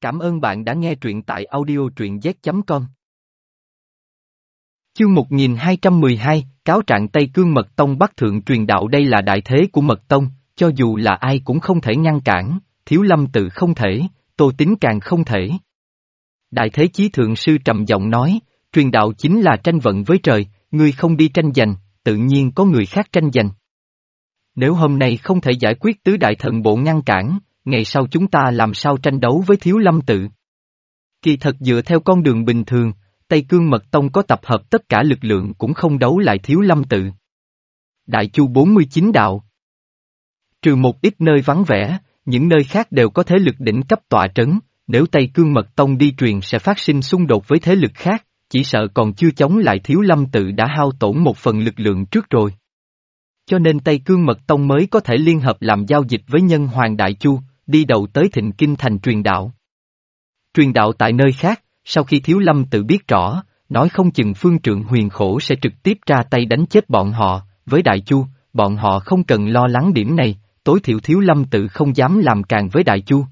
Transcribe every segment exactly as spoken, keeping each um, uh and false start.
Cảm ơn bạn đã nghe truyện tại audio truyện z chấm com. Chương một nghìn hai trăm mười hai, cáo trạng Tây Cương Mật Tông bắt thượng truyền đạo. Đây là đại thế của Mật Tông, cho dù là ai cũng không thể ngăn cản, Thiếu Lâm tự không thể, Tô Tín càng không thể. Đại thế chí thượng sư trầm giọng nói, truyền đạo chính là tranh vận với trời, ngươi không đi tranh giành, tự nhiên có người khác tranh giành. Nếu hôm nay không thể giải quyết tứ đại thần bộ ngăn cản, ngày sau chúng ta làm sao tranh đấu với Thiếu Lâm tự? Kỳ thật dựa theo con đường bình thường, Tây Cương Mật Tông có tập hợp tất cả lực lượng cũng không đấu lại Thiếu Lâm tự. Đại Chu bốn mươi chín đạo. Trừ một ít nơi vắng vẻ, những nơi khác đều có thế lực đỉnh cấp tọa trấn, nếu Tây Cương Mật Tông đi truyền sẽ phát sinh xung đột với thế lực khác, chỉ sợ còn chưa chống lại Thiếu Lâm tự đã hao tổn một phần lực lượng trước rồi. Cho nên Tây Cương Mật Tông mới có thể liên hợp làm giao dịch với Nhân Hoàng Đại Chu, đi đầu tới Thịnh Kinh thành truyền đạo. Truyền đạo tại nơi khác, sau khi Thiếu Lâm tự biết rõ, nói không chừng Phương Trượng Huyền Khổ sẽ trực tiếp ra tay đánh chết bọn họ, với Đại Chu, bọn họ không cần lo lắng điểm này, tối thiểu Thiếu Lâm tự không dám làm càng với Đại Chu.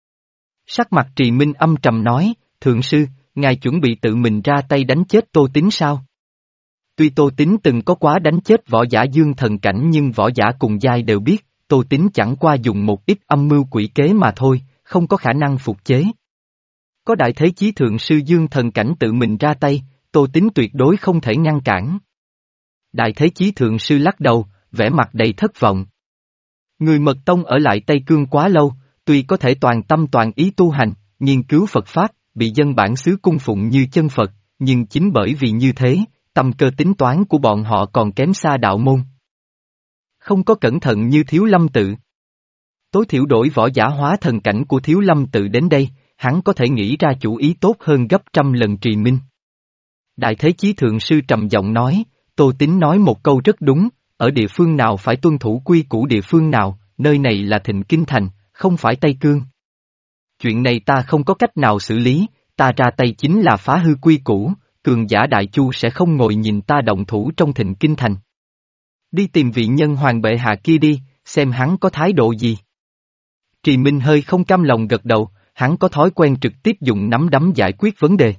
Sắc mặt Trì Minh âm trầm nói, Thượng sư, ngài chuẩn bị tự mình ra tay đánh chết Tô Tín sao? Tuy Tô Tín từng có quá đánh chết võ giả dương thần cảnh nhưng võ giả cùng giai đều biết, Tô Tín chẳng qua dùng một ít âm mưu quỷ kế mà thôi, không có khả năng phục chế. Có đại thế chí thượng sư dương thần cảnh tự mình ra tay, Tô Tín tuyệt đối không thể ngăn cản. Đại thế chí thượng sư lắc đầu, vẻ mặt đầy thất vọng. Người Mật Tông ở lại Tây Cương quá lâu, tuy có thể toàn tâm toàn ý tu hành, nghiên cứu Phật Pháp, bị dân bản xứ cung phụng như chân Phật, nhưng chính bởi vì như thế, tâm cơ tính toán của bọn họ còn kém xa đạo môn. Không có cẩn thận như Thiếu Lâm tự. Tối thiểu đổi võ giả hóa thần cảnh của Thiếu Lâm tự đến đây, hắn có thể nghĩ ra chủ ý tốt hơn gấp trăm lần Trì Minh. Đại thế chí thượng sư trầm giọng nói, Tô Tín nói một câu rất đúng, ở địa phương nào phải tuân thủ quy củ địa phương nào, nơi này là Thịnh Kinh thành, không phải Tây Cương. Chuyện này ta không có cách nào xử lý, ta ra tay chính là phá hư quy củ, cường giả Đại Chu sẽ không ngồi nhìn ta động thủ trong Thịnh Kinh thành. Đi tìm vị Nhân Hoàng bệ hạ kia đi, xem hắn có thái độ gì. Trì Minh hơi không cam lòng gật đầu, hắn có thói quen trực tiếp dùng nắm đấm giải quyết vấn đề.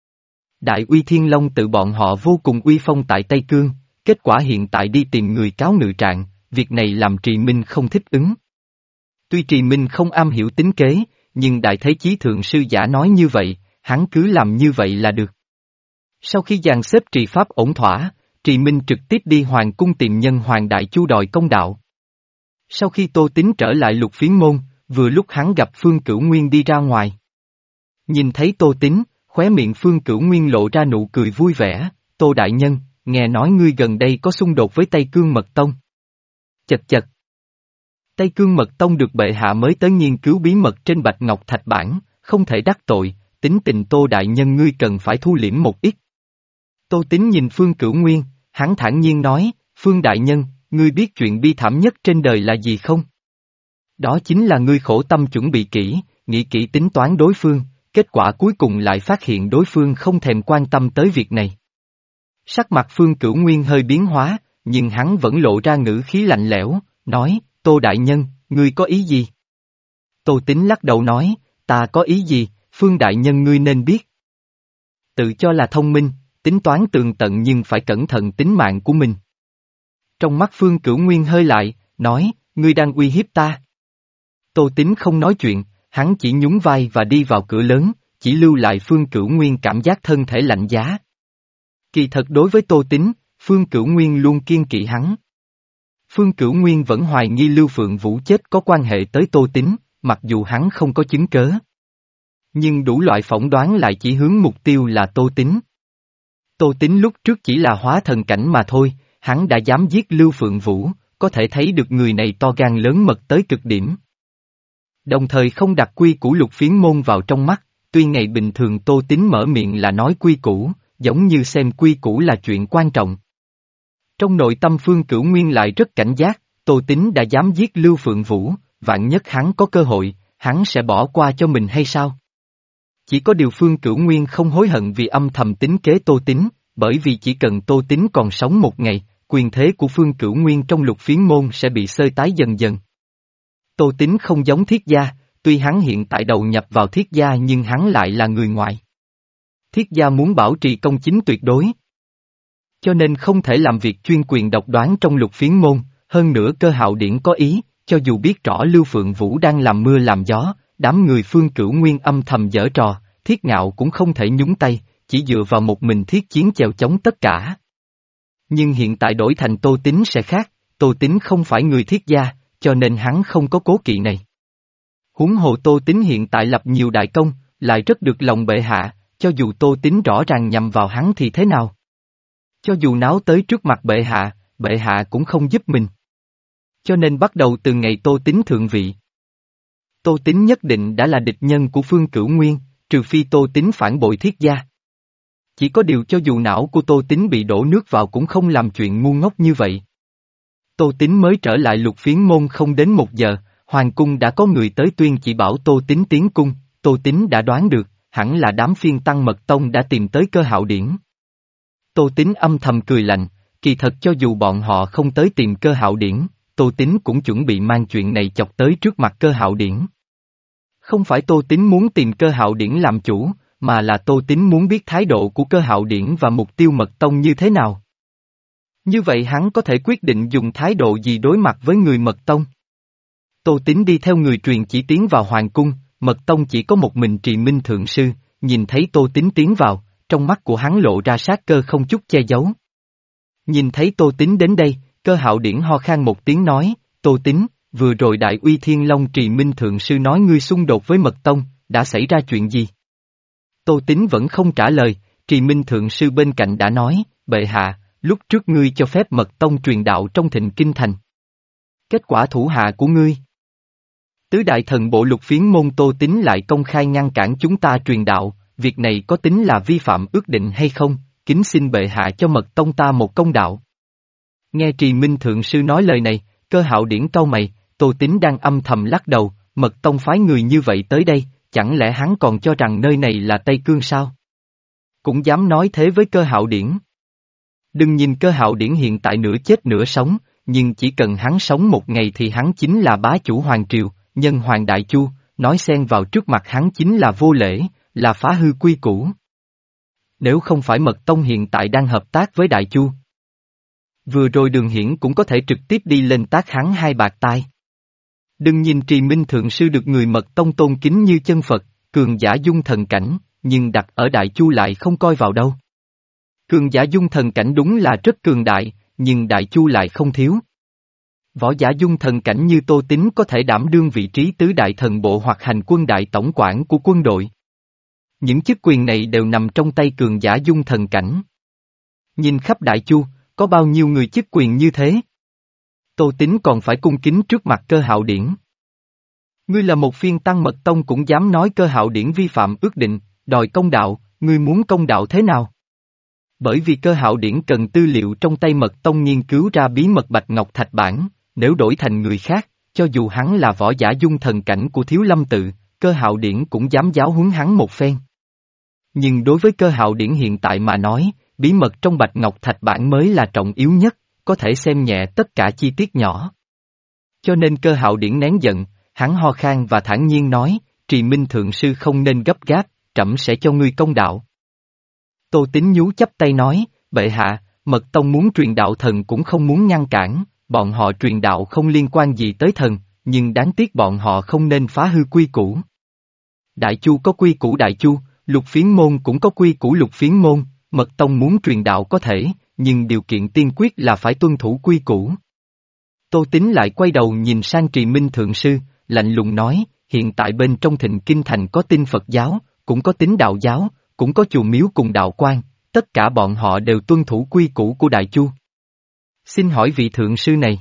Đại Uy Thiên Long tự bọn họ vô cùng uy phong tại Tây Cương, kết quả hiện tại đi tìm người cáo ngự trạng, việc này làm Trì Minh không thích ứng. Tuy Trì Minh không am hiểu tính kế, nhưng đại thế chí thượng sư giả nói như vậy, hắn cứ làm như vậy là được. Sau khi dàn xếp trì pháp ổn thỏa, Trì Minh trực tiếp đi Hoàng cung tìm Nhân Hoàng Đại Chu đòi công đạo. Sau khi Tô Tín trở lại Lục Phiến môn, vừa lúc hắn gặp Phương Cửu Nguyên đi ra ngoài. Nhìn thấy Tô Tín, khóe miệng Phương Cửu Nguyên lộ ra nụ cười vui vẻ, Tô Đại Nhân, nghe nói ngươi gần đây có xung đột với Tây Cương Mật Tông. Chật chật. Tây Cương Mật Tông được bệ hạ mới tới nghiên cứu bí mật trên Bạch Ngọc Thạch Bản, không thể đắc tội, tính tình Tô Đại Nhân ngươi cần phải thu liễm một ít. Tô Tín nhìn Phương Cửu Nguyên, hắn thản nhiên nói, Phương Đại Nhân, ngươi biết chuyện bi thảm nhất trên đời là gì không? Đó chính là ngươi khổ tâm chuẩn bị kỹ, nghĩ kỹ tính toán đối phương, kết quả cuối cùng lại phát hiện đối phương không thèm quan tâm tới việc này. Sắc mặt Phương Cửu Nguyên hơi biến hóa, nhưng hắn vẫn lộ ra ngữ khí lạnh lẽo, nói, Tô Đại Nhân, ngươi có ý gì? Tô Tín lắc đầu nói, ta có ý gì, Phương Đại Nhân ngươi nên biết. Tự cho là thông minh, tính toán tường tận nhưng phải cẩn thận tính mạng của mình. Trong mắt Phương Cửu Nguyên hơi lại, nói, ngươi đang uy hiếp ta. Tô Tín không nói chuyện, hắn chỉ nhún vai và đi vào cửa lớn, chỉ lưu lại Phương Cửu Nguyên cảm giác thân thể lạnh giá. Kỳ thật đối với Tô Tín, Phương Cửu Nguyên luôn kiêng kỵ hắn. Phương Cửu Nguyên vẫn hoài nghi Lưu Phượng Vũ chết có quan hệ tới Tô Tín, mặc dù hắn không có chứng cớ. Nhưng đủ loại phỏng đoán lại chỉ hướng mục tiêu là Tô Tín. Tô Tín lúc trước chỉ là hóa thần cảnh mà thôi, hắn đã dám giết Lưu Phượng Vũ, có thể thấy được người này to gan lớn mật tới cực điểm. Đồng thời không đặt quy củ Lục Phiến môn vào trong mắt, tuy ngày bình thường Tô Tín mở miệng là nói quy củ, giống như xem quy củ là chuyện quan trọng. Trong nội tâm Phương Cửu Nguyên lại rất cảnh giác, Tô Tín đã dám giết Lưu Phượng Vũ, vạn nhất hắn có cơ hội, hắn sẽ bỏ qua cho mình hay sao? Chỉ có điều Phương Cửu Nguyên không hối hận vì âm thầm tính kế Tô Tín, bởi vì chỉ cần Tô Tín còn sống một ngày, quyền thế của Phương Cửu Nguyên trong Lục Phiến môn sẽ bị xơi tái dần dần. Tô Tín không giống Thiết Gia, tuy hắn hiện tại đầu nhập vào Thiết gia nhưng hắn lại là người ngoài. Thiết gia muốn bảo trì công chính tuyệt đối. Cho nên không thể làm việc chuyên quyền độc đoán trong Lục Phiến môn, hơn nữa Cơ Hạo Điển có ý, cho dù biết rõ Lưu Phượng Vũ đang làm mưa làm gió, đám người Phương Cửu Nguyên âm thầm giở trò, Thiết Ngạo cũng không thể nhúng tay, chỉ dựa vào một mình Thiết Chiến chèo chống tất cả. Nhưng hiện tại đổi thành Tô Tín sẽ khác, Tô Tín không phải người Thiết gia, cho nên hắn không có cố kỵ này. Huống hồ Tô Tín hiện tại lập nhiều đại công, lại rất được lòng bệ hạ, cho dù Tô Tín rõ ràng nhằm vào hắn thì thế nào? Cho dù náo tới trước mặt bệ hạ, bệ hạ cũng không giúp mình. Cho nên bắt đầu từ ngày Tô Tín thượng vị, Tô Tín nhất định đã là địch nhân của Phương Cửu Nguyên, trừ phi Tô Tín phản bội Thiết gia. Chỉ có điều cho dù não của Tô Tín bị đổ nước vào cũng không làm chuyện ngu ngốc như vậy. Tô Tín mới trở lại Lục Phiến môn không đến một giờ, hoàng cung đã có người tới tuyên chỉ bảo Tô Tín tiến cung, Tô Tín đã đoán được, hẳn là đám phiên tăng mật tông đã tìm tới Cơ Hạo Điển. Tô Tín âm thầm cười lạnh, kỳ thật cho dù bọn họ không tới tìm Cơ Hạo Điển, Tô Tín cũng chuẩn bị mang chuyện này chọc tới trước mặt Cơ Hạo Điển. Không phải Tô Tín muốn tìm Cơ Hạo Điển làm chủ, mà là Tô Tín muốn biết thái độ của Cơ Hạo Điển và mục tiêu mật tông như thế nào. Như vậy hắn có thể quyết định dùng thái độ gì đối mặt với người mật tông. Tô Tín đi theo người truyền chỉ tiến vào hoàng cung, mật tông chỉ có một mình Trì Minh thượng sư, nhìn thấy Tô Tín tiến vào, trong mắt của hắn lộ ra sát cơ không chút che giấu. Nhìn thấy Tô Tín đến đây, Cơ Hạo Điển ho khan một tiếng nói, Tô Tín, vừa rồi Đại Uy Thiên Long Trì Minh thượng sư nói ngươi xung đột với mật tông, đã xảy ra chuyện gì? Tô Tín vẫn không trả lời, Trì Minh thượng sư bên cạnh đã nói, bệ hạ, lúc trước ngươi cho phép mật tông truyền đạo trong Thịnh Kinh Thành. Kết quả thủ hạ của ngươi. Tứ đại thần bộ Lục Phiến môn Tô Tín lại công khai ngăn cản chúng ta truyền đạo, việc này có tính là vi phạm ước định hay không, kính xin bệ hạ cho mật tông ta một công đạo. Nghe Trì Minh thượng sư nói lời này, Cơ Hạo Điển cau mày, Tô Tín đang âm thầm lắc đầu, mật tông phái người như vậy tới đây, chẳng lẽ hắn còn cho rằng nơi này là Tây Cương sao? Cũng dám nói thế với Cơ Hạo Điển. Đừng nhìn Cơ Hạo Điển hiện tại nửa chết nửa sống, nhưng chỉ cần hắn sống một ngày thì hắn chính là bá chủ hoàng triều, nhân hoàng đại chu, nói xen vào trước mặt hắn chính là vô lễ, là phá hư quy củ. Nếu không phải mật tông hiện tại đang hợp tác với đại chu, vừa rồi Đường Hiển cũng có thể trực tiếp đi lên tác hắn hai bạt tai. Đừng nhìn Trì Minh thượng sư được người mật tông tôn kính như chân Phật, cường giả dung thần cảnh, nhưng đặt ở đại chu lại không coi vào đâu. Cường giả dung thần cảnh đúng là rất cường đại, nhưng đại chu lại không thiếu. Võ giả dung thần cảnh như Tô Tín có thể đảm đương vị trí tứ đại thần bộ hoặc hành quân đại tổng quản của quân đội. Những chức quyền này đều nằm trong tay cường giả dung thần cảnh. Nhìn khắp đại chu, có bao nhiêu người chức quyền như thế? Tô Tín còn phải cung kính trước mặt Cơ Hạo Điển. Ngươi là một phiên tăng mật tông cũng dám nói Cơ Hạo Điển vi phạm ước định, đòi công đạo, ngươi muốn công đạo thế nào? Bởi vì Cơ Hạo Điển cần tư liệu trong tay mật tông nghiên cứu ra bí mật Bạch Ngọc Thạch Bản, nếu đổi thành người khác, cho dù hắn là võ giả dung thần cảnh của Thiếu Lâm Tự, Cơ Hạo Điển cũng dám giáo huấn hắn một phen. Nhưng đối với Cơ Hạo Điển hiện tại mà nói, bí mật trong Bạch Ngọc Thạch Bản mới là trọng yếu nhất, có thể xem nhẹ tất cả chi tiết nhỏ. Cho nên Cơ Hạo Điển nén giận, hắn ho khan và thản nhiên nói, Trì Minh thượng sư không nên gấp gáp, trẫm sẽ cho ngươi công đạo. Tô Tín nhú chắp tay nói, bệ hạ, mật tông muốn truyền đạo thần cũng không muốn ngăn cản, bọn họ truyền đạo không liên quan gì tới thần, nhưng đáng tiếc bọn họ không nên phá hư quy củ. Đại chu có quy củ đại chu, Lục Phiến môn cũng có quy củ Lục Phiến môn, mật tông muốn truyền đạo có thể, nhưng điều kiện tiên quyết là phải tuân thủ quy củ. Tô Tín lại quay đầu nhìn sang Trì Minh thượng sư, lạnh lùng nói, hiện tại bên trong Thịnh Kinh Thành có tin Phật giáo, cũng có tín đạo giáo, cũng có chùa miếu cùng đạo quan, tất cả bọn họ đều tuân thủ quy củ của Đại Chu. Xin hỏi vị thượng sư này,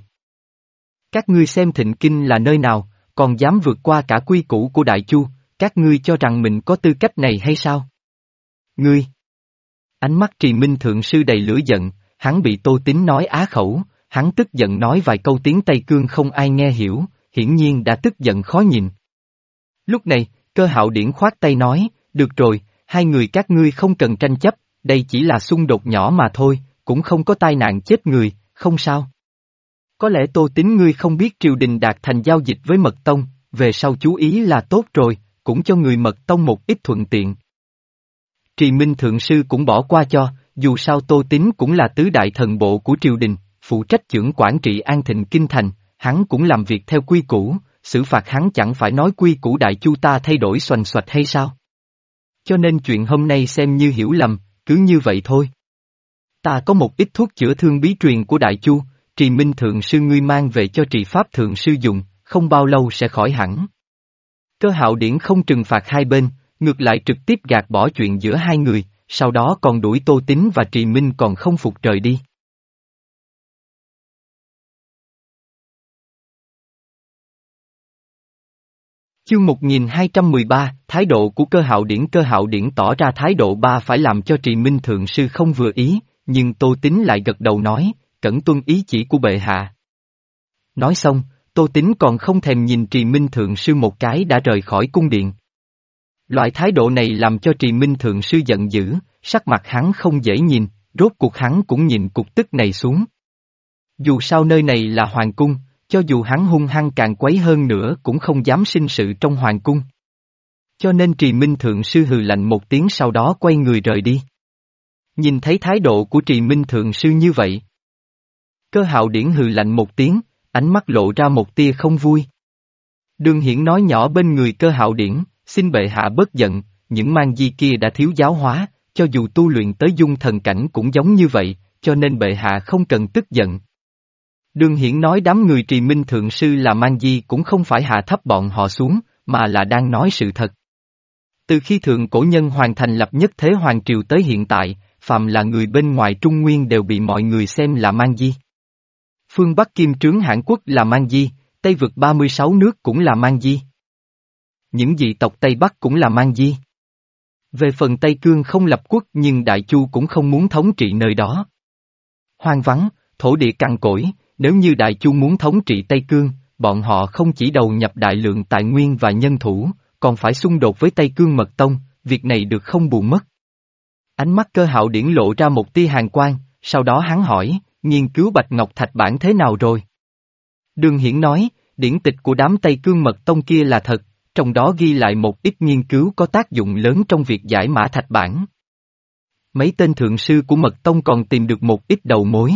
các ngươi xem Thịnh Kinh là nơi nào, còn dám vượt qua cả quy củ của Đại Chu, các ngươi cho rằng mình có tư cách này hay sao? Ngươi! Ánh mắt Trì Minh thượng sư đầy lửa giận, hắn bị Tô Tín nói á khẩu, hắn tức giận nói vài câu tiếng Tây Cương không ai nghe hiểu, hiển nhiên đã tức giận khó nhìn. Lúc này, Cơ Hạo Điển khoát tay nói, được rồi, hai người các ngươi không cần tranh chấp, đây chỉ là xung đột nhỏ mà thôi, cũng không có tai nạn chết người, không sao. Có lẽ Tô Tín ngươi không biết triều đình đạt thành giao dịch với Mật Tông, về sau chú ý là tốt rồi, cũng cho người mật tông một ít thuận tiện. Trì Minh Thượng Sư cũng bỏ qua cho, dù sao Tô Tín cũng là tứ đại thần bộ của triều đình, phụ trách chưởng quản trị an thịnh kinh thành, hắn cũng làm việc theo quy củ, xử phạt hắn chẳng phải nói quy củ đại chu ta thay đổi xoành xoạch hay sao? Cho nên chuyện hôm nay xem như hiểu lầm, cứ như vậy thôi. Ta có một ít thuốc chữa thương bí truyền của đại chu, Trì Minh Thượng Sư ngươi mang về cho Trì Pháp Thượng Sư dùng, không bao lâu sẽ khỏi hẳn. Cơ Hạo Điển không trừng phạt hai bên, ngược lại trực tiếp gạt bỏ chuyện giữa hai người, sau đó còn đuổi Tô Tín và Trì Minh còn không phục rời đi. Chương một nghìn hai trăm mười ba, thái độ của Cơ Hạo Điển. Cơ Hạo Điển tỏ ra thái độ ba phải làm cho Trì Minh Thượng Sư không vừa ý, nhưng Tô Tín lại gật đầu nói, cẩn tuân ý chỉ của bệ hạ. Nói xong, Tô Tín còn không thèm nhìn Trì Minh Thượng Sư một cái đã rời khỏi cung điện. Loại thái độ này làm cho Trì Minh Thượng Sư giận dữ, sắc mặt hắn không dễ nhìn, rốt cuộc hắn cũng nhìn cục tức này xuống. Dù sao nơi này là hoàng cung, cho dù hắn hung hăng càng quấy hơn nữa cũng không dám sinh sự trong hoàng cung. Cho nên Trì Minh Thượng Sư hừ lạnh một tiếng sau đó quay người rời đi. Nhìn thấy thái độ của Trì Minh Thượng Sư như vậy. Cơ Hạo Điển hừ lạnh một tiếng, ánh mắt lộ ra một tia không vui. Đường Hiển nói nhỏ bên người Cơ Hạo Điển, xin bệ hạ bớt giận, những mang di kia đã thiếu giáo hóa, cho dù tu luyện tới dung thần cảnh cũng giống như vậy, cho nên bệ hạ không cần tức giận. Đường Hiển nói đám người Trì Minh Thượng Sư là mang di cũng không phải hạ thấp bọn họ xuống, mà là đang nói sự thật. Từ khi thượng cổ nhân hoàn thành lập nhất thế hoàng triều tới hiện tại, phàm là người bên ngoài Trung Nguyên đều bị mọi người xem là mang di. Phương Bắc Kim Trướng Hãn Quốc là mang di, Tây vực ba mươi sáu nước cũng là mang di. Những dị tộc Tây Bắc cũng là mang di. Về phần Tây Cương không lập quốc nhưng Đại Chu cũng không muốn thống trị nơi đó. Hoang vắng, thổ địa cằn cỗi, nếu như Đại Chu muốn thống trị Tây Cương, bọn họ không chỉ đầu nhập đại lượng tài nguyên và nhân thủ, còn phải xung đột với Tây Cương Mật Tông, việc này được không bù mất. Ánh mắt Cơ Hạo Điển lộ ra một tia hàn quang, sau đó hắn hỏi, nghiên cứu Bạch Ngọc Thạch Bản thế nào rồi? Đường Hiển nói, điển tịch của đám Tây Cương Mật Tông kia là thật, trong đó ghi lại một ít nghiên cứu có tác dụng lớn trong việc giải mã thạch bản. Mấy tên thượng sư của Mật Tông còn tìm được một ít đầu mối.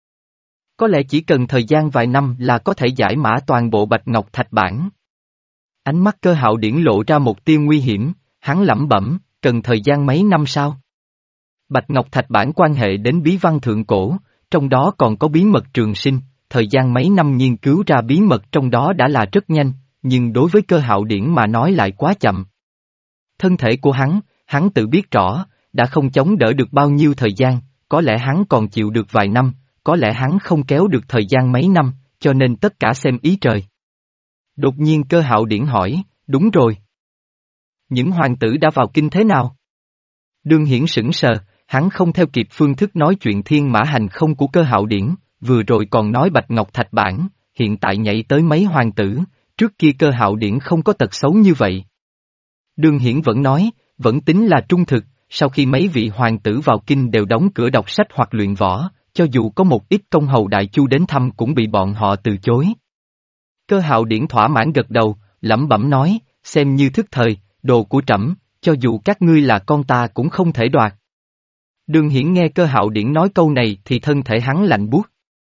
Có lẽ chỉ cần thời gian vài năm là có thể giải mã toàn bộ Bạch Ngọc Thạch Bản. Ánh mắt Cơ Hạo Điển lộ ra một tia nguy hiểm, hắn lẩm bẩm, cần thời gian mấy năm sao? Bạch Ngọc Thạch Bản quan hệ đến bí văn thượng cổ, trong đó còn có bí mật trường sinh, thời gian mấy năm nghiên cứu ra bí mật trong đó đã là rất nhanh, nhưng đối với Cơ Hạo Điển mà nói lại quá chậm. Thân thể của hắn, hắn tự biết rõ, đã không chống đỡ được bao nhiêu thời gian, có lẽ hắn còn chịu được vài năm, có lẽ hắn không kéo được thời gian mấy năm, cho nên tất cả xem ý trời. Đột nhiên Cơ Hạo Điển hỏi, đúng rồi. Những hoàng tử đã vào kinh thế nào? Đường Hiển sững sờ, hắn không theo kịp phương thức nói chuyện thiên mã hành không của Cơ Hạo Điển, vừa rồi còn nói Bạch Ngọc Thạch Bản, hiện tại nhảy tới mấy hoàng tử, trước kia Cơ Hạo Điển không có tật xấu như vậy. Đường Hiển vẫn nói, vẫn tính là trung thực, sau khi mấy vị hoàng tử vào kinh đều đóng cửa đọc sách hoặc luyện võ, cho dù có một ít công hầu đại chu đến thăm cũng bị bọn họ từ chối. Cơ Hạo Điển thỏa mãn gật đầu, lẩm bẩm nói, xem như thức thời, đồ của trẫm, cho dù các ngươi là con ta cũng không thể đoạt. Đường Hiển nghe Cơ Hạo Điển nói câu này thì thân thể hắn lạnh buốt.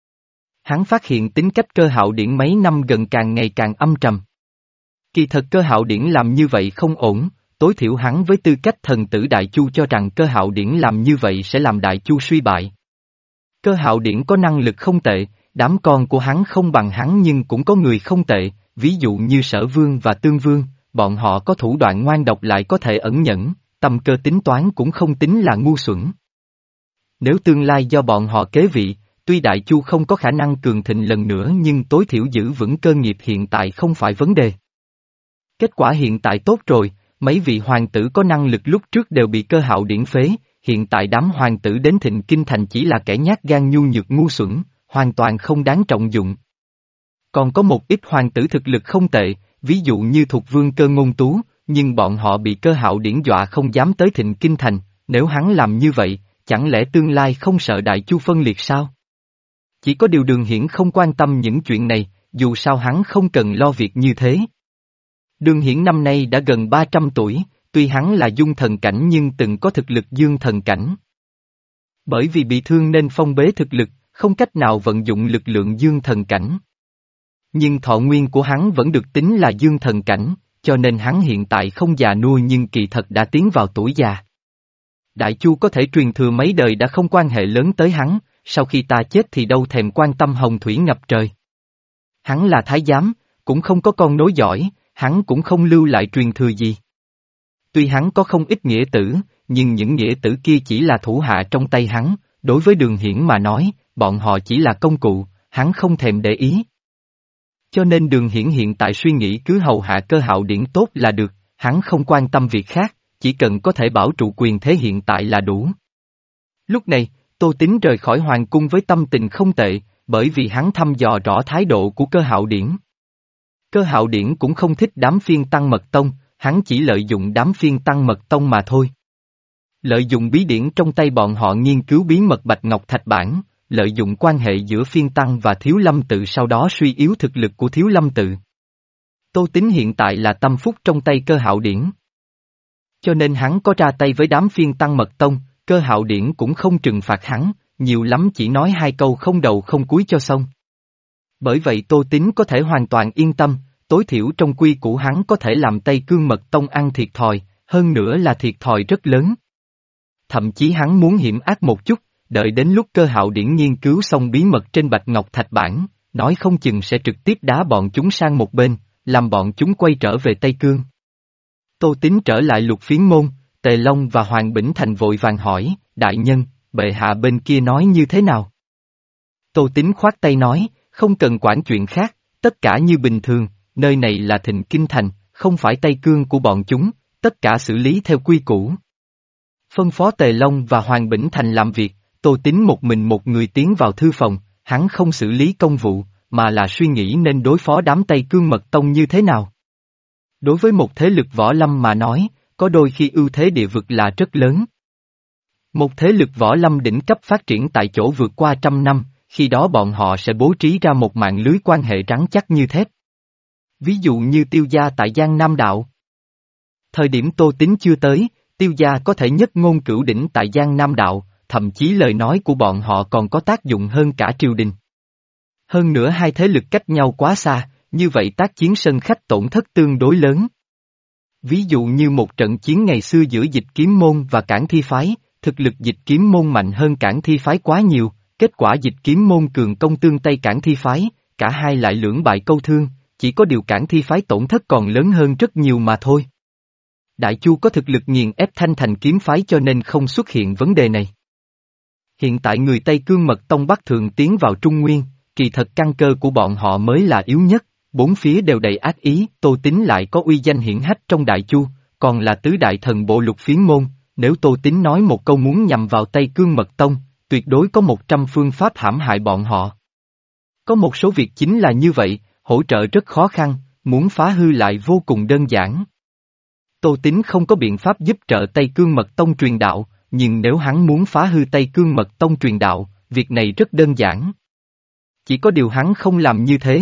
Hắn phát hiện tính cách Cơ Hạo Điển mấy năm gần càng ngày càng âm trầm. Kỳ thật Cơ Hạo Điển làm như vậy không ổn, tối thiểu hắn với tư cách thần tử Đại Chu cho rằng Cơ Hạo Điển làm như vậy sẽ làm Đại Chu suy bại. Cơ Hạo Điển có năng lực không tệ, đám con của hắn không bằng hắn nhưng cũng có người không tệ, ví dụ như Sở Vương và Tương Vương, bọn họ có thủ đoạn ngoan độc lại có thể ẩn nhẫn, tâm cơ tính toán cũng không tính là ngu xuẩn. Nếu tương lai do bọn họ kế vị, tuy Đại Chu không có khả năng cường thịnh lần nữa nhưng tối thiểu giữ vững cơ nghiệp hiện tại không phải vấn đề. Kết quả hiện tại tốt rồi, mấy vị hoàng tử có năng lực lúc trước đều bị Cơ Hạo Điển phế, hiện tại đám hoàng tử đến thịnh kinh thành chỉ là kẻ nhát gan nhu nhược ngu xuẩn, hoàn toàn không đáng trọng dụng. Còn có một ít hoàng tử thực lực không tệ, ví dụ như Thục Vương Cơ Ngôn Tú, nhưng bọn họ bị Cơ Hạo Điển dọa không dám tới thịnh kinh thành, nếu hắn làm như vậy, chẳng lẽ tương lai không sợ Đại Chu phân liệt sao? Chỉ có điều Đường Hiển không quan tâm những chuyện này, dù sao hắn không cần lo việc như thế. Đường Hiển năm nay đã gần ba trăm tuổi, tuy hắn là dung thần cảnh nhưng từng có thực lực dương thần cảnh. Bởi vì bị thương nên phong bế thực lực, không cách nào vận dụng lực lượng dương thần cảnh. Nhưng thọ nguyên của hắn vẫn được tính là dương thần cảnh, cho nên hắn hiện tại không già nua nhưng kỳ thật đã tiến vào tuổi già. Đại Chu có thể truyền thừa mấy đời đã không quan hệ lớn tới hắn, sau khi ta chết thì đâu thèm quan tâm hồng thủy ngập trời. Hắn là thái giám, cũng không có con nối dõi, hắn cũng không lưu lại truyền thừa gì. Tuy hắn có không ít nghĩa tử, nhưng những nghĩa tử kia chỉ là thủ hạ trong tay hắn, đối với Đường Hiển mà nói, bọn họ chỉ là công cụ, hắn không thèm để ý. Cho nên Đường Hiển hiện tại suy nghĩ cứ hầu hạ Cơ Hạo Điển tốt là được, hắn không quan tâm việc khác, chỉ cần có thể bảo trụ quyền thế hiện tại là đủ. Lúc này, Tô Tín rời khỏi hoàng cung với tâm tình không tệ, bởi vì hắn thăm dò rõ thái độ của Cơ Hạo Điển. Cơ Hạo Điển cũng không thích đám phiên tăng mật tông, hắn chỉ lợi dụng đám phiên tăng mật tông mà thôi. Lợi dụng bí điển trong tay bọn họ nghiên cứu bí mật Bạch Ngọc Thạch Bản, lợi dụng quan hệ giữa phiên tăng và Thiếu Lâm Tự sau đó suy yếu thực lực của Thiếu Lâm Tự. Tô Tín hiện tại là tâm phúc trong tay Cơ Hạo Điển. Cho nên hắn có ra tay với đám phiên tăng mật tông, Cơ Hạo Điển cũng không trừng phạt hắn, nhiều lắm chỉ nói hai câu không đầu không cuối cho xong. Bởi vậy Tô Tín có thể hoàn toàn yên tâm, tối thiểu trong quy củ hắn có thể làm Tây Cương Mật Tông ăn thiệt thòi, hơn nữa là thiệt thòi rất lớn. Thậm chí hắn muốn hiểm ác một chút, đợi đến lúc Cơ Hạo Điển nghiên cứu xong bí mật trên Bạch Ngọc Thạch Bản, nói không chừng sẽ trực tiếp đá bọn chúng sang một bên, làm bọn chúng quay trở về Tây Cương. Tô Tín trở lại Lục Phiến Môn, Tề Long và Hoàng Bỉnh Thành vội vàng hỏi, đại nhân, bệ hạ bên kia nói như thế nào? Tô Tín khoát tay nói, không cần quản chuyện khác, tất cả như bình thường, nơi này là Thịnh Kinh Thành, không phải Tây Cương của bọn chúng, tất cả xử lý theo quy củ. Phân phó Tề Long và Hoàng Bỉnh Thành làm việc, Tô Tín một mình một người tiến vào thư phòng, hắn không xử lý công vụ, mà là suy nghĩ nên đối phó đám Tây Cương Mật Tông như thế nào. Đối với một thế lực võ lâm mà nói, có đôi khi ưu thế địa vực là rất lớn. Một thế lực võ lâm đỉnh cấp phát triển tại chỗ vượt qua trăm năm, khi đó bọn họ sẽ bố trí ra một mạng lưới quan hệ rắn chắc như thép. Ví dụ như Tiêu gia tại Giang Nam Đạo. Thời điểm Tô Tín chưa tới, Tiêu gia có thể nhất ngôn cửu đỉnh tại Giang Nam Đạo, thậm chí lời nói của bọn họ còn có tác dụng hơn cả triều đình. Hơn nữa hai thế lực cách nhau quá xa, như vậy tác chiến sân khách tổn thất tương đối lớn. Ví dụ như một trận chiến ngày xưa giữa Dịch Kiếm Môn và Cảng Thi Phái, thực lực Dịch Kiếm Môn mạnh hơn Cảng Thi Phái quá nhiều, kết quả Dịch Kiếm Môn cường công tương Tây Cảng Thi Phái, cả hai lại lưỡng bại câu thương, chỉ có điều Cảng Thi Phái tổn thất còn lớn hơn rất nhiều mà thôi. Đại Chu có thực lực nghiền ép Thanh Thành Kiếm Phái cho nên không xuất hiện vấn đề này. Hiện tại người Tây Cương Mật Tông Bắc Thượng tiến vào Trung Nguyên, kỳ thật căn cơ của bọn họ mới là yếu nhất, bốn phía đều đầy ác ý, Tô Tín lại có uy danh hiển hách trong Đại Chu, còn là tứ đại thần bộ Lục Phiến Môn, nếu Tô Tín nói một câu muốn nhằm vào Tây Cương Mật Tông, tuyệt đối có một trăm phương pháp hãm hại bọn họ. Có một số việc chính là như vậy, hỗ trợ rất khó khăn, muốn phá hư lại vô cùng đơn giản. Tô Tín không có biện pháp giúp trợ Tây Cương Mật Tông truyền đạo, nhưng nếu hắn muốn phá hư Tây Cương Mật Tông truyền đạo, việc này rất đơn giản. Chỉ có điều hắn không làm như thế.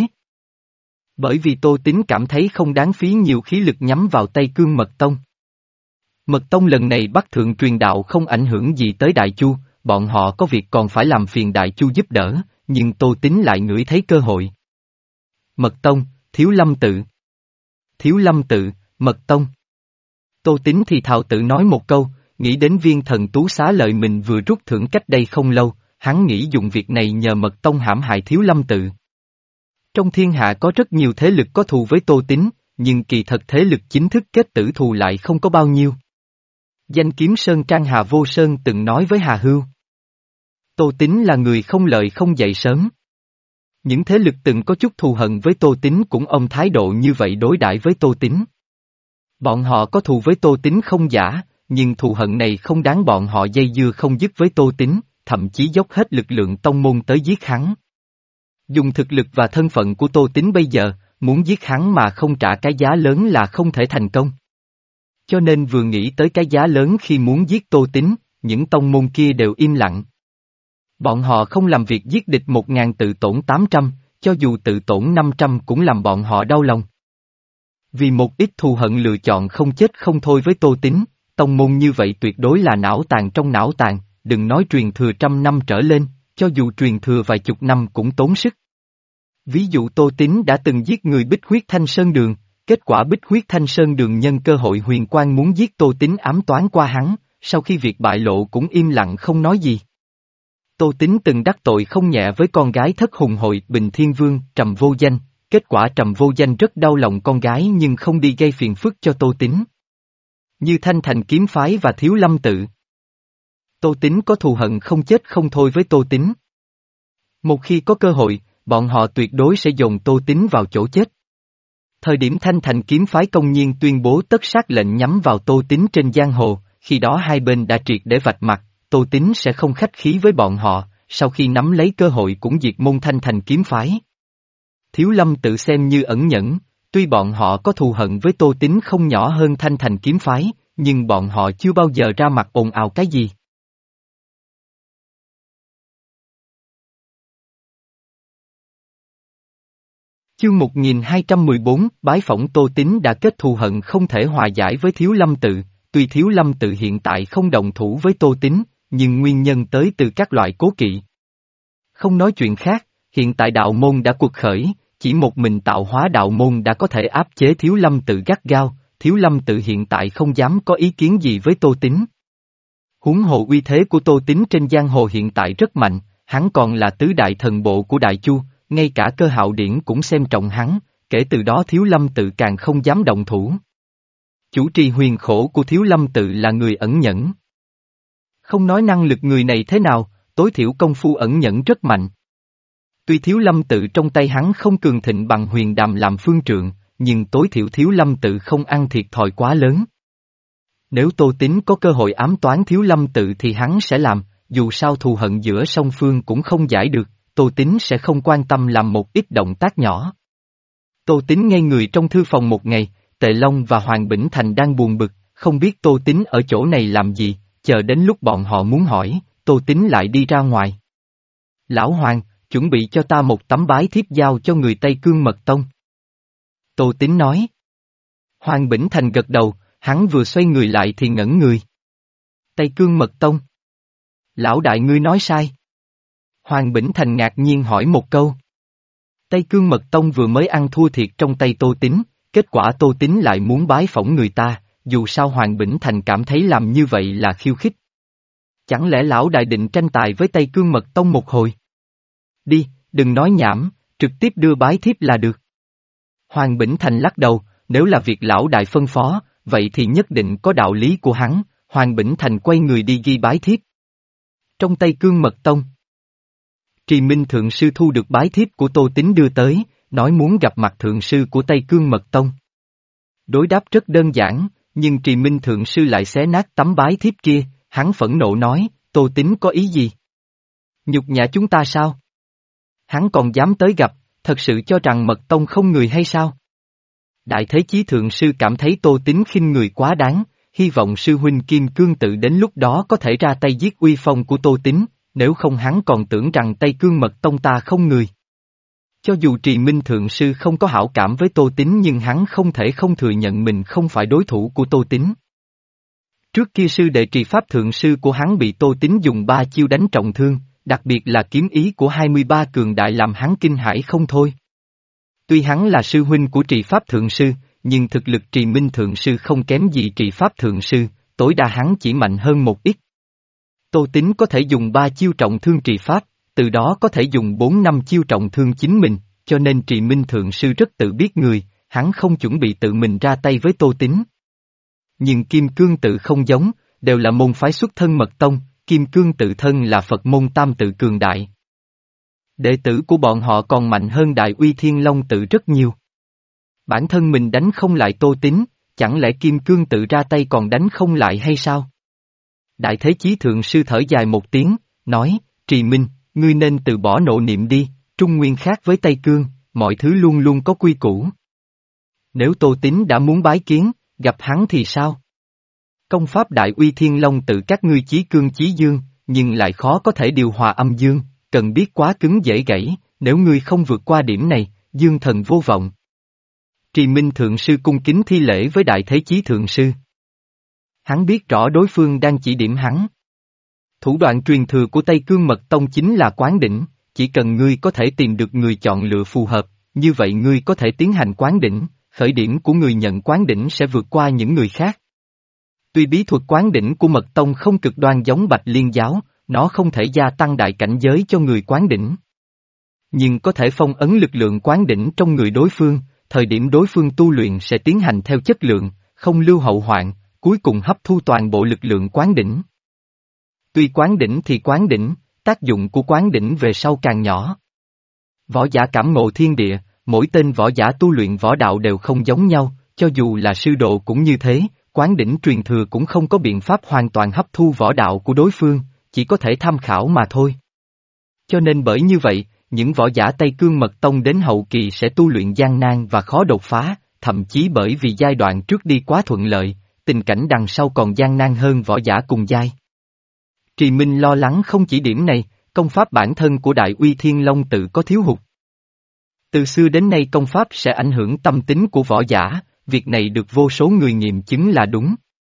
Bởi vì Tô Tín cảm thấy không đáng phí nhiều khí lực nhắm vào Tây Cương Mật Tông. Mật Tông lần này Bắc Thượng truyền đạo không ảnh hưởng gì tới Đại Chu, bọn họ có việc còn phải làm phiền Đại Chu giúp đỡ, nhưng Tô Tín lại ngửi thấy cơ hội. Mật Tông, Thiếu Lâm Tự. Thiếu Lâm Tự, Mật Tông. Tô Tín thì thào tự nói một câu, nghĩ đến viên thần tú xá lợi mình vừa rút thưởng cách đây không lâu, hắn nghĩ dùng việc này nhờ Mật Tông hãm hại Thiếu Lâm Tự. Trong thiên hạ có rất nhiều thế lực có thù với Tô Tín, nhưng kỳ thật thế lực chính thức kết tử thù lại không có bao nhiêu. Danh kiếm Sơn Trang Hà Vô Sơn từng nói với Hà Hưu. Tô Tín là người không lợi không dậy sớm. Những thế lực từng có chút thù hận với Tô Tín cũng ôm thái độ như vậy đối đãi với Tô Tín. Bọn họ có thù với Tô Tín không giả, nhưng thù hận này không đáng bọn họ dây dưa không dứt với Tô Tín, thậm chí dốc hết lực lượng tông môn tới giết hắn. Dùng thực lực và thân phận của Tô Tín bây giờ, muốn giết hắn mà không trả cái giá lớn là không thể thành công. Cho nên vừa nghĩ tới cái giá lớn khi muốn giết Tô Tín, những tông môn kia đều im lặng. Bọn họ không làm việc giết địch một ngàn tự tổn tám trăm, cho dù tự tổn năm trăm cũng làm bọn họ đau lòng. Vì một ít thù hận lựa chọn không chết không thôi với Tô Tín, tông môn như vậy tuyệt đối là não tàn trong não tàn, đừng nói truyền thừa trăm năm trở lên, cho dù truyền thừa vài chục năm cũng tốn sức. Ví dụ Tô Tín đã từng giết người Bích Huyết Thanh Sơn Đường, kết quả Bích Huyết Thanh Sơn Đường nhân cơ hội huyền quang muốn giết Tô Tín ám toán qua hắn, sau khi việc bại lộ cũng im lặng không nói gì. Tô Tín từng đắc tội không nhẹ với con gái thất hùng hội Bình Thiên Vương, Trầm Vô Danh, kết quả Trầm Vô Danh rất đau lòng con gái nhưng không đi gây phiền phức cho Tô Tín. Như Thanh Thành kiếm phái và Thiếu Lâm tự. Tô Tín có thù hận không chết không thôi với Tô Tín. Một khi có cơ hội, bọn họ tuyệt đối sẽ dồn Tô Tín vào chỗ chết. Thời điểm Thanh Thành kiếm phái công nhiên tuyên bố tất sát lệnh nhắm vào Tô Tín trên giang hồ, khi đó hai bên đã triệt để vạch mặt, Tô Tín sẽ không khách khí với bọn họ, sau khi nắm lấy cơ hội cũng diệt môn Thanh Thành kiếm phái. Thiếu Lâm tự xem như ẩn nhẫn, tuy bọn họ có thù hận với Tô Tín không nhỏ hơn Thanh Thành kiếm phái, nhưng bọn họ chưa bao giờ ra mặt ồn ào cái gì. Chương một nghìn hai trăm mười bốn, bái phỏng Tô Tín đã kết thù hận không thể hòa giải với Thiếu Lâm tự, tuy Thiếu Lâm tự hiện tại không đồng thủ với Tô Tín, nhưng nguyên nhân tới từ các loại cố kỵ. Không nói chuyện khác, hiện tại đạo môn đã cuộc khởi, chỉ một mình tạo hóa đạo môn đã có thể áp chế Thiếu Lâm tự gắt gao, Thiếu Lâm tự hiện tại không dám có ý kiến gì với Tô Tín. Huống hồ uy thế của Tô Tín trên giang hồ hiện tại rất mạnh, hắn còn là tứ đại thần bộ của Đại Chu, ngay cả Cơ Hạo Điển cũng xem trọng hắn, kể từ đó Thiếu Lâm tự càng không dám động thủ. Chủ trì huyền khổ của Thiếu Lâm tự là người ẩn nhẫn. Không nói năng lực người này thế nào, tối thiểu công phu ẩn nhẫn rất mạnh. Tuy Thiếu Lâm tự trong tay hắn không cường thịnh bằng huyền đàm làm phương trượng, nhưng tối thiểu Thiếu Lâm tự không ăn thiệt thòi quá lớn. Nếu Tô Tín có cơ hội ám toán Thiếu Lâm tự thì hắn sẽ làm, dù sao thù hận giữa song phương cũng không giải được, Tô Tín sẽ không quan tâm làm một ít động tác nhỏ. Tô Tín ngây người trong thư phòng một ngày, Tề Long và Hoàng Bỉnh Thành đang buồn bực, không biết Tô Tín ở chỗ này làm gì, chờ đến lúc bọn họ muốn hỏi, Tô Tín lại đi ra ngoài. Lão Hoàng, chuẩn bị cho ta một tấm bái thiếp giao cho người Tây Cương Mật Tông. Tô Tín nói. Hoàng Bỉnh Thành gật đầu, hắn vừa xoay người lại thì ngẩn người. Tây Cương Mật Tông. Lão đại ngươi nói sai. Hoàng Bỉnh Thành ngạc nhiên hỏi một câu. Tây Cương Mật Tông vừa mới ăn thua thiệt trong tay Tô Tín, kết quả Tô Tín lại muốn bái phỏng người ta, dù sao Hoàng Bỉnh Thành cảm thấy làm như vậy là khiêu khích. Chẳng lẽ lão đại định tranh tài với Tây Cương Mật Tông một hồi? Đi, đừng nói nhảm, trực tiếp đưa bái thiếp là được. Hoàng Bỉnh Thành lắc đầu, nếu là việc lão đại phân phó, vậy thì nhất định có đạo lý của hắn, Hoàng Bỉnh Thành quay người đi ghi bái thiếp. Trong Tây Cương Mật Tông, Trì Minh Thượng Sư thu được bái thiếp của Tô Tín đưa tới, nói muốn gặp mặt Thượng Sư của Tây Cương Mật Tông. Đối đáp rất đơn giản, nhưng Trì Minh Thượng Sư lại xé nát tấm bái thiếp kia, hắn phẫn nộ nói, Tô Tín có ý gì? Nhục nhã chúng ta sao? Hắn còn dám tới gặp, thật sự cho rằng Mật Tông không người hay sao? Đại Thế Chí Thượng Sư cảm thấy Tô Tín khinh người quá đáng, hy vọng sư huynh Kim Cương tự đến lúc đó có thể ra tay giết uy phong của Tô Tín, nếu không hắn còn tưởng rằng Tây Cương Mật Tông ta không người. Cho dù Trì Minh Thượng Sư không có hảo cảm với Tô Tín nhưng hắn không thể không thừa nhận mình không phải đối thủ của Tô Tín. Trước kia sư đệ Trì Pháp Thượng Sư của hắn bị Tô Tín dùng ba chiêu đánh trọng thương, đặc biệt là kiếm ý của hai mươi ba cường đại làm hắn kinh hãi không thôi. Tuy hắn là sư huynh của Trì Pháp Thượng Sư, nhưng thực lực Trì Minh Thượng Sư không kém gì Trì Pháp Thượng Sư, tối đa hắn chỉ mạnh hơn một ít. Tô Tín có thể dùng ba chiêu trọng thương Trì Pháp, từ đó có thể dùng bốn năm chiêu trọng thương chính mình, cho nên Trì Minh Thượng Sư rất tự biết người, hắn không chuẩn bị tự mình ra tay với Tô Tín. Nhưng Kim Cương tự không giống, đều là môn phái xuất thân Mật Tông, Kim Cương tự thân là Phật môn tam tự cường đại. Đệ tử của bọn họ còn mạnh hơn Đại Uy Thiên Long tự rất nhiều. Bản thân mình đánh không lại Tô Tín, chẳng lẽ Kim Cương tự ra tay còn đánh không lại hay sao? Đại Thế Chí Thượng Sư thở dài một tiếng, nói, Trì Minh, ngươi nên từ bỏ nộ niệm đi, Trung Nguyên khác với Tây Cương, mọi thứ luôn luôn có quy củ. Nếu Tô Tín đã muốn bái kiến, gặp hắn thì sao? Công pháp Đại Uy Thiên Long tự các ngươi chí cương chí dương, nhưng lại khó có thể điều hòa âm dương, cần biết quá cứng dễ gãy, nếu ngươi không vượt qua điểm này, dương thần vô vọng. Trì Minh Thượng Sư cung kính thi lễ với Đại Thế Chí Thượng Sư. Hắn biết rõ đối phương đang chỉ điểm hắn. Thủ đoạn truyền thừa của Tây Cương Mật Tông chính là quán đỉnh, chỉ cần ngươi có thể tìm được người chọn lựa phù hợp, như vậy ngươi có thể tiến hành quán đỉnh, khởi điểm của người nhận quán đỉnh sẽ vượt qua những người khác. Tuy bí thuật quán đỉnh của Mật Tông không cực đoan giống Bạch Liên Giáo, nó không thể gia tăng đại cảnh giới cho người quán đỉnh. Nhưng có thể phong ấn lực lượng quán đỉnh trong người đối phương, thời điểm đối phương tu luyện sẽ tiến hành theo chất lượng, không lưu hậu hoạn, cuối cùng hấp thu toàn bộ lực lượng quán đỉnh. Tuy quán đỉnh thì quán đỉnh, tác dụng của quán đỉnh về sau càng nhỏ. Võ giả cảm ngộ thiên địa, mỗi tên võ giả tu luyện võ đạo đều không giống nhau, cho dù là sư độ cũng như thế, quán đỉnh truyền thừa cũng không có biện pháp hoàn toàn hấp thu võ đạo của đối phương, chỉ có thể tham khảo mà thôi. Cho nên bởi như vậy, những võ giả Tây Cương Mật Tông đến hậu kỳ sẽ tu luyện gian nan và khó đột phá, thậm chí bởi vì giai đoạn trước đi quá thuận lợi, tình cảnh đằng sau còn gian nan hơn võ giả cùng giai. Trì Minh lo lắng không chỉ điểm này, công pháp bản thân của Đại Uy Thiên Long tự có thiếu hụt. Từ xưa đến nay công pháp sẽ ảnh hưởng tâm tính của võ giả, việc này được vô số người nghiệm chứng là đúng.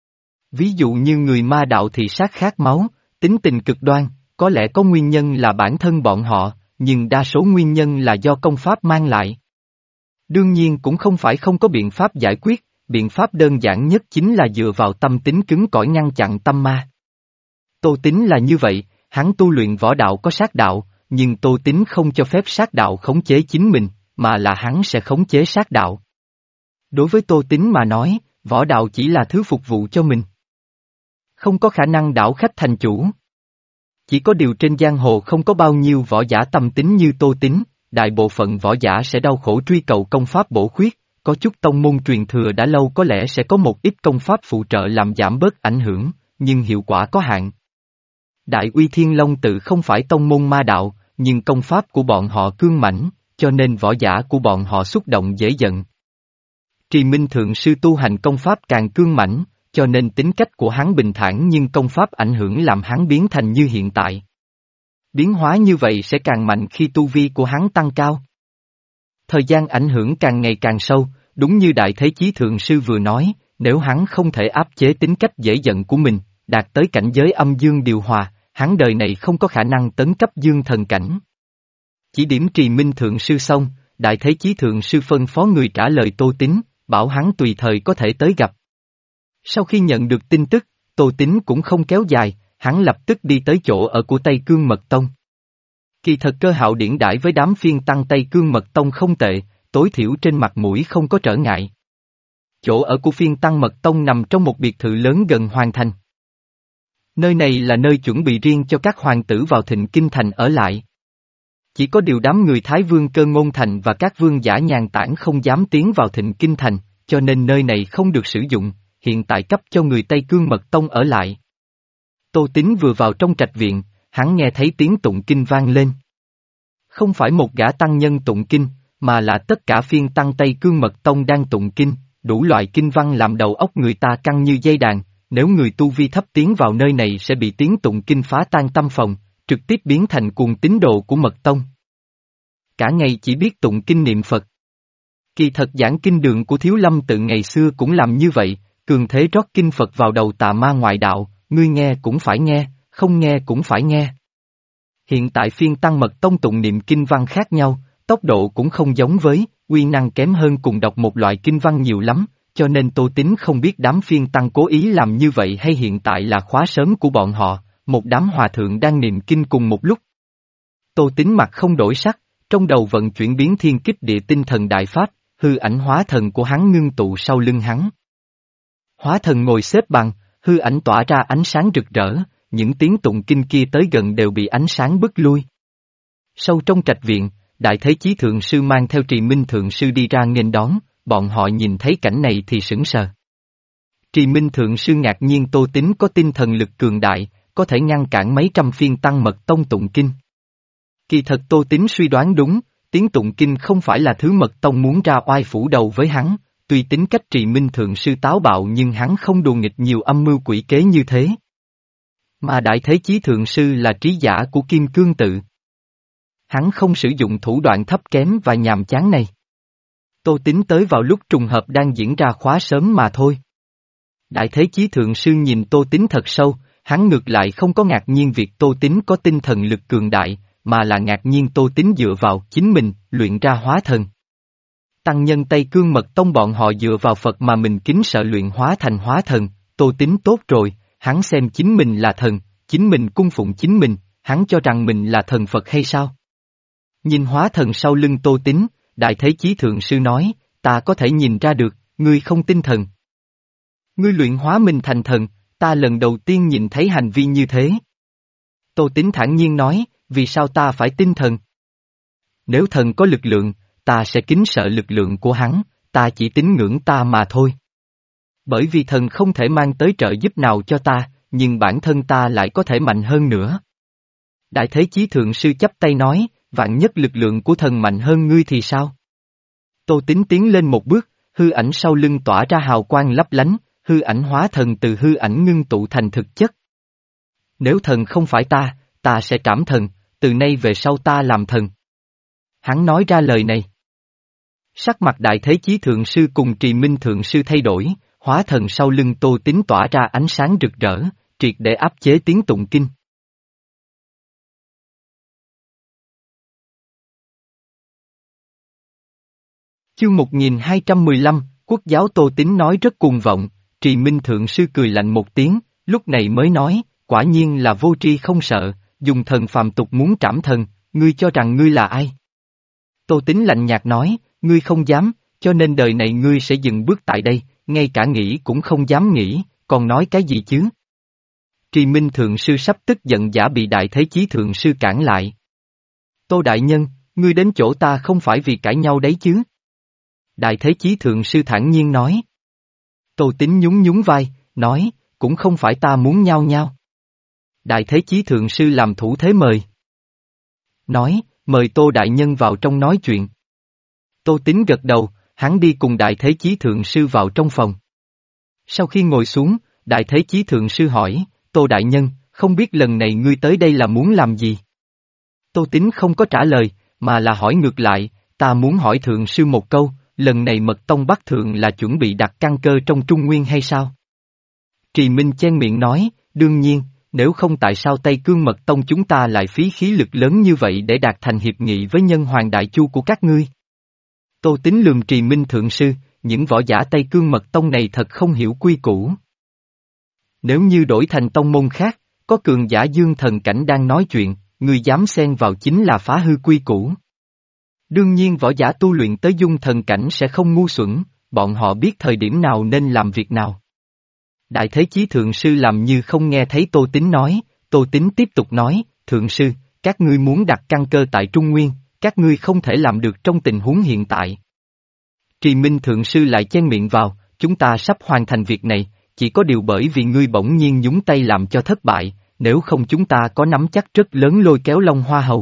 Ví dụ như người ma đạo thì sát khát máu, tính tình cực đoan, có lẽ có nguyên nhân là bản thân bọn họ, nhưng đa số nguyên nhân là do công pháp mang lại. Đương nhiên cũng không phải không có biện pháp giải quyết, biện pháp đơn giản nhất chính là dựa vào tâm tính cứng cỏi ngăn chặn tâm ma. Tô Tín là như vậy, hắn tu luyện võ đạo có sát đạo, nhưng Tô Tín không cho phép sát đạo khống chế chính mình, mà là hắn sẽ khống chế sát đạo. Đối với Tô Tín mà nói, võ đạo chỉ là thứ phục vụ cho mình. Không có khả năng đảo khách thành chủ. Chỉ có điều trên giang hồ không có bao nhiêu võ giả tâm tính như Tô Tín, đại bộ phận võ giả sẽ đau khổ truy cầu công pháp bổ khuyết, có chút tông môn truyền thừa đã lâu có lẽ sẽ có một ít công pháp phụ trợ làm giảm bớt ảnh hưởng, nhưng hiệu quả có hạn. Đại Uy Thiên Long tự không phải tông môn ma đạo, nhưng công pháp của bọn họ cương mãnh, cho nên võ giả của bọn họ xúc động dễ giận. Trì Minh Thượng Sư tu hành công pháp càng cương mãnh, cho nên tính cách của hắn bình thản nhưng công pháp ảnh hưởng làm hắn biến thành như hiện tại. Biến hóa như vậy sẽ càng mạnh khi tu vi của hắn tăng cao. Thời gian ảnh hưởng càng ngày càng sâu, đúng như Đại Thế Chí Thượng Sư vừa nói, nếu hắn không thể áp chế tính cách dễ giận của mình, đạt tới cảnh giới âm dương điều hòa, hắn đời này không có khả năng tấn cấp dương thần cảnh. Chỉ điểm Trì Minh Thượng Sư xong, Đại Thế Chí Thượng Sư phân phó người trả lời Tô Tín, bảo hắn tùy thời có thể tới gặp. Sau khi nhận được tin tức, Tô Tín cũng không kéo dài, hắn lập tức đi tới chỗ ở của Tây Cương Mật Tông. Kỳ thật Cơ Hạo điển đãi với đám phiên tăng Tây Cương Mật Tông không tệ, tối thiểu trên mặt mũi không có trở ngại. Chỗ ở của phiên tăng Mật Tông nằm trong một biệt thự lớn gần Hoàng Thành. Nơi này là nơi chuẩn bị riêng cho các hoàng tử vào Thịnh Kinh Thành ở lại. Chỉ có điều đám người Thái Vương Cơ Ngôn Thành và các vương giả nhàn tản không dám tiến vào Thịnh Kinh Thành, cho nên nơi này không được sử dụng, hiện tại cấp cho người Tây Cương Mật Tông ở lại. Tô Tín vừa vào trong trạch viện, hắn nghe thấy tiếng tụng kinh vang lên. Không phải một gã tăng nhân tụng kinh, mà là tất cả phiên tăng Tây Cương Mật Tông đang tụng kinh, đủ loại kinh văn làm đầu óc người ta căng như dây đàn, nếu người tu vi thấp tiến vào nơi này sẽ bị tiếng tụng kinh phá tan tâm phòng, trực tiếp biến thành cuồng tín đồ của Mật Tông. Cả ngày chỉ biết tụng kinh niệm Phật. Kỳ thật giảng kinh đường của Thiếu Lâm tự ngày xưa cũng làm như vậy, cường thế rót kinh Phật vào đầu tà ma ngoại đạo, ngươi nghe cũng phải nghe, không nghe cũng phải nghe. Hiện tại phiên tăng Mật Tông tụng niệm kinh văn khác nhau, tốc độ cũng không giống với, uy năng kém hơn cùng đọc một loại kinh văn nhiều lắm, cho nên Tô Tín không biết đám phiên tăng cố ý làm như vậy hay hiện tại là khóa sớm của bọn họ, một đám hòa thượng đang niệm kinh cùng một lúc. Tô Tín mặt không đổi sắc, trong đầu vận chuyển biến thiên kích địa tinh thần đại pháp, hư ảnh hóa thần của hắn ngưng tụ sau lưng hắn. Hóa thần ngồi xếp bằng, hư ảnh tỏa ra ánh sáng rực rỡ, những tiếng tụng kinh kia tới gần đều bị ánh sáng bức lui. Sâu trong trạch viện, Đại Thế Chí Thượng Sư mang theo Trì Minh Thượng Sư đi ra nghênh đón, bọn họ nhìn thấy cảnh này thì sững sờ. Trì Minh Thượng Sư ngạc nhiên Tô Tín có tinh thần lực cường đại, có thể ngăn cản mấy trăm phiên tăng Mật Tông tụng kinh. Kỳ thật Tô Tín suy đoán đúng, tiếng tụng kinh không phải là thứ Mật Tông muốn ra oai phủ đầu với hắn, tuy tính cách Trì Minh Thượng Sư táo bạo nhưng hắn không đùa nghịch nhiều âm mưu quỷ kế như thế. Mà Đại Thế Chí Thượng Sư là trí giả của Kim Cương tự. Hắn không sử dụng thủ đoạn thấp kém và nhàm chán này. Tô Tín tới vào lúc trùng hợp đang diễn ra khóa sớm mà thôi. Đại Thế Chí Thượng Sư nhìn Tô Tín thật sâu, hắn ngược lại không có ngạc nhiên việc Tô Tín có tinh thần lực cường đại, mà là ngạc nhiên Tô Tín dựa vào chính mình, luyện ra hóa thần. Tăng nhân Tây Cương Mật Tông bọn họ dựa vào Phật mà mình kính sợ luyện hóa thành hóa thần, Tô Tín tốt rồi, hắn xem chính mình là thần, chính mình cung phụng chính mình, hắn cho rằng mình là thần Phật hay sao? Nhìn hóa thần sau lưng Tô Tín, Đại Thế Chí Thượng Sư nói, ta có thể nhìn ra được, ngươi không tin thần. Ngươi luyện hóa mình thành thần, ta lần đầu tiên nhìn thấy hành vi như thế. Tô Tín thản nhiên nói, vì sao ta phải tin thần? Nếu thần có lực lượng, ta sẽ kính sợ lực lượng của hắn, ta chỉ tín ngưỡng ta mà thôi. Bởi vì thần không thể mang tới trợ giúp nào cho ta, nhưng bản thân ta lại có thể mạnh hơn nữa. Đại Thế Chí Thượng Sư chắp tay nói, vạn nhất lực lượng của thần mạnh hơn ngươi thì sao? Tô Tín tiến lên một bước, hư ảnh sau lưng tỏa ra hào quang lấp lánh, hư ảnh hóa thần từ hư ảnh ngưng tụ thành thực chất. Nếu thần không phải ta, ta sẽ trảm thần, từ nay về sau ta làm thần. Hắn nói ra lời này. Sắc mặt Đại Thế Chí Thượng Sư cùng Trì Minh Thượng Sư thay đổi, hóa thần sau lưng Tô Tín tỏa ra ánh sáng rực rỡ, triệt để áp chế tiếng tụng kinh. Chương một nghìn hai trăm mười lăm, Quốc giáo Tô Tín nói rất cuồng vọng, Trì Minh Thượng Sư cười lạnh một tiếng, lúc này mới nói, quả nhiên là vô tri không sợ, dùng thần phàm tục muốn trảm thần, ngươi cho rằng ngươi là ai? Tô Tín lạnh nhạt nói, ngươi không dám, cho nên đời này ngươi sẽ dừng bước tại đây, ngay cả nghĩ cũng không dám nghĩ, còn nói cái gì chứ? Trì Minh Thượng Sư sắp tức giận giả bị Đại Thế Chí Thượng Sư cản lại. Tô Đại Nhân, ngươi đến chỗ ta không phải vì cãi nhau đấy chứ? Đại Thế Chí Thượng Sư thản nhiên nói. Tô Tín nhún nhún vai, nói, cũng không phải ta muốn nhao nhao. Đại Thế Chí Thượng Sư làm thủ thế mời. Nói, mời Tô Đại Nhân vào trong nói chuyện. Tô Tín gật đầu, hắn đi cùng Đại Thế Chí Thượng Sư vào trong phòng. Sau khi ngồi xuống, Đại Thế Chí Thượng Sư hỏi, Tô Đại Nhân, không biết lần này ngươi tới đây là muốn làm gì? Tô Tín không có trả lời, mà là hỏi ngược lại, ta muốn hỏi Thượng Sư một câu, lần này Mật Tông Bắc Thượng là chuẩn bị đặt căn cơ trong Trung Nguyên hay sao? Trì Minh chen miệng nói, đương nhiên, nếu không tại sao Tây Cương Mật Tông chúng ta lại phí khí lực lớn như vậy để đạt thành hiệp nghị với nhân hoàng đại chu của các ngươi? Tô Tín lườm Trì Minh Thượng Sư, những võ giả Tây Cương Mật Tông này thật không hiểu quy củ. Nếu như đổi thành tông môn khác, có cường giả dương thần cảnh đang nói chuyện, người dám xen vào chính là phá hư quy củ. Đương nhiên võ giả tu luyện tới dung thần cảnh sẽ không ngu xuẩn, bọn họ biết thời điểm nào nên làm việc nào. Đại Thế Chí Thượng Sư làm như không nghe thấy Tô Tín nói, Tô Tín tiếp tục nói, Thượng Sư, các ngươi muốn đặt căn cơ tại Trung Nguyên, các ngươi không thể làm được trong tình huống hiện tại. Trì Minh Thượng Sư lại chen miệng vào, chúng ta sắp hoàn thành việc này, chỉ có điều bởi vì ngươi bỗng nhiên nhúng tay làm cho thất bại, nếu không chúng ta có nắm chắc rất lớn lôi kéo Long Hoa Hầu.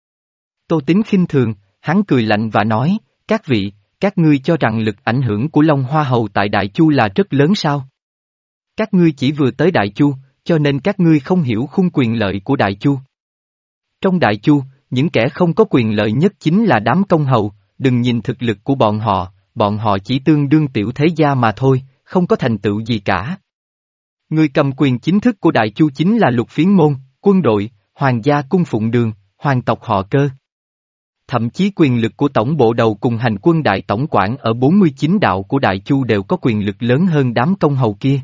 Tô Tín khinh thường, hắn cười lạnh và nói, các vị, các ngươi cho rằng lực ảnh hưởng của Long Hoa Hầu tại Đại Chu là rất lớn sao? Các ngươi chỉ vừa tới Đại Chu, cho nên các ngươi không hiểu khung quyền lợi của Đại Chu. Trong Đại Chu, những kẻ không có quyền lợi nhất chính là đám công hầu, đừng nhìn thực lực của bọn họ, bọn họ chỉ tương đương tiểu thế gia mà thôi, không có thành tựu gì cả. Người cầm quyền chính thức của Đại Chu chính là Lục Phiến Môn, quân đội, hoàng gia cung phụng đường, hoàng tộc họ Cơ. Thậm chí quyền lực của tổng bộ đầu cùng hành quân đại tổng quản ở bốn mươi chín đạo của Đại Chu đều có quyền lực lớn hơn đám công hầu kia.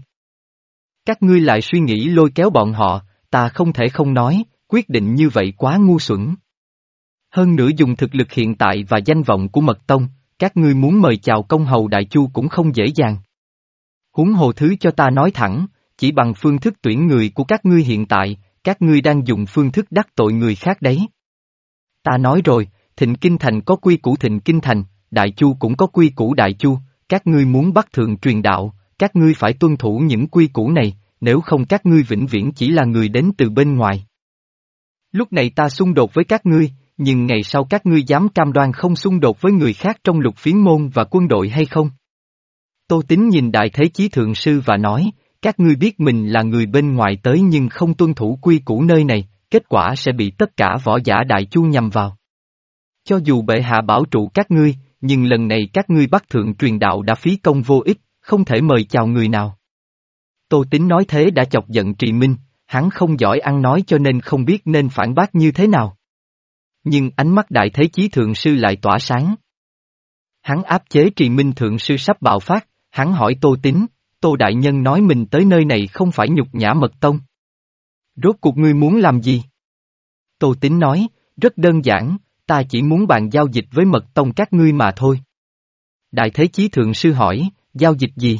Các ngươi lại suy nghĩ lôi kéo bọn họ, ta không thể không nói, quyết định như vậy quá ngu xuẩn. Hơn nữa dùng thực lực hiện tại và danh vọng của Mật Tông, các ngươi muốn mời chào công hầu Đại Chu cũng không dễ dàng. Huống hồ thứ cho ta nói thẳng, chỉ bằng phương thức tuyển người của các ngươi hiện tại, các ngươi đang dùng phương thức đắc tội người khác đấy. Ta nói rồi, Thịnh Kinh Thành có quy củ Thịnh Kinh Thành, Đại Chu cũng có quy củ Đại Chu, các ngươi muốn bắt thượng truyền đạo, các ngươi phải tuân thủ những quy củ này, nếu không các ngươi vĩnh viễn chỉ là người đến từ bên ngoài. Lúc này ta xung đột với các ngươi, nhưng ngày sau các ngươi dám cam đoan không xung đột với người khác trong Lục Phiến Môn và quân đội hay không? Tô Tín nhìn Đại Thế Chí Thượng Sư và nói, các ngươi biết mình là người bên ngoài tới nhưng không tuân thủ quy củ nơi này, kết quả sẽ bị tất cả võ giả Đại Chu nhằm vào. Cho dù bệ hạ bảo trụ các ngươi, nhưng lần này các ngươi Bắc Thượng truyền đạo đã phí công vô ích, không thể mời chào người nào. Tô Tín nói thế đã chọc giận Trì Minh, hắn không giỏi ăn nói cho nên không biết nên phản bác như thế nào. Nhưng ánh mắt Đại Thế Chí Thượng Sư lại tỏa sáng. Hắn áp chế Trì Minh Thượng Sư sắp bạo phát, hắn hỏi Tô Tín, Tô Đại Nhân nói mình tới nơi này không phải nhục nhã Mật Tông. Rốt cuộc ngươi muốn làm gì? Tô Tín nói, rất đơn giản, ta chỉ muốn bàn giao dịch với Mật Tông các ngươi mà thôi. Đại Thế Chí Thượng Sư hỏi, giao dịch gì?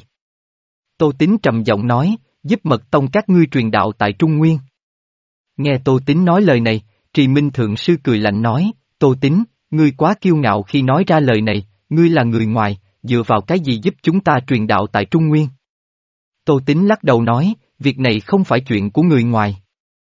Tô Tín trầm giọng nói, giúp Mật Tông các ngươi truyền đạo tại Trung Nguyên. Nghe Tô Tín nói lời này, Trì Minh Thượng Sư cười lạnh nói, Tô Tín, ngươi quá kiêu ngạo khi nói ra lời này, ngươi là người ngoài, dựa vào cái gì giúp chúng ta truyền đạo tại Trung Nguyên? Tô Tín lắc đầu nói, việc này không phải chuyện của người ngoài.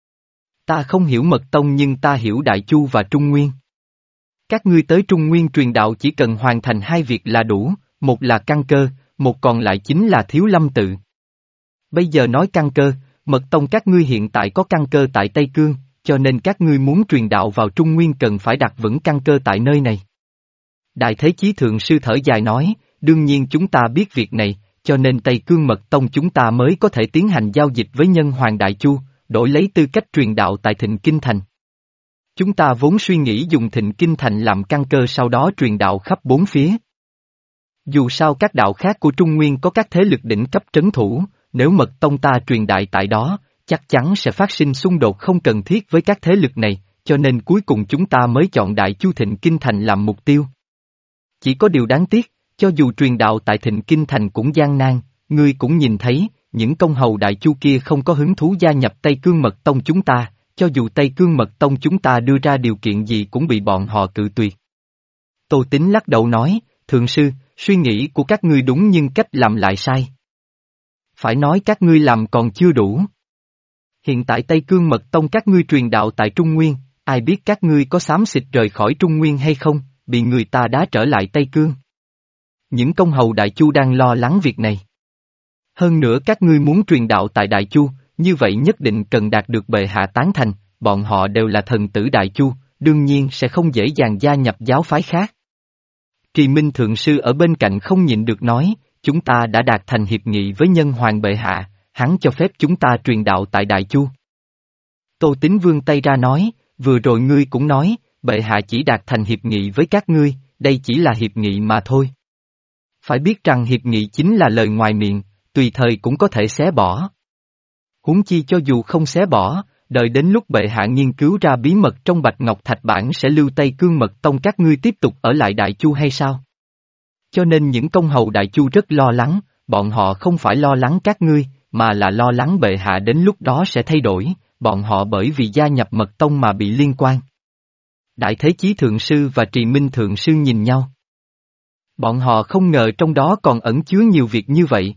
Ta không hiểu Mật Tông nhưng ta hiểu Đại Chu và Trung Nguyên. Các ngươi tới Trung Nguyên truyền đạo chỉ cần hoàn thành hai việc là đủ, một là căn cơ, một còn lại chính là Thiếu Lâm Tự. Bây giờ nói căn cơ, Mật Tông các ngươi hiện tại có căn cơ tại Tây Cương, cho nên các ngươi muốn truyền đạo vào Trung Nguyên cần phải đặt vững căn cơ tại nơi này. Đại Thế Chí Thượng Sư thở dài nói, đương nhiên chúng ta biết việc này, cho nên Tây Cương Mật Tông chúng ta mới có thể tiến hành giao dịch với Nhân Hoàng Đại Chu, đổi lấy tư cách truyền đạo tại Thịnh Kinh Thành. Chúng ta vốn suy nghĩ dùng Thịnh Kinh Thành làm căn cơ sau đó truyền đạo khắp bốn phía. Dù sao các đạo khác của Trung Nguyên có các thế lực đỉnh cấp trấn thủ, nếu Mật Tông ta truyền đại tại đó, chắc chắn sẽ phát sinh xung đột không cần thiết với các thế lực này, cho nên cuối cùng chúng ta mới chọn Đại Chu Thịnh Kinh Thành làm mục tiêu. Chỉ có điều đáng tiếc, cho dù truyền đạo tại Thịnh Kinh Thành cũng gian nan, ngươi cũng nhìn thấy, những công hầu Đại Chu kia không có hứng thú gia nhập Tây Cương Mật Tông chúng ta, cho dù Tây Cương Mật Tông chúng ta đưa ra điều kiện gì cũng bị bọn họ cự tuyệt. Tô Tín lắc đầu nói, Thượng Sư, suy nghĩ của các ngươi đúng nhưng cách làm lại sai. Phải nói các ngươi làm còn chưa đủ. Hiện tại Tây Cương Mật Tông các ngươi truyền đạo tại Trung Nguyên, ai biết các ngươi có xám xịt rời khỏi Trung Nguyên hay không, bị người ta đá trở lại Tây Cương. Những công hầu Đại Chu đang lo lắng việc này. Hơn nữa các ngươi muốn truyền đạo tại Đại Chu, như vậy nhất định cần đạt được bệ hạ tán thành, bọn họ đều là thần tử Đại Chu, đương nhiên sẽ không dễ dàng gia nhập giáo phái khác. Trì Minh Thượng Sư ở bên cạnh không nhịn được nói, chúng ta đã đạt thành hiệp nghị với Nhân Hoàng bệ hạ, hắn cho phép chúng ta truyền đạo tại Đại Chu. Tô Tín vươn tay ra nói, vừa rồi ngươi cũng nói, bệ hạ chỉ đạt thành hiệp nghị với các ngươi, đây chỉ là hiệp nghị mà thôi. Phải biết rằng hiệp nghị chính là lời ngoài miệng, tùy thời cũng có thể xé bỏ. Huống chi cho dù không xé bỏ, đợi đến lúc bệ hạ nghiên cứu ra bí mật trong Bạch Ngọc Thạch Bản sẽ lưu Tây Cương Mật Tông các ngươi tiếp tục ở lại Đại Chu hay sao? Cho nên những công hầu Đại Chu rất lo lắng, bọn họ không phải lo lắng các ngươi, mà là lo lắng bệ hạ đến lúc đó sẽ thay đổi, bọn họ bởi vì gia nhập Mật Tông mà bị liên quan. Đại Thế Chí Thượng Sư và Trì Minh Thượng Sư nhìn nhau. Bọn họ không ngờ trong đó còn ẩn chứa nhiều việc như vậy.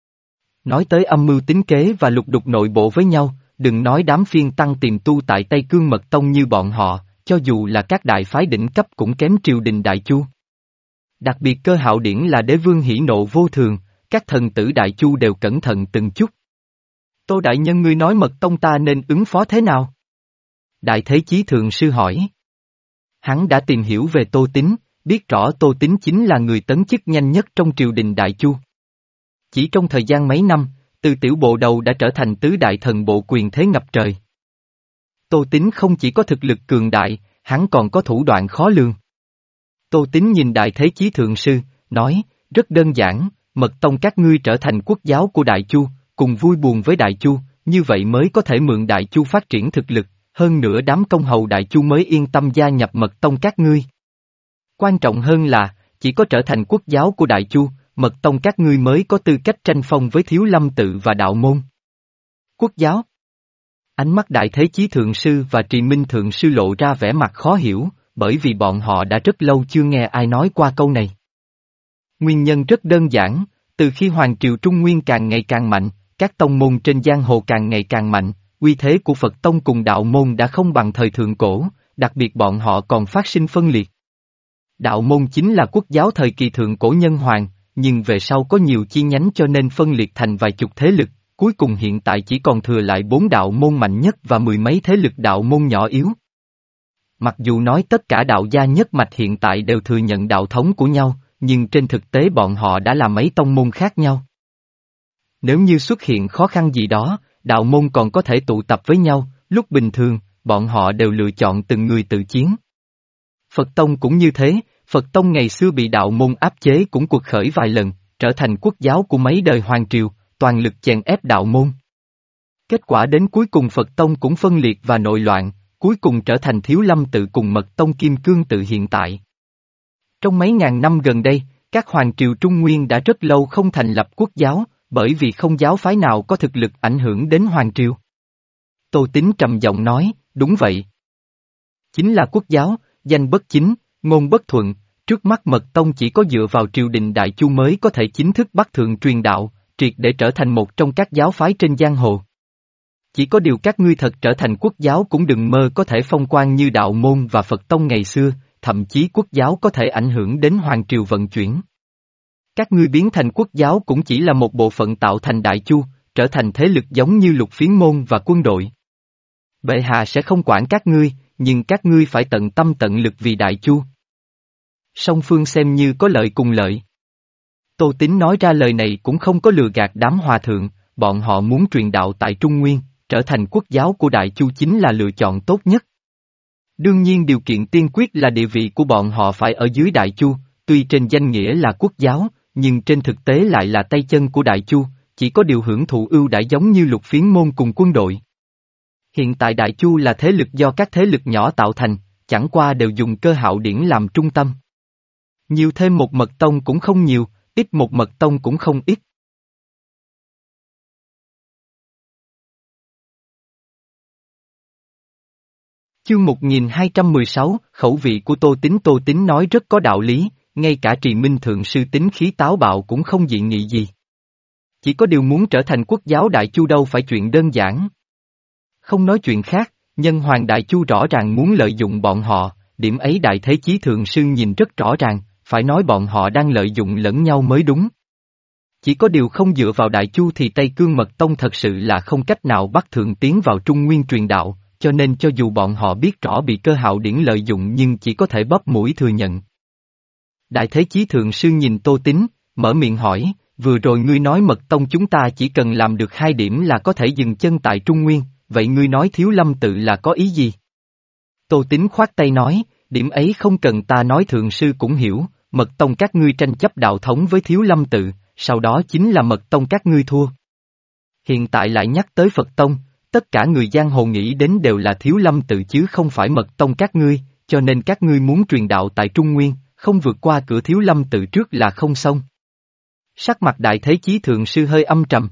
Nói tới âm mưu tính kế và lục đục nội bộ với nhau, đừng nói đám phiên tăng tiềm tu tại Tây Cương Mật Tông như bọn họ, cho dù là các đại phái đỉnh cấp cũng kém triều đình Đại Chu. Đặc biệt Cơ Hạo Điển là đế vương hỉ nộ vô thường, các thần tử Đại Chu đều cẩn thận từng chút. Tô Đại Nhân ngươi nói Mật Tông ta nên ứng phó thế nào? Đại Thế Chí Thượng Sư hỏi. Hắn đã tìm hiểu về Tô Tín, biết rõ Tô Tín chính là người tấn chức nhanh nhất trong triều đình Đại Chu. Chỉ trong thời gian mấy năm, từ tiểu bộ đầu đã trở thành tứ đại thần bộ quyền thế ngập trời. Tô Tín không chỉ có thực lực cường đại, hắn còn có thủ đoạn khó lường. Tô Tín nhìn Đại Thế Chí Thượng Sư, nói, rất đơn giản, Mật Tông các ngươi trở thành quốc giáo của Đại Chu, cùng vui buồn với Đại Chu, như vậy mới có thể mượn Đại Chu phát triển thực lực, hơn nữa đám công hầu Đại Chu mới yên tâm gia nhập Mật Tông các ngươi. Quan trọng hơn là, chỉ có trở thành quốc giáo của Đại Chu, Mật Tông các ngươi mới có tư cách tranh phong với Thiếu Lâm Tự và Đạo Môn. Quốc giáo? Ánh mắt Đại Thế Chí Thượng Sư và Trì Minh Thượng Sư lộ ra vẻ mặt khó hiểu, bởi vì bọn họ đã rất lâu chưa nghe ai nói qua câu này. Nguyên nhân rất đơn giản, từ khi Hoàng Triều Trung Nguyên càng ngày càng mạnh, các tông môn trên giang hồ càng ngày càng mạnh, uy thế của Phật Tông cùng Đạo Môn đã không bằng thời thượng cổ, đặc biệt bọn họ còn phát sinh phân liệt. Đạo Môn chính là quốc giáo thời kỳ thượng cổ nhân hoàng, nhưng về sau có nhiều chi nhánh cho nên phân liệt thành vài chục thế lực, cuối cùng hiện tại chỉ còn thừa lại bốn đạo môn mạnh nhất và mười mấy thế lực đạo môn nhỏ yếu. Mặc dù nói tất cả đạo gia nhất mạch hiện tại đều thừa nhận đạo thống của nhau, nhưng trên thực tế bọn họ đã là mấy tông môn khác nhau. Nếu như xuất hiện khó khăn gì đó, đạo môn còn có thể tụ tập với nhau, lúc bình thường, bọn họ đều lựa chọn từng người tự chiến. Phật Tông cũng như thế, Phật Tông ngày xưa bị đạo môn áp chế cũng cuộc khởi vài lần, trở thành quốc giáo của mấy đời hoàng triều, toàn lực chèn ép đạo môn. Kết quả đến cuối cùng Phật Tông cũng phân liệt và nội loạn, cuối cùng trở thành Thiếu Lâm Tự cùng Mật Tông Kim Cương Tự hiện tại. Trong mấy ngàn năm gần đây, các hoàng triều Trung Nguyên đã rất lâu không thành lập quốc giáo, bởi vì không giáo phái nào có thực lực ảnh hưởng đến hoàng triều. Tô Tín trầm giọng nói, đúng vậy. Chính là quốc giáo, danh bất chính, ngôn bất thuận, trước mắt Mật Tông chỉ có dựa vào triều đình Đại Chu mới có thể chính thức bắt thượng truyền đạo, triệt để trở thành một trong các giáo phái trên giang hồ. Chỉ có điều các ngươi thật trở thành quốc giáo cũng đừng mơ có thể phong quang như đạo môn và Phật Tông ngày xưa, thậm chí quốc giáo có thể ảnh hưởng đến hoàng triều vận chuyển. Các ngươi biến thành quốc giáo cũng chỉ là một bộ phận tạo thành Đại Chu, trở thành thế lực giống như Lục Phiến môn và quân đội. Bệ hạ sẽ không quản các ngươi, nhưng các ngươi phải tận tâm tận lực vì Đại Chu. Song phương xem như có lợi cùng lợi. Tô Tín nói ra lời này cũng không có lừa gạt đám hòa thượng, bọn họ muốn truyền đạo tại Trung Nguyên, trở thành quốc giáo của Đại Chu chính là lựa chọn tốt nhất. Đương nhiên điều kiện tiên quyết là địa vị của bọn họ phải ở dưới Đại Chu, tuy trên danh nghĩa là quốc giáo, nhưng trên thực tế lại là tay chân của Đại Chu, chỉ có điều hưởng thụ ưu đãi giống như Lục Phiến môn cùng quân đội. Hiện tại Đại Chu là thế lực do các thế lực nhỏ tạo thành, chẳng qua đều dùng Cơ Hạo Điển làm trung tâm. Nhiều thêm một mật tông cũng không nhiều, ít một mật tông cũng không ít. Chương một nghìn hai trăm mười sáu, khẩu vị của Tô Tín Tô Tín nói rất có đạo lý, ngay cả Trì Minh Thượng Sư tính khí táo bạo cũng không dị nghị gì. Chỉ có điều muốn trở thành quốc giáo Đại Chu đâu phải chuyện đơn giản. Không nói chuyện khác, nhân hoàng Đại Chu rõ ràng muốn lợi dụng bọn họ, điểm ấy Đại Thế Chí Thượng Sư nhìn rất rõ ràng, phải nói bọn họ đang lợi dụng lẫn nhau mới đúng. Chỉ có điều không dựa vào Đại Chu thì Tây Cương Mật Tông thật sự là không cách nào bắt Thượng tiến vào Trung Nguyên truyền đạo, cho nên cho dù bọn họ biết rõ bị Cơ Hạo Điển lợi dụng nhưng chỉ có thể bóp mũi thừa nhận. Đại Thế Chí Thượng Sư nhìn Tô Tín, mở miệng hỏi, vừa rồi ngươi nói Mật Tông chúng ta chỉ cần làm được hai điểm là có thể dừng chân tại Trung Nguyên, vậy ngươi nói Thiếu Lâm Tự là có ý gì? Tô Tín khoát tay nói, điểm ấy không cần ta nói Thượng Sư cũng hiểu, Mật Tông các ngươi tranh chấp đạo thống với Thiếu Lâm Tự, sau đó chính là Mật Tông các ngươi thua. Hiện tại lại nhắc tới Phật Tông, tất cả người giang hồ nghĩ đến đều là Thiếu Lâm Tự chứ không phải Mật Tông các ngươi, cho nên các ngươi muốn truyền đạo tại Trung Nguyên, không vượt qua cửa Thiếu Lâm Tự trước là không xong. Sắc mặt Đại Thế Chí Thượng Sư hơi âm trầm.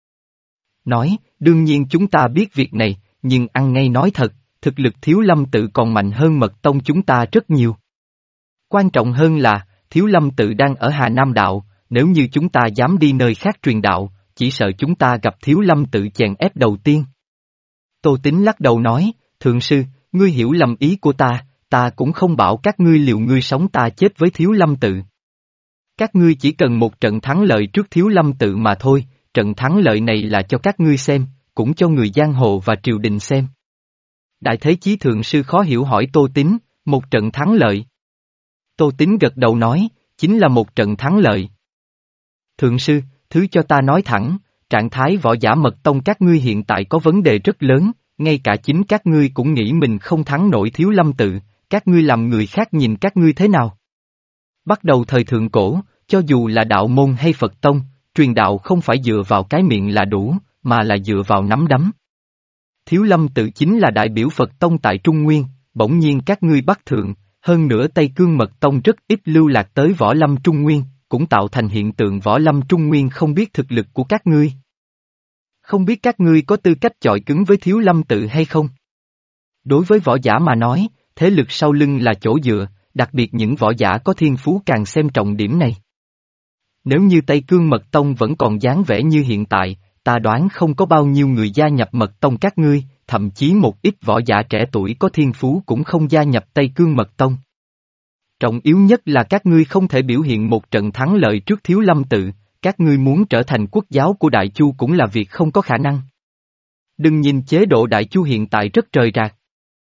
Nói, đương nhiên chúng ta biết việc này, nhưng ăn ngay nói thật, thực lực Thiếu Lâm Tự còn mạnh hơn Mật Tông chúng ta rất nhiều. Quan trọng hơn là, Thiếu Lâm Tự đang ở Hà Nam Đạo, nếu như chúng ta dám đi nơi khác truyền đạo, chỉ sợ chúng ta gặp Thiếu Lâm Tự chèn ép đầu tiên. Tô Tín lắc đầu nói, Thượng Sư, ngươi hiểu lầm ý của ta, ta cũng không bảo các ngươi liều ngươi sống ta chết với Thiếu Lâm Tự. Các ngươi chỉ cần một trận thắng lợi trước Thiếu Lâm Tự mà thôi, trận thắng lợi này là cho các ngươi xem, cũng cho người giang hồ và triều đình xem. Đại Thế Chí Thượng Sư khó hiểu hỏi Tô Tín, một trận thắng lợi. Tô Tín gật đầu nói, chính là một trận thắng lợi. Thượng Sư, thứ cho ta nói thẳng, trạng thái võ giả Mật Tông các ngươi hiện tại có vấn đề rất lớn, ngay cả chính các ngươi cũng nghĩ mình không thắng nổi Thiếu Lâm Tự, các ngươi làm người khác nhìn các ngươi thế nào? Bắt đầu thời thượng cổ, cho dù là đạo môn hay Phật Tông, truyền đạo không phải dựa vào cái miệng là đủ, mà là dựa vào nắm đấm. Thiếu Lâm Tự chính là đại biểu Phật Tông tại Trung Nguyên, bỗng nhiên các ngươi bắt thượng, hơn nữa Tây Cương Mật Tông rất ít lưu lạc tới Võ Lâm Trung Nguyên, cũng tạo thành hiện tượng Võ Lâm Trung Nguyên không biết thực lực của các ngươi. Không biết các ngươi có tư cách chọi cứng với Thiếu Lâm Tự hay không? Đối với võ giả mà nói, thế lực sau lưng là chỗ dựa, đặc biệt những võ giả có thiên phú càng xem trọng điểm này. Nếu như Tây Cương Mật Tông vẫn còn dáng vẻ như hiện tại, ta đoán không có bao nhiêu người gia nhập Mật Tông các ngươi, thậm chí một ít võ giả trẻ tuổi có thiên phú cũng không gia nhập Tây Cương Mật Tông. Trọng yếu nhất là các ngươi không thể biểu hiện một trận thắng lợi trước Thiếu Lâm Tự, các ngươi muốn trở thành quốc giáo của Đại Chu cũng là việc không có khả năng. Đừng nhìn chế độ Đại Chu hiện tại rất rời rạc.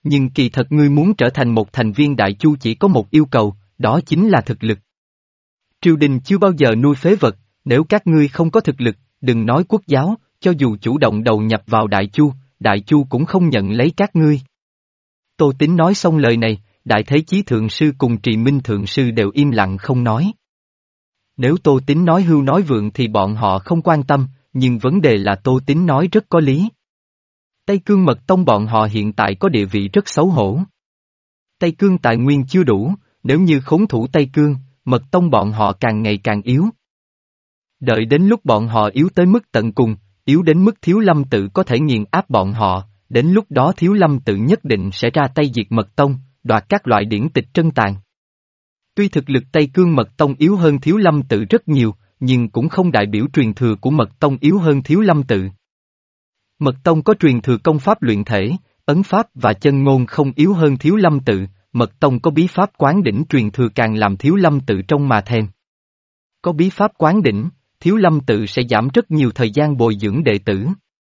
Nhưng kỳ thật ngươi muốn trở thành một thành viên Đại Chu chỉ có một yêu cầu, đó chính là thực lực. Triều đình chưa bao giờ nuôi phế vật, nếu các ngươi không có thực lực, đừng nói quốc giáo, cho dù chủ động đầu nhập vào Đại Chu, Đại Chu cũng không nhận lấy các ngươi. Tô Tín nói xong lời này, Đại Thế Chí Thượng Sư cùng Trì Minh Thượng Sư đều im lặng không nói. Nếu Tô Tín nói hưu nói vượng thì bọn họ không quan tâm, nhưng vấn đề là Tô Tín nói rất có lý. Tây Cương Mật Tông bọn họ hiện tại có địa vị rất xấu hổ. Tây Cương tài nguyên chưa đủ, nếu như khốn thủ Tây Cương, Mật Tông bọn họ càng ngày càng yếu. Đợi đến lúc bọn họ yếu tới mức tận cùng, yếu đến mức Thiếu Lâm Tự có thể nghiền áp bọn họ, đến lúc đó Thiếu Lâm Tự nhất định sẽ ra tay diệt Mật Tông, đoạt các loại điển tịch trân tàn. Tuy thực lực Tây Cương Mật Tông yếu hơn Thiếu Lâm Tự rất nhiều, nhưng cũng không đại biểu truyền thừa của Mật Tông yếu hơn Thiếu Lâm Tự. Mật Tông có truyền thừa công pháp luyện thể, ấn pháp và chân ngôn không yếu hơn Thiếu Lâm Tự, Mật Tông có bí pháp quán đỉnh truyền thừa càng làm Thiếu Lâm Tự trong mà thèm. Có bí pháp quán đỉnh, Thiếu Lâm Tự sẽ giảm rất nhiều thời gian bồi dưỡng đệ tử.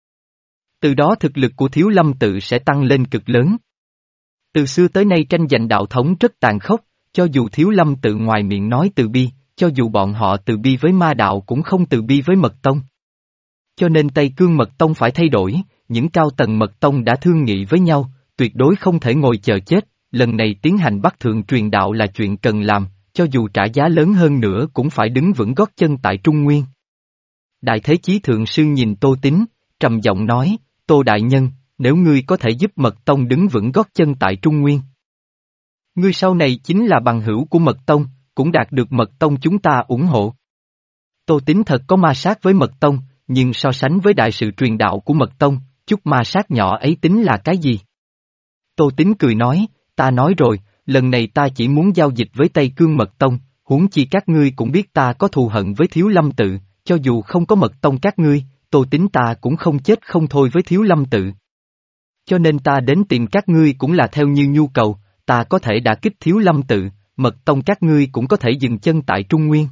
Từ đó thực lực của Thiếu Lâm Tự sẽ tăng lên cực lớn. Từ xưa tới nay tranh giành đạo thống rất tàn khốc, cho dù Thiếu Lâm Tự ngoài miệng nói từ bi, cho dù bọn họ từ bi với ma đạo cũng không từ bi với Mật Tông. Cho nên Tây Cương Mật Tông phải thay đổi, những cao tầng Mật Tông đã thương nghị với nhau, tuyệt đối không thể ngồi chờ chết, lần này tiến hành Bắc Thượng truyền đạo là chuyện cần làm, cho dù trả giá lớn hơn nữa cũng phải đứng vững gót chân tại Trung Nguyên. Đại Thế Chí Thượng Sư nhìn Tô Tín, trầm giọng nói, Tô Đại Nhân, nếu ngươi có thể giúp Mật Tông đứng vững gót chân tại Trung Nguyên. Ngươi sau này chính là bằng hữu của Mật Tông, cũng đạt được Mật Tông chúng ta ủng hộ. Tô Tín thật có ma sát với Mật Tông, nhưng so sánh với đại sự truyền đạo của Mật Tông, chút ma sát nhỏ ấy tính là cái gì? Tô Tín cười nói, ta nói rồi, lần này ta chỉ muốn giao dịch với Tây Cương Mật Tông, huống chi các ngươi cũng biết ta có thù hận với Thiếu Lâm Tự, cho dù không có Mật Tông các ngươi, Tô Tín ta cũng không chết không thôi với Thiếu Lâm Tự. Cho nên ta đến tìm các ngươi cũng là theo như nhu cầu, ta có thể đả kích Thiếu Lâm Tự, Mật Tông các ngươi cũng có thể dừng chân tại Trung Nguyên.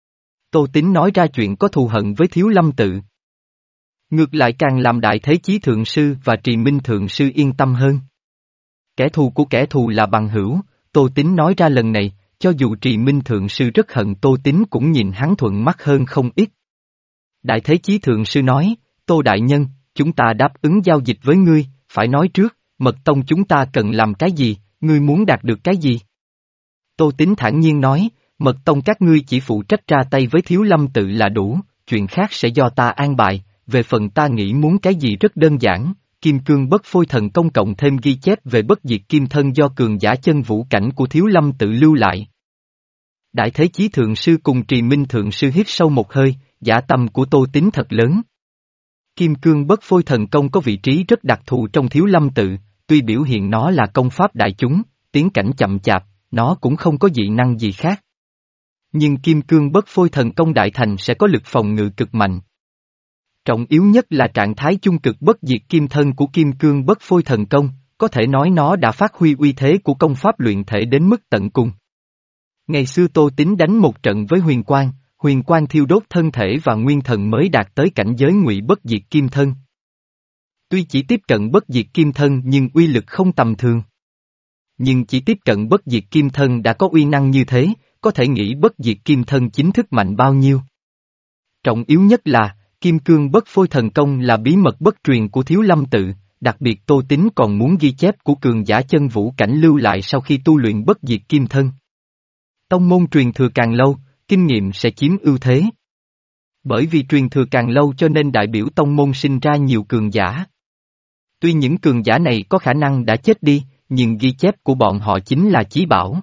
Tô Tín nói ra chuyện có thù hận với Thiếu Lâm Tự. Ngược lại càng làm Đại Thế Chí Thượng Sư và Trì Minh Thượng Sư yên tâm hơn. Kẻ thù của kẻ thù là bằng hữu, Tô Tín nói ra lần này, cho dù Trì Minh Thượng Sư rất hận Tô Tín cũng nhìn hắn thuận mắt hơn không ít. Đại Thế Chí Thượng Sư nói, Tô Đại Nhân, chúng ta đáp ứng giao dịch với ngươi, phải nói trước, Mật Tông chúng ta cần làm cái gì, ngươi muốn đạt được cái gì? Tô Tín thản nhiên nói, Mật Tông các ngươi chỉ phụ trách ra tay với Thiếu Lâm Tự là đủ, chuyện khác sẽ do ta an bài, về phần ta nghĩ muốn cái gì rất đơn giản, Kim Cương Bất Phôi Thần Công cộng thêm ghi chép về bất diệt kim thân do cường giả chân vũ cảnh của Thiếu Lâm Tự lưu lại. Đại Thế Chí Thượng Sư cùng Trì Minh Thượng Sư hít sâu một hơi, dã tâm của Tô Tín thật lớn. Kim Cương Bất Phôi Thần Công có vị trí rất đặc thù trong Thiếu Lâm Tự, tuy biểu hiện nó là công pháp đại chúng, tiến cảnh chậm chạp, nó cũng không có dị năng gì khác. Nhưng Kim Cương Bất Phôi Thần Công đại thành sẽ có lực phòng ngự cực mạnh. Trọng yếu nhất là trạng thái chung cực bất diệt kim thân của Kim Cương Bất Phôi Thần Công, có thể nói nó đã phát huy uy thế của công pháp luyện thể đến mức tận cùng. Ngày xưa Tô Tín đánh một trận với Huyền Quang, Huyền Quang thiêu đốt thân thể và nguyên thần mới đạt tới cảnh giới ngụy bất diệt kim thân. Tuy chỉ tiếp cận bất diệt kim thân nhưng uy lực không tầm thường. Nhưng chỉ tiếp cận bất diệt kim thân đã có uy năng như thế, có thể nghĩ bất diệt kim thân chính thức mạnh bao nhiêu. Trọng yếu nhất là, Kim Cương Bất Phôi Thần Công là bí mật bất truyền của Thiếu Lâm Tự, đặc biệt Tô Tín còn muốn ghi chép của cường giả chân vũ cảnh lưu lại sau khi tu luyện bất diệt kim thân. Tông môn truyền thừa càng lâu, kinh nghiệm sẽ chiếm ưu thế. Bởi vì truyền thừa càng lâu cho nên đại biểu tông môn sinh ra nhiều cường giả. Tuy những cường giả này có khả năng đã chết đi, nhưng ghi chép của bọn họ chính là chí bảo.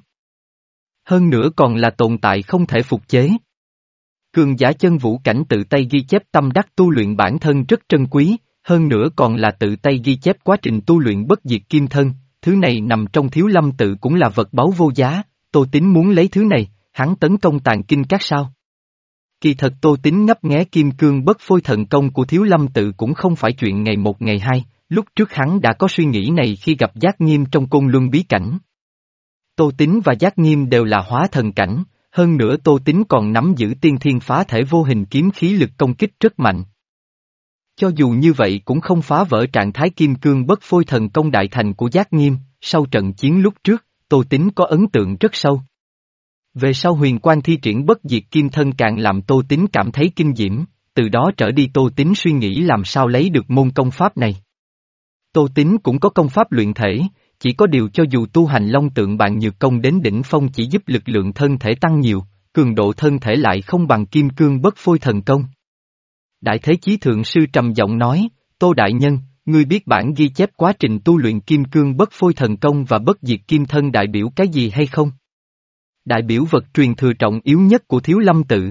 Hơn nữa còn là tồn tại không thể phục chế. Cường giả chân vũ cảnh tự tay ghi chép tâm đắc tu luyện bản thân rất trân quý, hơn nữa còn là tự tay ghi chép quá trình tu luyện bất diệt kim thân, thứ này nằm trong Thiếu Lâm Tự cũng là vật báu vô giá, Tô Tín muốn lấy thứ này, hắn tấn công tàn kinh các sao. Kỳ thật Tô Tín ngấp nghé Kim Cương Bất Phôi Thần Công của Thiếu Lâm Tự cũng không phải chuyện ngày một ngày hai, lúc trước hắn đã có suy nghĩ này khi gặp Giác Nghiêm trong Côn Luân bí cảnh. Tô Tín và Giác Nghiêm đều là hóa thần cảnh, hơn nữa Tô Tín còn nắm giữ tiên thiên phá thể vô hình kiếm khí lực công kích rất mạnh. Cho dù như vậy cũng không phá vỡ trạng thái Kim Cương Bất Phôi Thần Công đại thành của Giác Nghiêm, sau trận chiến lúc trước, Tô Tín có ấn tượng rất sâu. Về sau huyền quan thi triển bất diệt kim thân càng làm Tô Tín cảm thấy kinh diễm, từ đó trở đi Tô Tín suy nghĩ làm sao lấy được môn công pháp này. Tô Tín cũng có công pháp luyện thể, chỉ có điều cho dù tu hành long tượng bạn nhược công đến đỉnh phong chỉ giúp lực lượng thân thể tăng nhiều, cường độ thân thể lại không bằng kim cương bất phôi thần công. Đại Thế Chí Thượng Sư trầm giọng nói, Tô Đại Nhân, ngươi biết bản ghi chép quá trình tu luyện kim cương bất phôi thần công và bất diệt kim thân đại biểu cái gì hay không? Đại biểu vật truyền thừa trọng yếu nhất của Thiếu Lâm Tự.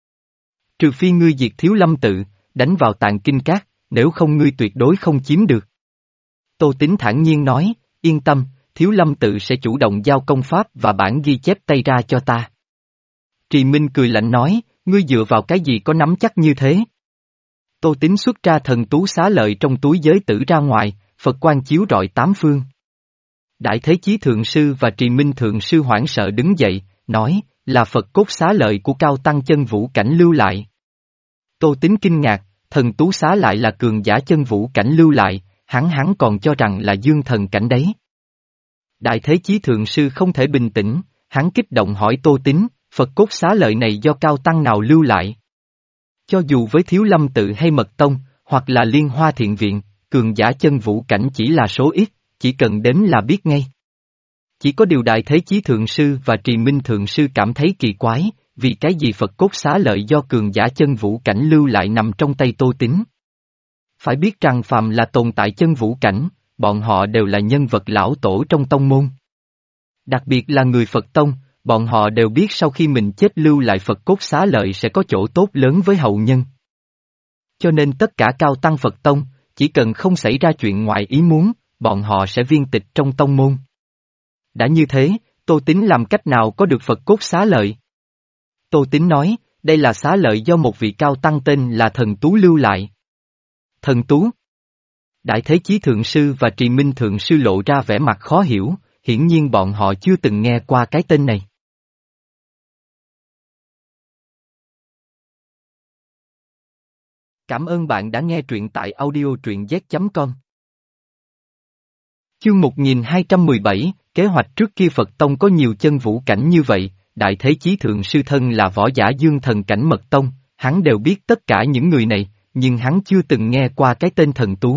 Trừ phi ngươi diệt Thiếu Lâm Tự, đánh vào tạng kinh cát, nếu không ngươi tuyệt đối không chiếm được. Tô Tín thản nhiên nói, yên tâm, Thiếu Lâm Tự sẽ chủ động giao công pháp và bản ghi chép tay ra cho ta. Trì Minh cười lạnh nói, ngươi dựa vào cái gì có nắm chắc như thế? Tô Tín xuất ra thần tú xá lợi trong túi giới tử ra ngoài, Phật quang chiếu rọi tám phương. Đại Thế Chí Thượng Sư và Trì Minh Thượng Sư hoảng sợ đứng dậy, nói, là Phật cốt xá lợi của Cao Tăng chân vũ cảnh lưu lại. Tô Tín kinh ngạc, thần tú xá lại là cường giả chân vũ cảnh lưu lại, hắn hắn còn cho rằng là dương thần cảnh đấy. Đại Thế Chí Thượng Sư không thể bình tĩnh, hắn kích động hỏi Tô Tín, Phật cốt xá lợi này do Cao Tăng nào lưu lại? Cho dù với Thiếu Lâm Tự hay Mật Tông, hoặc là Liên Hoa Thiện Viện, cường giả chân vũ cảnh chỉ là số ít, chỉ cần đến là biết ngay. Chỉ có điều Đại Thế Chí Thượng Sư và Trì Minh Thượng Sư cảm thấy kỳ quái, vì cái gì Phật cốt xá lợi do cường giả chân vũ cảnh lưu lại nằm trong tay Tô Tín. Phải biết rằng phàm là tồn tại chân vũ cảnh, bọn họ đều là nhân vật lão tổ trong tông môn. Đặc biệt là người Phật Tông, bọn họ đều biết sau khi mình chết lưu lại Phật cốt xá lợi sẽ có chỗ tốt lớn với hậu nhân. Cho nên tất cả cao tăng Phật Tông, chỉ cần không xảy ra chuyện ngoại ý muốn, bọn họ sẽ viên tịch trong tông môn. Đã như thế, Tô Tín làm cách nào có được Phật cốt xá lợi? Tô Tín nói, đây là xá lợi do một vị cao tăng tên là Thần Tú lưu lại. Thần Tú? Đại Thế Chí Thượng Sư và Trì Minh Thượng Sư lộ ra vẻ mặt khó hiểu, hiển nhiên bọn họ chưa từng nghe qua cái tên này. Cảm ơn bạn đã nghe truyện tại audio truyện z chấm com. Chương một nghìn hai trăm mười bảy, kế hoạch trước kia Phật Tông có nhiều chân vũ cảnh như vậy, Đại Thế Chí Thượng Sư thân là võ giả dương thần cảnh Mật Tông, hắn đều biết tất cả những người này, nhưng hắn chưa từng nghe qua cái tên Thần Tú.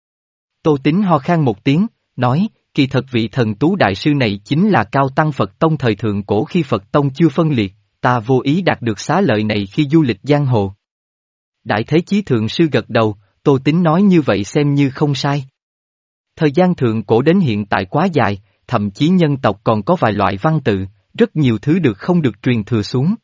Tô Tín ho khan một tiếng, nói, kỳ thật vị Thần Tú Đại Sư này chính là cao tăng Phật Tông thời thượng cổ khi Phật Tông chưa phân liệt, ta vô ý đạt được xá lợi này khi du lịch giang hồ. Đại Thế Chí Thượng Sư gật đầu, Tô Tín nói như vậy xem như không sai. Thời gian thượng cổ đến hiện tại quá dài, thậm chí nhân tộc còn có vài loại văn tự, rất nhiều thứ được không được truyền thừa xuống.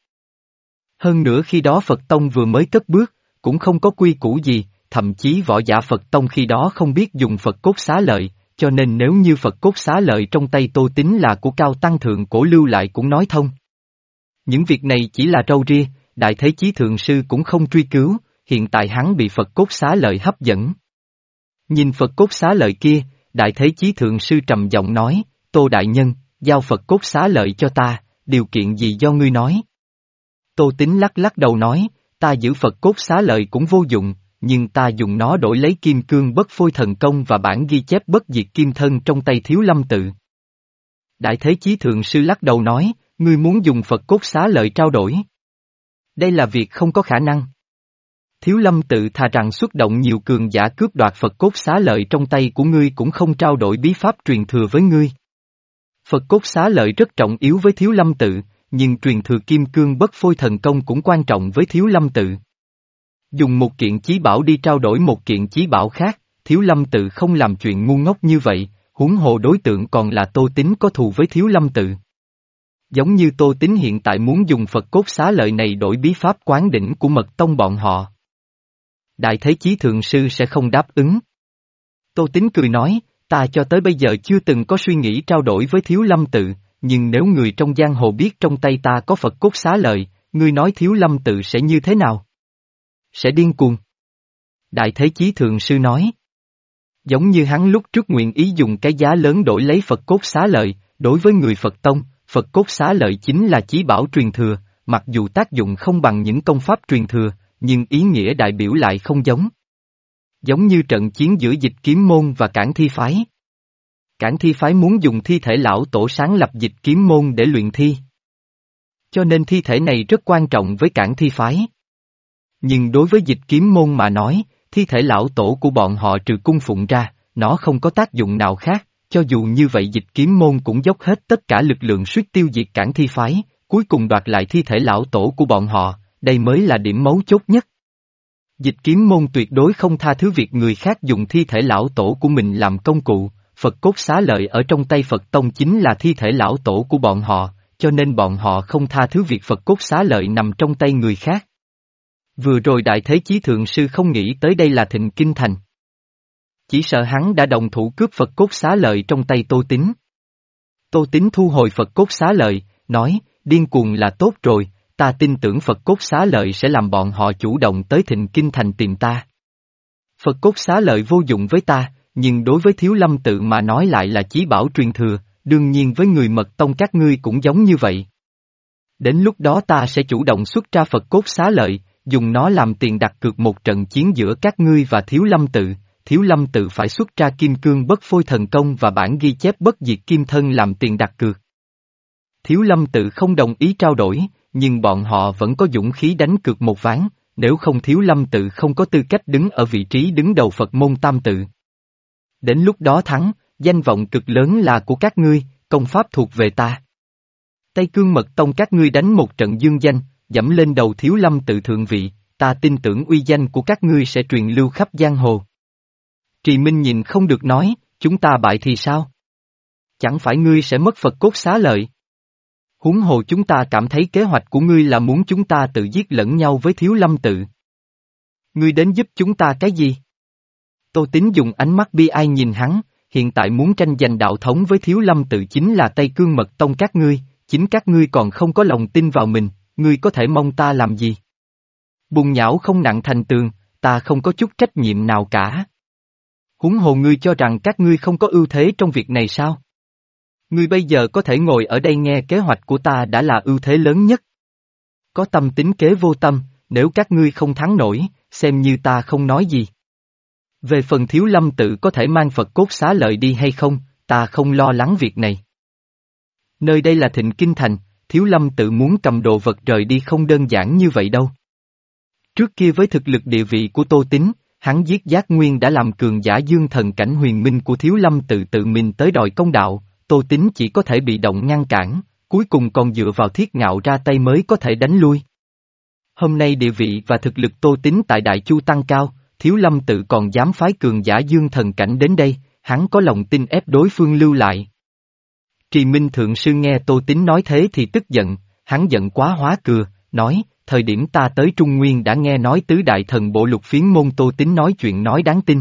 Hơn nữa khi đó Phật Tông vừa mới cất bước, cũng không có quy củ gì, thậm chí võ giả Phật Tông khi đó không biết dùng Phật cốt xá lợi, cho nên nếu như Phật cốt xá lợi trong tay Tô Tín là của cao tăng thượng cổ lưu lại cũng nói thông. Những việc này chỉ là râu ria, Đại Thế Chí Thượng Sư cũng không truy cứu, hiện tại hắn bị Phật cốt xá lợi hấp dẫn. Nhìn Phật cốt xá lợi kia, Đại Thế Chí Thượng Sư trầm giọng nói, Tô Đại Nhân, giao Phật cốt xá lợi cho ta, điều kiện gì do ngươi nói? Tô Tín lắc lắc đầu nói, ta giữ Phật cốt xá lợi cũng vô dụng, nhưng ta dùng nó đổi lấy kim cương bất phôi thần công và bản ghi chép bất diệt kim thân trong tay Thiếu Lâm Tự. Đại Thế Chí Thượng Sư lắc đầu nói, ngươi muốn dùng Phật cốt xá lợi trao đổi. Đây là việc không có khả năng. Thiếu Lâm Tự thà rằng xuất động nhiều cường giả cướp đoạt Phật cốt xá lợi trong tay của ngươi cũng không trao đổi bí pháp truyền thừa với ngươi. Phật cốt xá lợi rất trọng yếu với Thiếu Lâm Tự, nhưng truyền thừa kim cương bất phôi thần công cũng quan trọng với Thiếu Lâm Tự. Dùng một kiện chí bảo đi trao đổi một kiện chí bảo khác, Thiếu Lâm Tự không làm chuyện ngu ngốc như vậy, huống hồ đối tượng còn là Tô Tín có thù với Thiếu Lâm Tự. Giống như Tô Tín hiện tại muốn dùng Phật cốt xá lợi này đổi bí pháp quán đỉnh của Mật Tông bọn họ. Đại Thế Chí Thượng Sư sẽ không đáp ứng. Tô Tín cười nói, ta cho tới bây giờ chưa từng có suy nghĩ trao đổi với Thiếu Lâm Tự, nhưng nếu người trong giang hồ biết trong tay ta có Phật cốt xá lợi, ngươi nói Thiếu Lâm Tự sẽ như thế nào? Sẽ điên cuồng. Đại Thế Chí Thượng Sư nói. Giống như hắn lúc trước nguyện ý dùng cái giá lớn đổi lấy Phật cốt xá lợi, đối với người Phật Tông, Phật cốt xá lợi chính là chí bảo truyền thừa, mặc dù tác dụng không bằng những công pháp truyền thừa, nhưng ý nghĩa đại biểu lại không giống. Giống như trận chiến giữa Dịch Kiếm Môn và Cản Thi Phái. Cản thi phái muốn dùng thi thể lão tổ sáng lập dịch kiếm môn để luyện thi. Cho nên thi thể này rất quan trọng với cản thi phái. Nhưng đối với dịch kiếm môn mà nói, thi thể lão tổ của bọn họ trừ cung phụng ra, nó không có tác dụng nào khác, cho dù như vậy dịch kiếm môn cũng dốc hết tất cả lực lượng suýt tiêu diệt cản thi phái, cuối cùng đoạt lại thi thể lão tổ của bọn họ, đây mới là điểm mấu chốt nhất. Dịch kiếm môn tuyệt đối không tha thứ việc người khác dùng thi thể lão tổ của mình làm công cụ, Phật cốt xá lợi ở trong tay Phật Tông chính là thi thể lão tổ của bọn họ, cho nên bọn họ không tha thứ việc Phật cốt xá lợi nằm trong tay người khác. Vừa rồi Đại Thế Chí Thượng Sư không nghĩ tới đây là Thịnh Kinh Thành. Chỉ sợ hắn đã đồng thủ cướp Phật cốt xá lợi trong tay Tô Tín. Tô Tín thu hồi Phật cốt xá lợi, nói, điên cuồng là tốt rồi, ta tin tưởng Phật cốt xá lợi sẽ làm bọn họ chủ động tới Thịnh Kinh Thành tìm ta. Phật cốt xá lợi vô dụng với ta, nhưng đối với Thiếu Lâm tự mà nói lại là chí bảo truyền thừa, đương nhiên với người mật tông các ngươi cũng giống như vậy. Đến lúc đó ta sẽ chủ động xuất ra Phật cốt xá lợi, dùng nó làm tiền đặt cược một trận chiến giữa các ngươi và Thiếu Lâm tự. Thiếu Lâm tự phải xuất ra kim cương bất phôi thần công và bản ghi chép bất diệt kim thân làm tiền đặt cược. Thiếu Lâm tự không đồng ý trao đổi, nhưng bọn họ vẫn có dũng khí đánh cược một ván, nếu không Thiếu Lâm tự không có tư cách đứng ở vị trí đứng đầu Phật môn tam tự. Đến lúc đó thắng, danh vọng cực lớn là của các ngươi, công pháp thuộc về ta. Tây Cương Mật Tông các ngươi đánh một trận dương danh, dẫm lên đầu Thiếu Lâm tự thượng vị, ta tin tưởng uy danh của các ngươi sẽ truyền lưu khắp giang hồ. Trì Minh nhìn không được nói, chúng ta bại thì sao? Chẳng phải ngươi sẽ mất Phật cốt xá lợi? Huống hồ chúng ta cảm thấy kế hoạch của ngươi là muốn chúng ta tự giết lẫn nhau với Thiếu Lâm tự. Ngươi đến giúp chúng ta cái gì? Tô Tín dùng ánh mắt bi ai nhìn hắn, hiện tại muốn tranh giành đạo thống với Thiếu Lâm tự chính là Tây Cương Mật Tông các ngươi, chính các ngươi còn không có lòng tin vào mình, ngươi có thể mong ta làm gì? Bùn nhão không nặng thành tường, ta không có chút trách nhiệm nào cả. Huống hồ ngươi cho rằng các ngươi không có ưu thế trong việc này sao? Ngươi bây giờ có thể ngồi ở đây nghe kế hoạch của ta đã là ưu thế lớn nhất. Có tâm tính kế vô tâm, nếu các ngươi không thắng nổi, xem như ta không nói gì. Về phần Thiếu Lâm tự có thể mang Phật cốt xá lợi đi hay không, ta không lo lắng việc này. Nơi đây là Thịnh Kinh Thành, Thiếu Lâm tự muốn cầm đồ vật rời đi không đơn giản như vậy đâu. Trước kia với thực lực địa vị của Tô Tín, hắn giết Giác Nguyên đã làm cường giả dương thần cảnh huyền minh của Thiếu Lâm tự tự mình tới đòi công đạo, Tô Tín chỉ có thể bị động ngăn cản, cuối cùng còn dựa vào Thiết Ngạo ra tay mới có thể đánh lui. Hôm nay địa vị và thực lực Tô Tín tại Đại Chu tăng cao, Thiếu Lâm tự còn dám phái cường giả dương thần cảnh đến đây, hắn có lòng tin ép đối phương lưu lại. Trì Minh Thượng Sư nghe Tô Tín nói thế thì tức giận, hắn giận quá hóa cừa, nói, thời điểm ta tới Trung Nguyên đã nghe nói tứ đại thần bộ lục phiến môn Tô Tín nói chuyện nói đáng tin.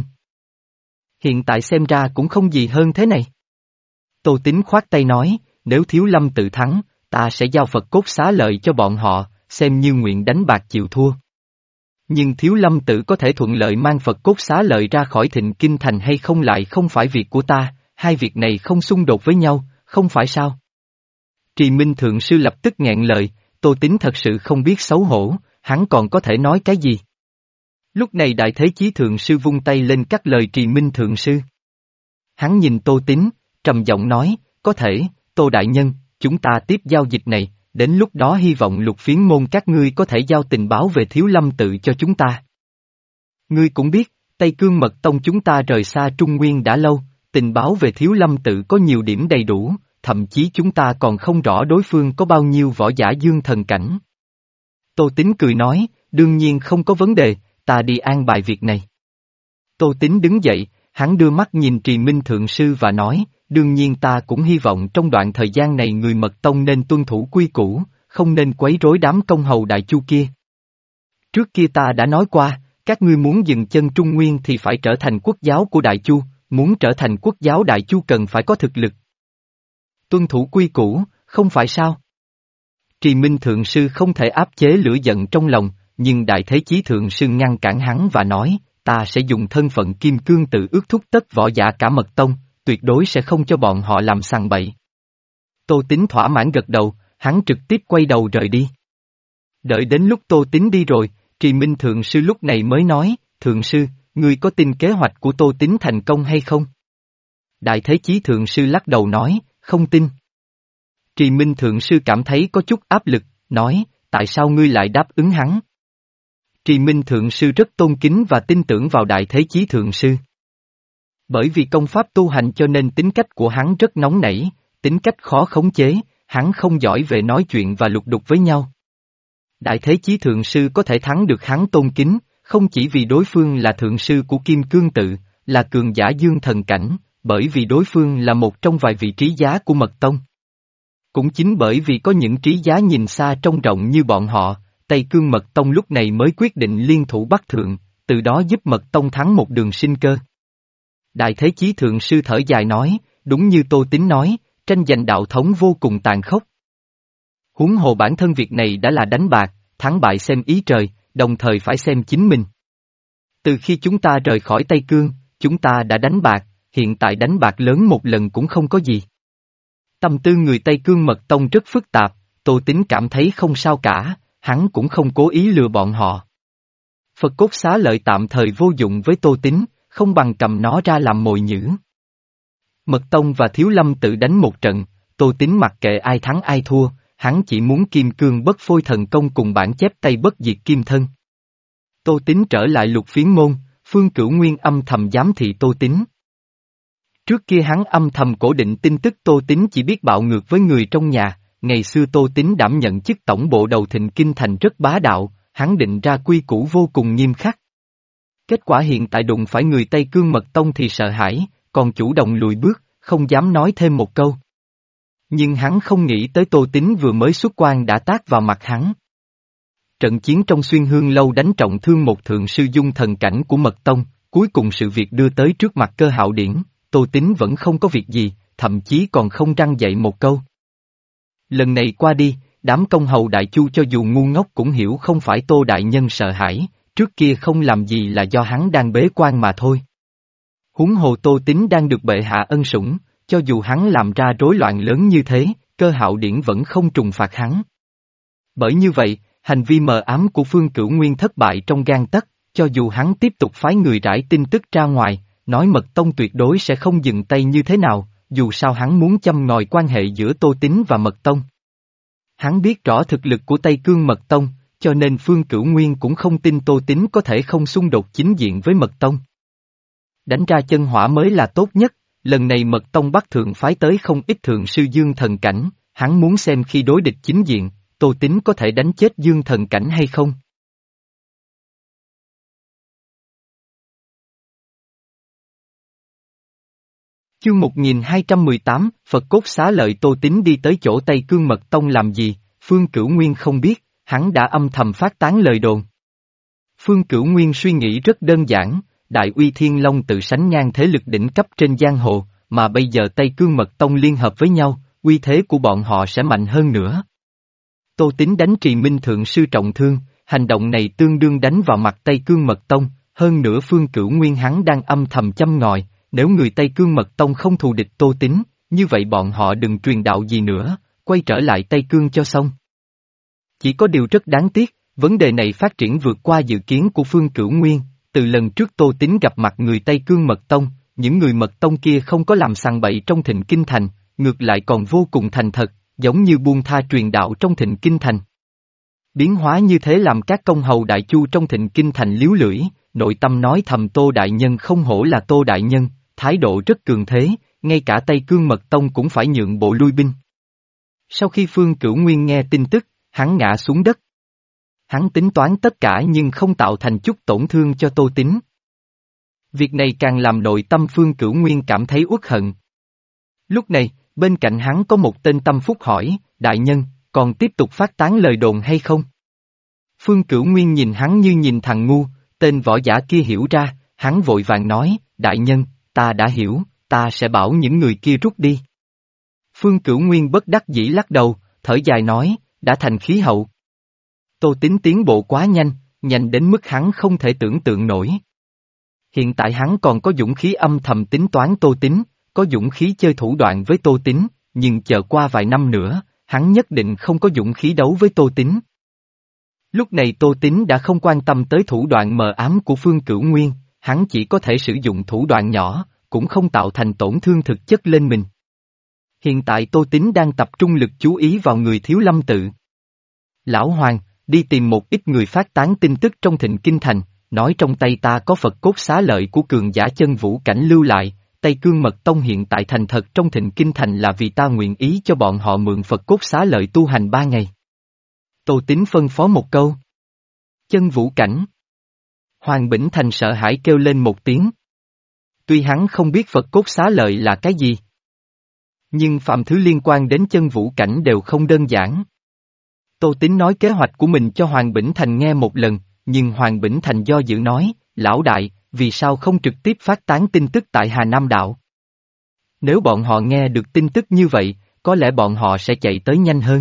Hiện tại xem ra cũng không gì hơn thế này. Tô Tín khoát tay nói, nếu Thiếu Lâm tự thắng, ta sẽ giao Phật cốt xá lợi cho bọn họ, xem như nguyện đánh bạc chịu thua. Nhưng Thiếu Lâm tự có thể thuận lợi mang Phật cốt xá lợi ra khỏi Thịnh Kinh Thành hay không lại không phải việc của ta, hai việc này không xung đột với nhau, không phải sao? Trì Minh Thượng Sư lập tức nghẹn lời, Tô Tín thật sự không biết xấu hổ, hắn còn có thể nói cái gì? Lúc này Đại Thế Chí Thượng Sư vung tay lên cắt lời Trì Minh Thượng Sư. Hắn nhìn Tô Tín, trầm giọng nói, có thể, Tô Đại Nhân, chúng ta tiếp giao dịch này, đến lúc đó hy vọng lục phiến môn các ngươi có thể giao tình báo về Thiếu Lâm tự cho chúng ta. Ngươi cũng biết, Tây Cương Mật Tông chúng ta rời xa Trung Nguyên đã lâu, tình báo về Thiếu Lâm tự có nhiều điểm đầy đủ, thậm chí chúng ta còn không rõ đối phương có bao nhiêu võ giả dương thần cảnh. Tô Tín cười nói, đương nhiên không có vấn đề, ta đi an bài việc này. Tô Tín đứng dậy, hắn đưa mắt nhìn Trì Minh Thượng Sư và nói, đương nhiên ta cũng hy vọng trong đoạn thời gian này người Mật Tông nên tuân thủ quy củ, không nên quấy rối đám công hầu Đại Chu kia. Trước kia ta đã nói qua, các ngươi muốn dừng chân Trung Nguyên thì phải trở thành quốc giáo của Đại Chu, muốn trở thành quốc giáo Đại Chu cần phải có thực lực. Tuân thủ quy củ, không phải sao? Trì Minh Thượng Sư không thể áp chế lửa giận trong lòng, nhưng Đại Thế Chí Thượng Sư ngăn cản hắn và nói, ta sẽ dùng thân phận Kim Cương tự ước thúc tất võ giả cả Mật Tông, tuyệt đối sẽ không cho bọn họ làm sằng bậy. Tô Tín thỏa mãn gật đầu, hắn trực tiếp quay đầu rời đi. Đợi đến lúc Tô Tín đi rồi, Trì Minh Thượng Sư lúc này mới nói, Thượng Sư, ngươi có tin kế hoạch của Tô Tín thành công hay không? Đại Thế Chí Thượng Sư lắc đầu nói, không tin. Trì Minh Thượng Sư cảm thấy có chút áp lực, nói, tại sao ngươi lại đáp ứng hắn? Trì Minh Thượng Sư rất tôn kính và tin tưởng vào Đại Thế Chí Thượng Sư. Bởi vì công pháp tu hành cho nên tính cách của hắn rất nóng nảy, tính cách khó khống chế, hắn không giỏi về nói chuyện và lục đục với nhau. Đại Thế Chí Thượng Sư có thể thắng được hắn tôn kính, không chỉ vì đối phương là Thượng Sư của Kim Cương Tự, là cường giả dương thần cảnh, bởi vì đối phương là một trong vài vị trí giá của Mật Tông. Cũng chính bởi vì có những trí giá nhìn xa trông rộng như bọn họ, Tây Cương Mật Tông lúc này mới quyết định liên thủ Bắc Thượng, từ đó giúp Mật Tông thắng một đường sinh cơ. Đại Thế Chí Thượng Sư thở dài nói, đúng như Tô Tín nói, tranh giành đạo thống vô cùng tàn khốc. Huống hồ bản thân việc này đã là đánh bạc, thắng bại xem ý trời, đồng thời phải xem chính mình. Từ khi chúng ta rời khỏi Tây Cương, chúng ta đã đánh bạc, hiện tại đánh bạc lớn một lần cũng không có gì. Tâm tư người Tây Cương Mật Tông rất phức tạp, Tô Tín cảm thấy không sao cả, hắn cũng không cố ý lừa bọn họ. Phật cốt xá lợi tạm thời vô dụng với Tô Tín, không bằng cầm nó ra làm mồi nhử. Mật Tông và Thiếu Lâm tự đánh một trận, Tô Tín mặc kệ ai thắng ai thua, hắn chỉ muốn kim cương bất phôi thần công cùng bản chép tay bất diệt kim thân. Tô Tín trở lại Lục Phiến Môn, Phương Cửu Nguyên âm thầm giám thị Tô Tín. Trước kia hắn âm thầm cổ định tin tức Tô Tín chỉ biết bạo ngược với người trong nhà, ngày xưa Tô Tín đảm nhận chức tổng bộ đầu Thịnh Kinh Thành rất bá đạo, hắn định ra quy củ vô cùng nghiêm khắc. Kết quả hiện tại đụng phải người Tây Cương Mật Tông thì sợ hãi, còn chủ động lùi bước, không dám nói thêm một câu. Nhưng hắn không nghĩ tới Tô Tín vừa mới xuất quan đã tát vào mặt hắn. Trận chiến trong Xuyên Hương Lâu đánh trọng thương một thượng sư dung thần cảnh của Mật Tông, cuối cùng sự việc đưa tới trước mặt Cơ Hạo Điển, Tô Tín vẫn không có việc gì, thậm chí còn không răng dậy một câu. Lần này qua đi, đám công hầu đại chu cho dù ngu ngốc cũng hiểu không phải Tô Đại Nhân sợ hãi, trước kia không làm gì là do hắn đang bế quan mà thôi. Huống hồ Tô Tín đang được bệ hạ ân sủng, cho dù hắn làm ra rối loạn lớn như thế, Cơ Hạo Điển vẫn không trừng phạt hắn. Bởi như vậy, hành vi mờ ám của Phương Cửu Nguyên thất bại trong gang tấc, cho dù hắn tiếp tục phái người rải tin tức ra ngoài, nói Mật Tông tuyệt đối sẽ không dừng tay như thế nào, dù sao hắn muốn châm ngòi quan hệ giữa Tô Tín và Mật Tông. Hắn biết rõ thực lực của Tây Cương Mật Tông, cho nên Phương Cửu Nguyên cũng không tin Tô Tín có thể không xung đột chính diện với Mật Tông. Đánh ra chân hỏa mới là tốt nhất, lần này Mật Tông Bắc Thượng phái tới không ít thượng sư dương thần cảnh, hắn muốn xem khi đối địch chính diện, Tô Tín có thể đánh chết dương thần cảnh hay không. Chương một nghìn hai trăm mười tám, Phật cốt xá lợi. Tô Tín đi tới chỗ Tây Cương Mật Tông làm gì, Phương Cửu Nguyên không biết, hắn đã âm thầm phát tán lời đồn. Phương Cửu Nguyên suy nghĩ rất đơn giản, Đại Uy Thiên Long tự sánh ngang thế lực đỉnh cấp trên giang hồ, mà bây giờ Tây Cương Mật Tông liên hợp với nhau, uy thế của bọn họ sẽ mạnh hơn nữa. Tô Tín đánh Trì Minh Thượng Sư trọng thương, hành động này tương đương đánh vào mặt Tây Cương Mật Tông, hơn nữa Phương Cửu Nguyên hắn đang âm thầm châm ngòi, nếu người Tây Cương Mật Tông không thù địch Tô Tín, như vậy bọn họ đừng truyền đạo gì nữa, quay trở lại Tây Cương cho xong. Chỉ có điều rất đáng tiếc, vấn đề này phát triển vượt qua dự kiến của Phương Cửu Nguyên, từ lần trước Tô Tín gặp mặt người Tây Cương Mật Tông, những người Mật Tông kia không có làm sằng bậy trong Thịnh Kinh Thành, ngược lại còn vô cùng thành thật, giống như buông tha truyền đạo trong Thịnh Kinh Thành. Biến hóa như thế làm các công hầu đại chu trong Thịnh Kinh Thành líu lưỡi, nội tâm nói thầm Tô Đại Nhân không hổ là Tô Đại Nhân, thái độ rất cường thế, ngay cả Tây Cương Mật Tông cũng phải nhượng bộ lui binh. Sau khi Phương Cửu Nguyên nghe tin tức, hắn ngã xuống đất. Hắn tính toán tất cả nhưng không tạo thành chút tổn thương cho Tô Tín. Việc này càng làm nội tâm Phương Cửu Nguyên cảm thấy uất hận. Lúc này, bên cạnh hắn có một tên tâm phúc hỏi, Đại Nhân, còn tiếp tục phát tán lời đồn hay không? Phương Cửu Nguyên nhìn hắn như nhìn thằng ngu, tên võ giả kia hiểu ra, hắn vội vàng nói, Đại Nhân, ta đã hiểu, ta sẽ bảo những người kia rút đi. Phương Cửu Nguyên bất đắc dĩ lắc đầu, thở dài nói, đã thành khí hậu. Tô Tín tiến bộ quá nhanh, nhanh đến mức hắn không thể tưởng tượng nổi. Hiện tại hắn còn có dũng khí âm thầm tính toán Tô Tín, có dũng khí chơi thủ đoạn với Tô Tín, nhưng chờ qua vài năm nữa, hắn nhất định không có dũng khí đấu với Tô Tín. Lúc này Tô Tín đã không quan tâm tới thủ đoạn mờ ám của Phương Cửu Nguyên, hắn chỉ có thể sử dụng thủ đoạn nhỏ, cũng không tạo thành tổn thương thực chất lên mình. Hiện tại Tô Tín đang tập trung lực chú ý vào người Thiếu Lâm tự. Lão Hoàng, đi tìm một ít người phát tán tin tức trong Thịnh Kinh Thành, nói trong tay ta có Phật cốt xá lợi của cường giả chân vũ cảnh lưu lại, Tây Cương Mật Tông hiện tại thành thật trong Thịnh Kinh Thành là vì ta nguyện ý cho bọn họ mượn Phật cốt xá lợi tu hành ba ngày. Tô Tín phân phó một câu. Chân vũ cảnh. Hoàng Bỉnh Thành sợ hãi kêu lên một tiếng. Tuy hắn không biết Phật cốt xá lợi là cái gì, nhưng phạm thứ liên quan đến chân vũ cảnh đều không đơn giản. Tô Tín nói kế hoạch của mình cho Hoàng Bỉnh Thành nghe một lần, nhưng Hoàng Bỉnh Thành do dự nói, lão đại, vì sao không trực tiếp phát tán tin tức tại Hà Nam Đạo? Nếu bọn họ nghe được tin tức như vậy, có lẽ bọn họ sẽ chạy tới nhanh hơn.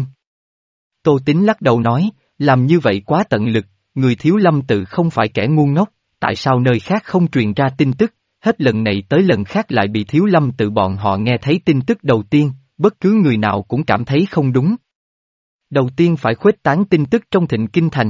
Tô Tín lắc đầu nói, làm như vậy quá tận lực, người Thiếu Lâm tự không phải kẻ ngu ngốc, tại sao nơi khác không truyền ra tin tức, hết lần này tới lần khác lại bị Thiếu Lâm tự bọn họ nghe thấy tin tức đầu tiên, bất cứ người nào cũng cảm thấy không đúng. Đầu tiên phải khuếch tán tin tức trong Thịnh Kinh Thành.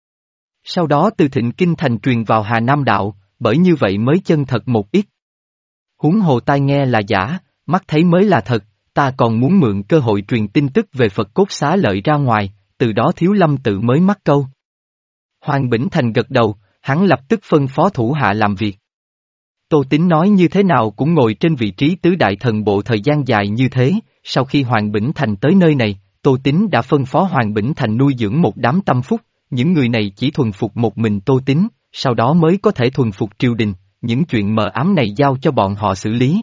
Sau đó từ Thịnh Kinh Thành truyền vào Hà Nam Đạo, bởi như vậy mới chân thật một ít. Huống hồ tai nghe là giả, mắt thấy mới là thật, ta còn muốn mượn cơ hội truyền tin tức về Phật cốt xá lợi ra ngoài, từ đó Thiếu Lâm tự mới mắc câu. Hoàng Bỉnh Thành gật đầu, hắn lập tức phân phó thủ hạ làm việc. Tô Tín nói như thế nào cũng ngồi trên vị trí tứ đại thần bộ thời gian dài như thế, sau khi Hoàng Bỉnh Thành tới nơi này, Tô Tín đã phân phó Hoàng Bỉnh Thành nuôi dưỡng một đám tâm phúc, những người này chỉ thuần phục một mình Tô Tín, sau đó mới có thể thuần phục triều đình, những chuyện mờ ám này giao cho bọn họ xử lý.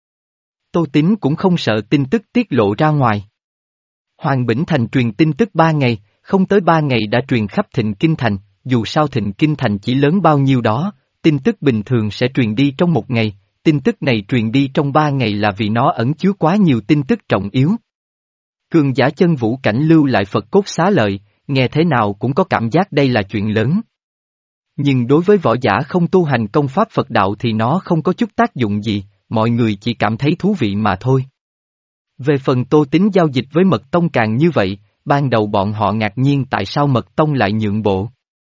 Tô Tín cũng không sợ tin tức tiết lộ ra ngoài. Hoàng Bỉnh Thành truyền tin tức ba ngày, không tới ba ngày đã truyền khắp Thịnh Kinh Thành, dù sao Thịnh Kinh Thành chỉ lớn bao nhiêu đó, tin tức bình thường sẽ truyền đi trong một ngày, tin tức này truyền đi trong ba ngày là vì nó ẩn chứa quá nhiều tin tức trọng yếu. Cường giả chân vũ cảnh lưu lại Phật cốt xá lợi, nghe thế nào cũng có cảm giác đây là chuyện lớn. Nhưng đối với võ giả không tu hành công pháp Phật đạo thì nó không có chút tác dụng gì, mọi người chỉ cảm thấy thú vị mà thôi. Về phần Tô Tín giao dịch với Mật Tông càng như vậy, ban đầu bọn họ ngạc nhiên tại sao Mật Tông lại nhượng bộ.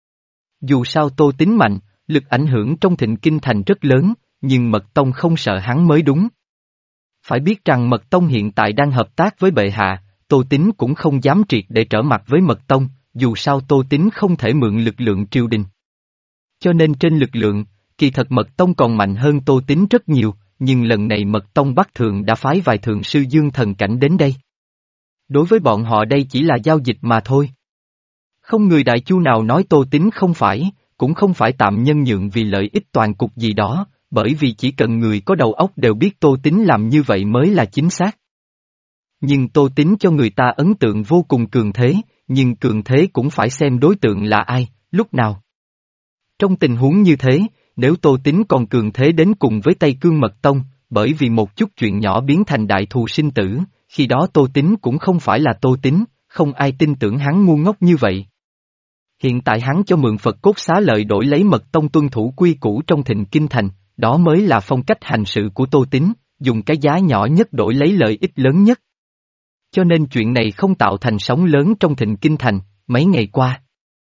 Dù sao Tô Tín mạnh, lực ảnh hưởng trong Thịnh Kinh Thành rất lớn, nhưng Mật Tông không sợ hắn mới đúng. Phải biết rằng Mật Tông hiện tại đang hợp tác với bệ hạ, Tô Tín cũng không dám triệt để trở mặt với Mật Tông, dù sao Tô Tín không thể mượn lực lượng triều đình. Cho nên trên lực lượng, kỳ thật Mật Tông còn mạnh hơn Tô Tín rất nhiều, nhưng lần này Mật Tông Bắc Thượng đã phái vài thượng sư dương thần cảnh đến đây. Đối với bọn họ đây chỉ là giao dịch mà thôi. Không người đại chu nào nói Tô Tín không phải, cũng không phải tạm nhân nhượng vì lợi ích toàn cục gì đó, bởi vì chỉ cần người có đầu óc đều biết Tô Tín làm như vậy mới là chính xác. Nhưng Tô Tín cho người ta ấn tượng vô cùng cường thế, nhưng cường thế cũng phải xem đối tượng là ai, lúc nào. Trong tình huống như thế, nếu Tô Tín còn cường thế đến cùng với Tây Cương Mật Tông, bởi vì một chút chuyện nhỏ biến thành đại thù sinh tử, khi đó Tô Tín cũng không phải là Tô Tín, không ai tin tưởng hắn ngu ngốc như vậy. Hiện tại hắn cho mượn Phật cốt xá lợi đổi lấy Mật Tông tuân thủ quy củ trong Thịnh Kinh Thành, đó mới là phong cách hành sự của Tô Tín, dùng cái giá nhỏ nhất đổi lấy lợi ích lớn nhất. Cho nên chuyện này không tạo thành sóng lớn trong Thịnh Kinh Thành, mấy ngày qua.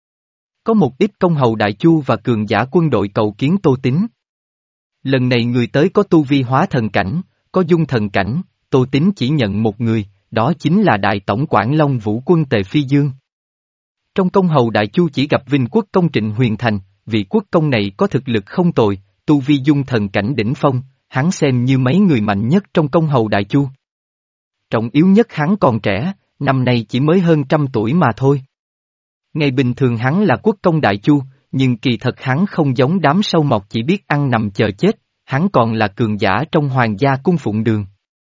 Có một ít công hầu đại chu và cường giả quân đội cầu kiến Tô Tín. Lần này người tới có tu vi hóa thần cảnh, có dung thần cảnh, Tô Tín chỉ nhận một người, đó chính là Đại Tổng quản Long Vũ quân Tề Phi Dương. Trong công hầu đại chu chỉ gặp Vinh quốc công Trịnh Huyền Thành, vị quốc công này có thực lực không tồi, tu vi dung thần cảnh đỉnh phong, hắn xem như mấy người mạnh nhất trong công hầu đại chu. Trọng yếu nhất hắn còn trẻ, năm nay chỉ mới hơn trăm tuổi mà thôi. Ngày bình thường hắn là quốc công đại chu, nhưng kỳ thật hắn không giống đám sâu mọt chỉ biết ăn nằm chờ chết, hắn còn là cường giả trong hoàng gia cung phụng đường.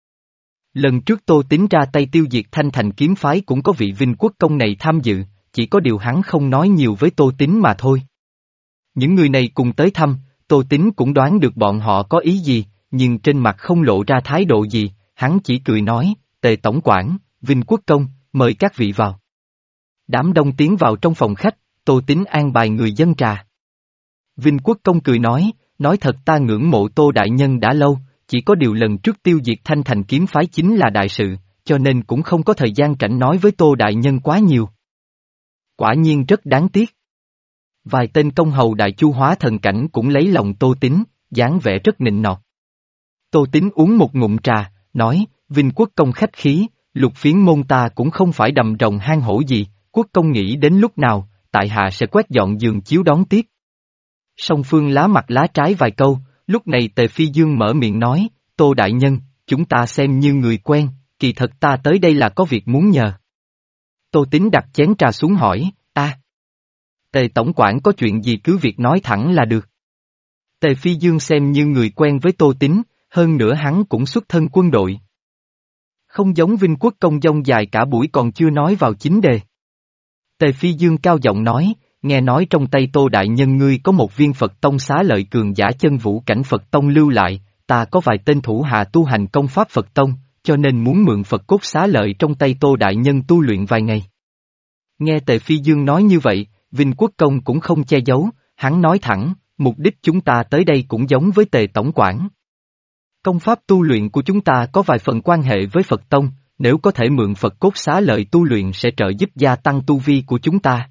Lần trước Tô Tín ra tay tiêu diệt Thanh Thành kiếm phái cũng có vị Vinh quốc công này tham dự, chỉ có điều hắn không nói nhiều với Tô Tín mà thôi. Những người này cùng tới thăm, Tô Tín cũng đoán được bọn họ có ý gì, nhưng trên mặt không lộ ra thái độ gì, hắn chỉ cười nói, Tề Tổng quản, Vinh quốc công, mời các vị vào. Đám đông tiến vào trong phòng khách, Tô Tín an bài người dân trà. Vinh quốc công cười nói, nói thật ta ngưỡng mộ Tô đại nhân đã lâu, chỉ có điều lần trước tiêu diệt Thanh Thành kiếm phái chính là đại sự, cho nên cũng không có thời gian rảnh nói với Tô đại nhân quá nhiều. Quả nhiên rất đáng tiếc. Vài tên công hầu đại chu hóa thần cảnh cũng lấy lòng Tô Tín, dáng vẻ rất nịnh nọt. Tô Tín uống một ngụm trà, nói, Vinh Quốc công khách khí, Lục Phiến môn ta cũng không phải đầm rồng hang hổ gì, Quốc công nghĩ đến lúc nào, tại hạ sẽ quét dọn giường chiếu đón tiếp. Song Phương lá mặt lá trái vài câu, lúc này Tề Phi Dương mở miệng nói, Tô Đại Nhân, chúng ta xem như người quen, kỳ thật ta tới đây là có việc muốn nhờ. Tô Tín đặt chén trà xuống hỏi, a, Tề Tổng quản có chuyện gì cứ việc nói thẳng là được. Tề Phi Dương xem như người quen với Tô Tín, hơn nữa hắn cũng xuất thân quân đội. Không giống Vinh Quốc công dông dài cả buổi còn chưa nói vào chính đề. Tề Phi Dương cao giọng nói, nghe nói trong tay Tô Đại Nhân ngươi có một viên Phật Tông xá lợi cường giả chân vũ cảnh Phật Tông lưu lại, ta có vài tên thủ hạ tu hành công pháp Phật Tông, cho nên muốn mượn Phật cốt xá lợi trong tay Tô Đại Nhân tu luyện vài ngày. Nghe Tề Phi Dương nói như vậy, Vinh Quốc công cũng không che giấu, hắn nói thẳng, mục đích chúng ta tới đây cũng giống với Tề Tổng quản. Công pháp tu luyện của chúng ta có vài phần quan hệ với Phật Tông, nếu có thể mượn Phật cốt xá lợi tu luyện sẽ trợ giúp gia tăng tu vi của chúng ta.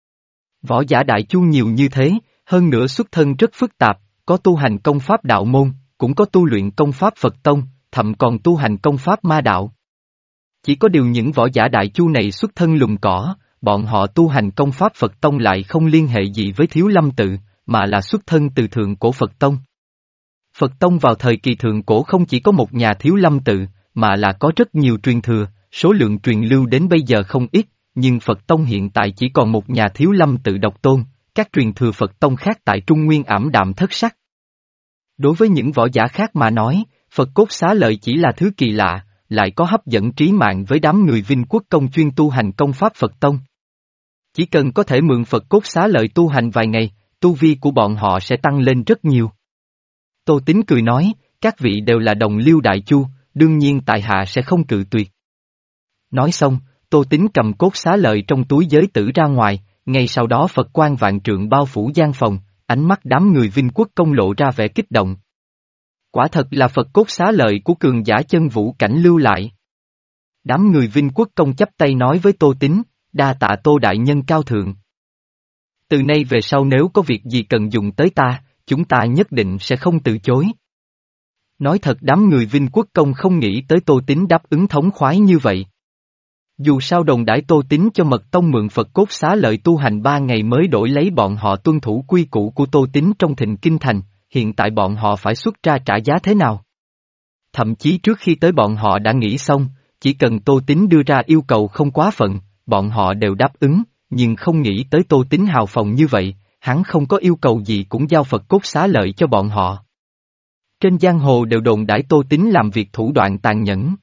Võ giả Đại Chu nhiều như thế, hơn nữa xuất thân rất phức tạp, có tu hành công pháp đạo môn, cũng có tu luyện công pháp Phật Tông, thậm còn tu hành công pháp ma đạo. Chỉ có điều những võ giả Đại Chu này xuất thân lùm cỏ, bọn họ tu hành công pháp Phật Tông lại không liên hệ gì với Thiếu Lâm tự, mà là xuất thân từ thượng cổ Phật Tông. Phật Tông vào thời kỳ thượng cổ không chỉ có một nhà Thiếu Lâm tự, mà là có rất nhiều truyền thừa, số lượng truyền lưu đến bây giờ không ít, nhưng Phật Tông hiện tại chỉ còn một nhà Thiếu Lâm tự độc tôn, các truyền thừa Phật Tông khác tại Trung Nguyên ảm đạm thất sắc. Đối với những võ giả khác mà nói, Phật cốt xá lợi chỉ là thứ kỳ lạ, lại có hấp dẫn trí mạng với đám người Vinh Quốc công chuyên tu hành công pháp Phật Tông. Chỉ cần có thể mượn Phật cốt xá lợi tu hành vài ngày, tu vi của bọn họ sẽ tăng lên rất nhiều. Tô Tín cười nói, các vị đều là đồng liêu Đại Chu, đương nhiên tại hạ sẽ không cự tuyệt. Nói xong, Tô Tín cầm cốt xá lợi trong túi giới tử ra ngoài, ngay sau đó Phật quang vạn trượng bao phủ gian phòng, ánh mắt đám người Vinh Quốc công lộ ra vẻ kích động. Quả thật là Phật cốt xá lợi của cường giả chân vũ cảnh lưu lại. Đám người Vinh Quốc công chắp tay nói với Tô Tín, đa tạ Tô Đại Nhân cao thượng. Từ nay về sau nếu có việc gì cần dùng tới ta, chúng ta nhất định sẽ không từ chối. Nói thật đám người Vinh Quốc công không nghĩ tới Tô Tín đáp ứng thống khoái như vậy. Dù sao đồn đãi Tô Tín cho Mật Tông mượn Phật cốt xá lợi tu hành ba ngày mới đổi lấy bọn họ tuân thủ quy củ của Tô Tín trong Thịnh Kinh Thành, hiện tại bọn họ phải xuất ra trả giá thế nào? Thậm chí trước khi tới bọn họ đã nghĩ xong, chỉ cần Tô Tín đưa ra yêu cầu không quá phận, bọn họ đều đáp ứng, nhưng không nghĩ tới Tô Tín hào phóng như vậy, hắn không có yêu cầu gì cũng giao Phật cốt xá lợi cho bọn họ. Trên giang hồ đều đồn đãi Tô Tín làm việc thủ đoạn tàn nhẫn.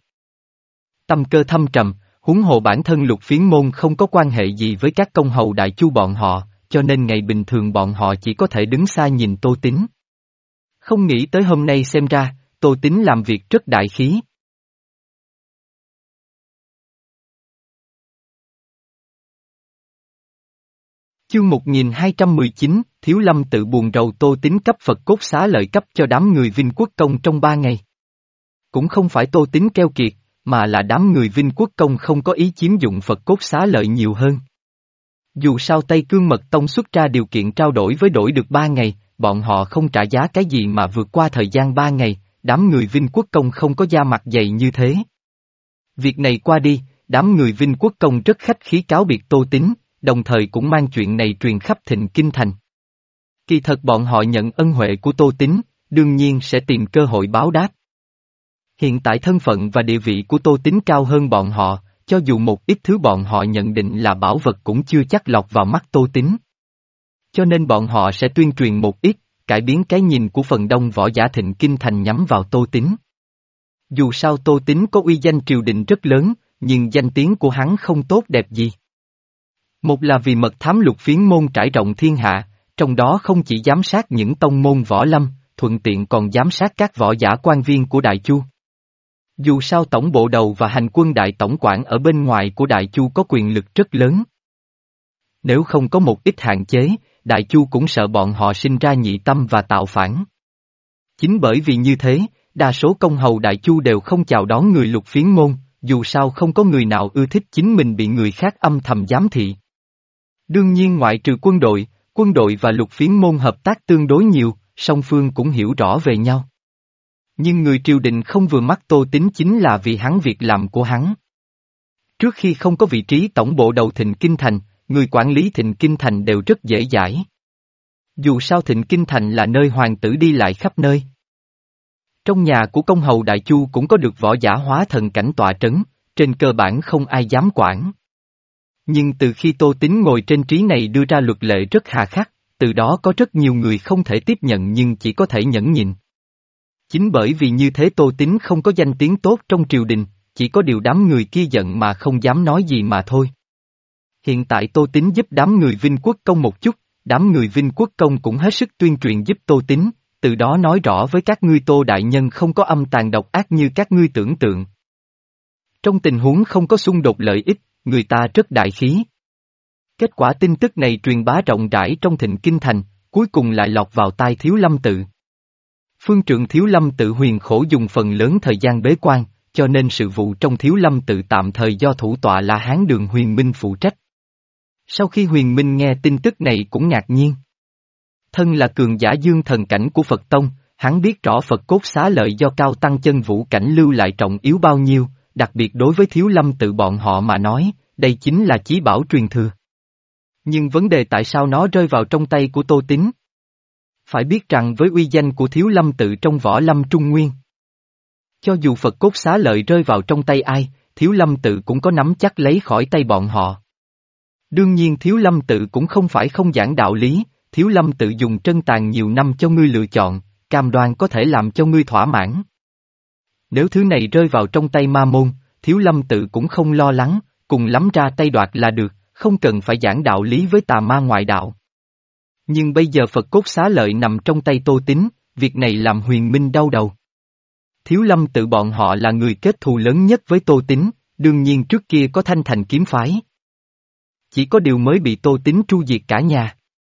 Tâm cơ thâm trầm, huống hồ bản thân Lục Phiến môn không có quan hệ gì với các công hầu Đại Chu bọn họ, cho nên ngày bình thường bọn họ chỉ có thể đứng xa nhìn Tô Tín. Không nghĩ tới hôm nay xem ra, Tô Tín làm việc rất đại khí. Chương một nghìn hai trăm mười chín, Thiếu Lâm tự buồn rầu Tô Tín cấp Phật cốt xá lợi cấp cho đám người Vinh Quốc công trong ba ngày. Cũng không phải Tô Tín keo kiệt, mà là đám người Vinh Quốc công không có ý chiếm dụng Phật cốt xá lợi nhiều hơn. Dù sao Tây Cương Mật Tông xuất ra điều kiện trao đổi với đổi được ba ngày, bọn họ không trả giá cái gì mà vượt qua thời gian ba ngày, đám người Vinh Quốc công không có da mặt dày như thế. Việc này qua đi, đám người Vinh Quốc công rất khách khí cáo biệt Tô Tín, đồng thời cũng mang chuyện này truyền khắp Thịnh Kinh Thành. Kỳ thật bọn họ nhận ân huệ của Tô Tín, đương nhiên sẽ tìm cơ hội báo đáp. Hiện tại thân phận và địa vị của Tô Tín cao hơn bọn họ, cho dù một ít thứ bọn họ nhận định là bảo vật cũng chưa chắc lọt vào mắt Tô Tín. Cho nên bọn họ sẽ tuyên truyền một ít, cải biến cái nhìn của phần đông võ giả Thịnh Kinh Thành nhắm vào Tô Tín. Dù sao Tô Tín có uy danh triều đình rất lớn, nhưng danh tiếng của hắn không tốt đẹp gì. Một là vì mật thám Lục Phiến môn trải rộng thiên hạ, trong đó không chỉ giám sát những tông môn võ lâm, thuận tiện còn giám sát các võ giả quan viên của Đại Chu. Dù sao tổng bộ đầu và hành quân đại tổng quản ở bên ngoài của Đại Chu có quyền lực rất lớn. Nếu không có một ít hạn chế, Đại Chu cũng sợ bọn họ sinh ra nhị tâm và tạo phản. Chính bởi vì như thế, đa số công hầu Đại Chu đều không chào đón người Lục Phiến môn, dù sao không có người nào ưa thích chính mình bị người khác âm thầm giám thị. Đương nhiên ngoại trừ quân đội, quân đội và Lục Phiến môn hợp tác tương đối nhiều, song phương cũng hiểu rõ về nhau. Nhưng người triều đình không vừa mắt Tô Tín chính là vì hắn việc làm của hắn. Trước khi không có vị trí tổng bộ đầu Thịnh Kinh Thành, người quản lý Thịnh Kinh Thành đều rất dễ dãi. Dù sao Thịnh Kinh Thành là nơi hoàng tử đi lại khắp nơi. Trong nhà của công hầu Đại Chu cũng có được võ giả hóa thần cảnh tọa trấn, trên cơ bản không ai dám quản. Nhưng từ khi Tô Tín ngồi trên trí này đưa ra luật lệ rất hà khắc, từ đó có rất nhiều người không thể tiếp nhận nhưng chỉ có thể nhẫn nhịn. Chính bởi vì như thế Tô Tín không có danh tiếng tốt trong triều đình, chỉ có điều đám người kia giận mà không dám nói gì mà thôi. Hiện tại Tô Tín giúp đám người Vinh Quốc Công một chút, đám người Vinh Quốc Công cũng hết sức tuyên truyền giúp Tô Tín, từ đó nói rõ với các ngươi Tô Đại Nhân không có âm tàn độc ác như các ngươi tưởng tượng. Trong tình huống không có xung đột lợi ích, người ta rất đại khí. Kết quả tin tức này truyền bá rộng rãi trong Thịnh Kinh Thành, cuối cùng lại lọt vào tai Thiếu Lâm Tự. Phương trượng Thiếu Lâm Tự Huyền Khổ dùng phần lớn thời gian bế quan, cho nên sự vụ trong Thiếu Lâm Tự tạm thời do thủ tọa La Hán Đường Huyền Minh phụ trách. Sau khi Huyền Minh nghe tin tức này cũng ngạc nhiên. Thân là cường giả dương thần cảnh của Phật Tông, hắn biết rõ Phật cốt xá lợi do Cao Tăng chân vũ cảnh lưu lại trọng yếu bao nhiêu, đặc biệt đối với Thiếu Lâm Tự bọn họ mà nói, đây chính là chí bảo truyền thừa. Nhưng vấn đề tại sao nó rơi vào trong tay của Tô Tín? Phải biết rằng với uy danh của Thiếu Lâm Tự trong võ lâm Trung Nguyên, cho dù Phật cốt xá lợi rơi vào trong tay ai, Thiếu Lâm Tự cũng có nắm chắc lấy khỏi tay bọn họ. Đương nhiên Thiếu Lâm Tự cũng không phải không giảng đạo lý, Thiếu Lâm Tự dùng trân tàn nhiều năm cho ngươi lựa chọn, cam đoan có thể làm cho ngươi thỏa mãn. Nếu thứ này rơi vào trong tay ma môn, Thiếu Lâm Tự cũng không lo lắng, cùng lắm ra tay đoạt là được, không cần phải giảng đạo lý với tà ma ngoại đạo. Nhưng bây giờ Phật cốt xá lợi nằm trong tay Tô Tín, việc này làm Huyền Minh đau đầu. Thiếu Lâm Tự bọn họ là người kết thù lớn nhất với Tô Tín, đương nhiên trước kia có Thanh Thành kiếm phái. Chỉ có điều mới bị Tô Tín tru diệt cả nhà.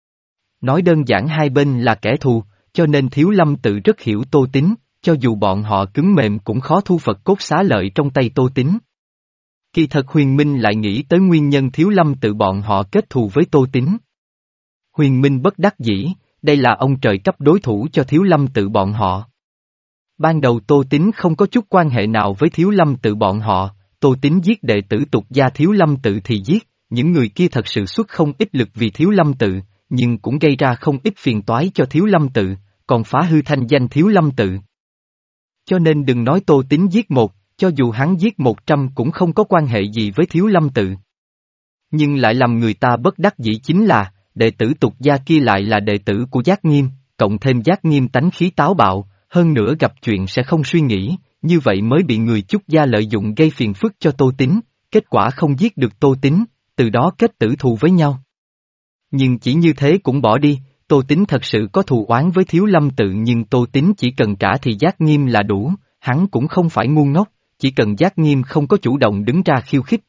Nói đơn giản hai bên là kẻ thù, cho nên Thiếu Lâm Tự rất hiểu Tô Tín, cho dù bọn họ cứng mềm cũng khó thu Phật cốt xá lợi trong tay Tô Tín. Kỳ thật Huyền Minh lại nghĩ tới nguyên nhân Thiếu Lâm Tự bọn họ kết thù với Tô Tín. Huyền Minh bất đắc dĩ, đây là ông trời cấp đối thủ cho Thiếu Lâm Tự bọn họ. Ban đầu Tô Tín không có chút quan hệ nào với Thiếu Lâm Tự bọn họ, Tô Tín giết đệ tử tục gia Thiếu Lâm Tự thì giết, những người kia thật sự xuất không ít lực vì Thiếu Lâm Tự, nhưng cũng gây ra không ít phiền toái cho Thiếu Lâm Tự, còn phá hư thanh danh Thiếu Lâm Tự. Cho nên đừng nói Tô Tín giết một, cho dù hắn giết một trăm cũng không có quan hệ gì với Thiếu Lâm Tự. Nhưng lại làm người ta bất đắc dĩ chính là, đệ tử tục gia kia lại là đệ tử của Giác Nghiêm, cộng thêm Giác Nghiêm tánh khí táo bạo, hơn nữa gặp chuyện sẽ không suy nghĩ, như vậy mới bị người chúc gia lợi dụng gây phiền phức cho Tô Tín, kết quả không giết được Tô Tín, từ đó kết tử thù với nhau. Nhưng chỉ như thế cũng bỏ đi, Tô Tín thật sự có thù oán với Thiếu Lâm Tự nhưng Tô Tín chỉ cần trả thì Giác Nghiêm là đủ, hắn cũng không phải ngu ngốc, chỉ cần Giác Nghiêm không có chủ động đứng ra khiêu khích.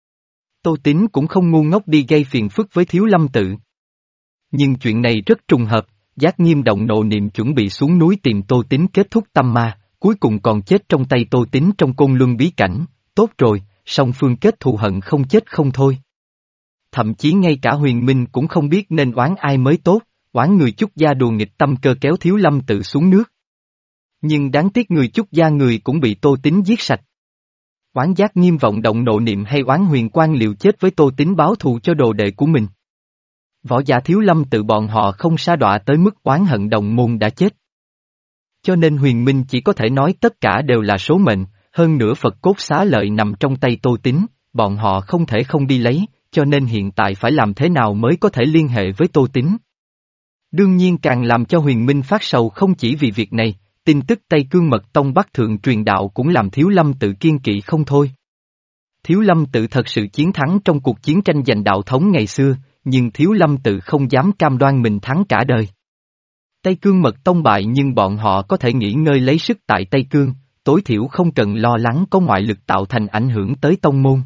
Tô Tín cũng không ngu ngốc đi gây phiền phức với Thiếu Lâm Tự. Nhưng chuyện này rất trùng hợp, Giác Nghiêm động nộ niệm chuẩn bị xuống núi tìm Tô Tín kết thúc tâm ma, cuối cùng còn chết trong tay Tô Tín trong Côn Luân bí cảnh, tốt rồi, song phương kết thù hận không chết không thôi. Thậm chí ngay cả Huyền Minh cũng không biết nên oán ai mới tốt, oán người chúc gia đùa nghịch tâm cơ kéo Thiếu Lâm Tự xuống nước. Nhưng đáng tiếc người chúc gia người cũng bị Tô Tín giết sạch. Oán Giác Nghiêm vọng động nộ niệm hay oán Huyền Quang liều chết với Tô Tín báo thù cho đồ đệ của mình. Võ giả Thiếu Lâm Tự bọn họ không sa đọa tới mức oán hận đồng môn đã chết. Cho nên Huyền Minh chỉ có thể nói tất cả đều là số mệnh, hơn nữa Phật cốt xá lợi nằm trong tay Tô Tín, bọn họ không thể không đi lấy, cho nên hiện tại phải làm thế nào mới có thể liên hệ với Tô Tín. Đương nhiên càng làm cho Huyền Minh phát sầu không chỉ vì việc này, tin tức Tây Cương Mật Tông Bắc Thượng truyền đạo cũng làm Thiếu Lâm Tự kiên kỵ không thôi. Thiếu Lâm Tự thật sự chiến thắng trong cuộc chiến tranh giành đạo thống ngày xưa, nhưng Thiếu Lâm Tự không dám cam đoan mình thắng cả đời. Tây Cương Mật Tông bại nhưng bọn họ có thể nghỉ ngơi lấy sức tại Tây Cương, tối thiểu không cần lo lắng có ngoại lực tạo thành ảnh hưởng tới tông môn.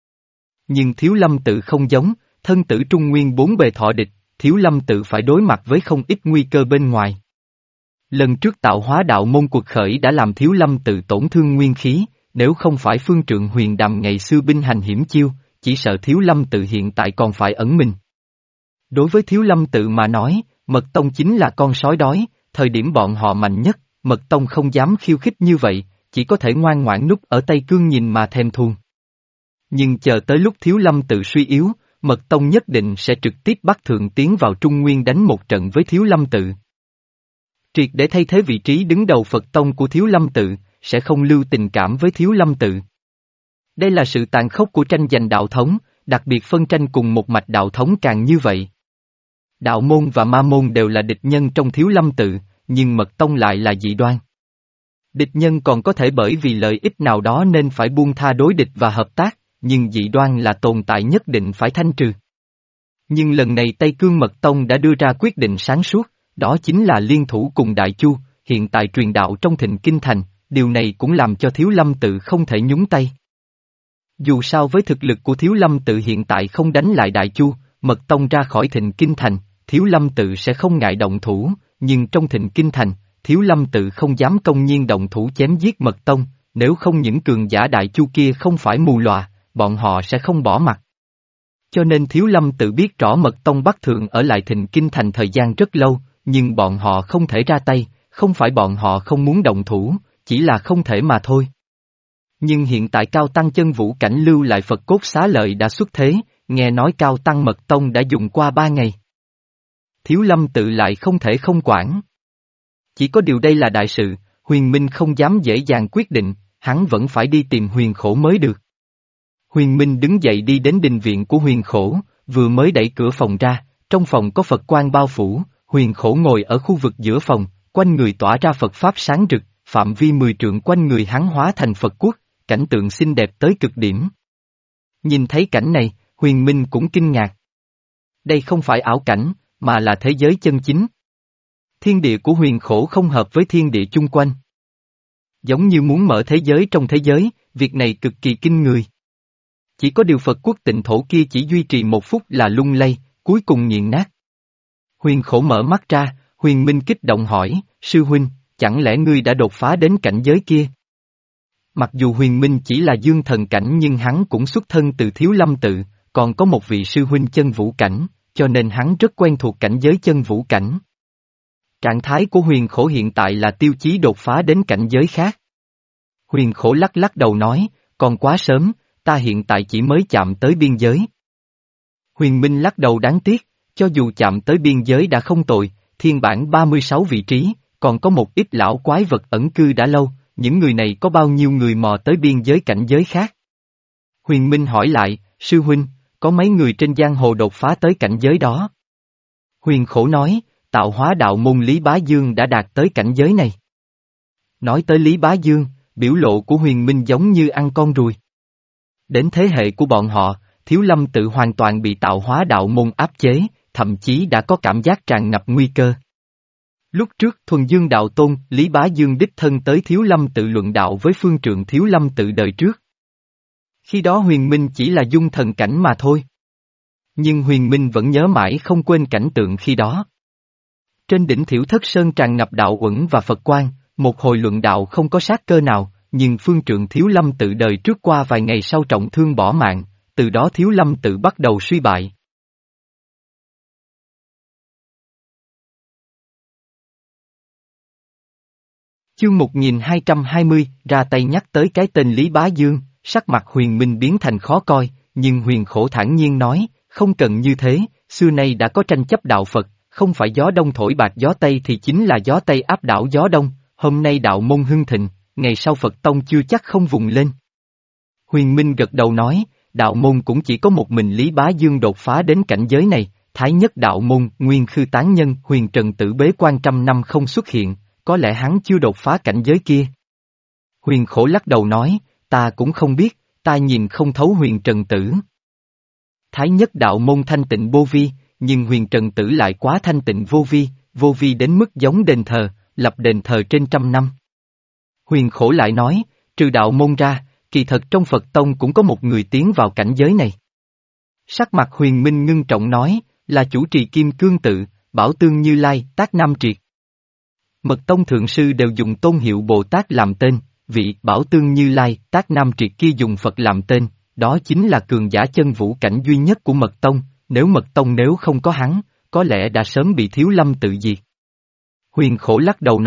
Nhưng Thiếu Lâm Tự không giống, thân tử Trung Nguyên bốn bề thọ địch, Thiếu Lâm Tự phải đối mặt với không ít nguy cơ bên ngoài. Lần trước tạo hóa đạo môn cuộc khởi đã làm Thiếu Lâm Tự tổn thương nguyên khí, nếu không phải phương trượng huyền đàm ngày xưa binh hành hiểm chiêu, chỉ sợ Thiếu Lâm Tự hiện tại còn phải ẩn mình. Đối với Thiếu Lâm Tự mà nói, Mật Tông chính là con sói đói, thời điểm bọn họ mạnh nhất, Mật Tông không dám khiêu khích như vậy, chỉ có thể ngoan ngoãn núp ở Tây Cương nhìn mà thèm thuồng. Nhưng chờ tới lúc Thiếu Lâm tự suy yếu, Mật Tông nhất định sẽ trực tiếp bắt Thượng tiến vào Trung Nguyên đánh một trận với Thiếu Lâm tự. Triệt để thay thế vị trí đứng đầu Phật Tông của Thiếu Lâm tự, sẽ không lưu tình cảm với Thiếu Lâm tự. Đây là sự tàn khốc của tranh giành đạo thống, đặc biệt phân tranh cùng một mạch đạo thống càng như vậy. Đạo môn và ma môn đều là địch nhân trong Thiếu Lâm tự, nhưng Mật Tông lại là dị đoan. Địch nhân còn có thể bởi vì lợi ích nào đó nên phải buông tha đối địch và hợp tác, nhưng dị đoan là tồn tại nhất định phải thanh trừ. Nhưng lần này Tây Cương Mật Tông đã đưa ra quyết định sáng suốt, đó chính là liên thủ cùng Đại Chu, hiện tại truyền đạo trong Thịnh Kinh Thành, điều này cũng làm cho Thiếu Lâm tự không thể nhúng tay. Dù sao với thực lực của Thiếu Lâm tự hiện tại không đánh lại Đại Chu, Mật Tông ra khỏi Thịnh Kinh Thành, Thiếu Lâm tự sẽ không ngại động thủ, nhưng trong Thịnh Kinh Thành, Thiếu Lâm tự không dám công nhiên động thủ chém giết Mật Tông, nếu không những cường giả Đại Chu kia không phải mù lòa, bọn họ sẽ không bỏ mặt. Cho nên Thiếu Lâm tự biết rõ Mật Tông Bắc Thượng ở lại Thịnh Kinh Thành thời gian rất lâu, nhưng bọn họ không thể ra tay, không phải bọn họ không muốn động thủ, chỉ là không thể mà thôi. Nhưng hiện tại Cao Tăng Chân Vũ Cảnh lưu lại Phật cốt xá lợi đã xuất thế, nghe nói Cao Tăng Mật Tông đã dùng qua ba ngày. Thiếu Lâm tự lại không thể không quản. Chỉ có điều đây là đại sự, Huyền Minh không dám dễ dàng quyết định, hắn vẫn phải đi tìm Huyền Khổ mới được. Huyền Minh đứng dậy đi đến đình viện của Huyền Khổ, vừa mới đẩy cửa phòng ra, trong phòng có Phật quang bao phủ, Huyền Khổ ngồi ở khu vực giữa phòng, quanh người tỏa ra Phật Pháp sáng rực, phạm vi mười trượng quanh người hắn hóa thành Phật quốc, cảnh tượng xinh đẹp tới cực điểm. Nhìn thấy cảnh này, Huyền Minh cũng kinh ngạc. Đây không phải ảo cảnh, mà là thế giới chân chính. Thiên địa của Huyền Khổ không hợp với thiên địa chung quanh. Giống như muốn mở thế giới trong thế giới, việc này cực kỳ kinh người. Chỉ có điều Phật quốc tịnh thổ kia chỉ duy trì một phút là lung lay, cuối cùng nghiền nát. Huyền Khổ mở mắt ra, Huyền Minh kích động hỏi, sư huynh, chẳng lẽ ngươi đã đột phá đến cảnh giới kia? Mặc dù Huyền Minh chỉ là dương thần cảnh nhưng hắn cũng xuất thân từ Thiếu Lâm tự, còn có một vị sư huynh chân vũ cảnh, cho nên hắn rất quen thuộc cảnh giới chân vũ cảnh. Trạng thái của Huyền Khổ hiện tại là tiêu chí đột phá đến cảnh giới khác. Huyền Khổ lắc lắc đầu nói, còn quá sớm, ta hiện tại chỉ mới chạm tới biên giới. Huyền Minh lắc đầu đáng tiếc, cho dù chạm tới biên giới đã không tồi, thiên bản ba mươi sáu vị trí, còn có một ít lão quái vật ẩn cư đã lâu, những người này có bao nhiêu người mò tới biên giới cảnh giới khác? Huyền Minh hỏi lại, sư huynh, có mấy người trên giang hồ đột phá tới cảnh giới đó? Huyền Khổ nói, tạo hóa đạo môn Lý Bá Dương đã đạt tới cảnh giới này. Nói tới Lý Bá Dương, biểu lộ của Huyền Minh giống như ăn con ruồi. Đến thế hệ của bọn họ, Thiếu Lâm tự hoàn toàn bị tạo hóa đạo môn áp chế, thậm chí đã có cảm giác tràn ngập nguy cơ. Lúc trước Thuần Dương đạo tôn, Lý Bá Dương đích thân tới Thiếu Lâm tự luận đạo với phương trượng Thiếu Lâm tự đời trước. Khi đó Huyền Minh chỉ là dung thần cảnh mà thôi. Nhưng Huyền Minh vẫn nhớ mãi không quên cảnh tượng khi đó. Trên đỉnh Thiểu Thất Sơn tràn ngập đạo uẩn và Phật quang, một hồi luận đạo không có sát cơ nào, nhưng phương trượng Thiếu Lâm tự đời trước qua vài ngày sau trọng thương bỏ mạng, từ đó Thiếu Lâm tự bắt đầu suy bại. Chương một nghìn hai trăm hai mươi, ra tay nhắc tới cái tên Lý Bá Dương, sắc mặt Huyền Minh biến thành khó coi, nhưng Huyền Khổ thản nhiên nói, không cần như thế, xưa nay đã có tranh chấp đạo Phật, không phải gió đông thổi bạc gió tây thì chính là gió tây áp đảo gió đông, hôm nay đạo môn hưng thịnh, ngày sau Phật tông chưa chắc không vùng lên. Huyền Minh gật đầu nói, đạo môn cũng chỉ có một mình Lý Bá Dương đột phá đến cảnh giới này, thái nhất đạo môn, nguyên khư tán nhân, Huyền Trần Tử bế quan trăm năm không xuất hiện, có lẽ hắn chưa đột phá cảnh giới kia. Huyền Khổ lắc đầu nói, ta cũng không biết, ta nhìn không thấu Huyền Trần Tử. Thái nhất đạo môn thanh tịnh vô vi, nhưng Huyền Trần Tử lại quá thanh tịnh vô vi, vô vi đến mức giống đền thờ, lập đền thờ trên trăm năm. Huyền Khổ lại nói, trừ đạo môn ra, kỳ thật trong Phật Tông cũng có một người tiến vào cảnh giới này. Sắc mặt Huyền Minh ngưng trọng nói, là chủ trì Kim Cương Tự, Bảo Tương Như Lai, Tác Nam Triệt. Mật Tông Thượng Sư đều dùng tôn hiệu Bồ Tát làm tên, vị Bảo Tương Như Lai, Tác Nam Triệt kia dùng Phật làm tên, đó chính là cường giả chân vũ cảnh duy nhất của Mật Tông, nếu Mật Tông nếu không có hắn, có lẽ đã sớm bị Thiếu Lâm tự diệt. Huyền Khổ lắc đầu nói,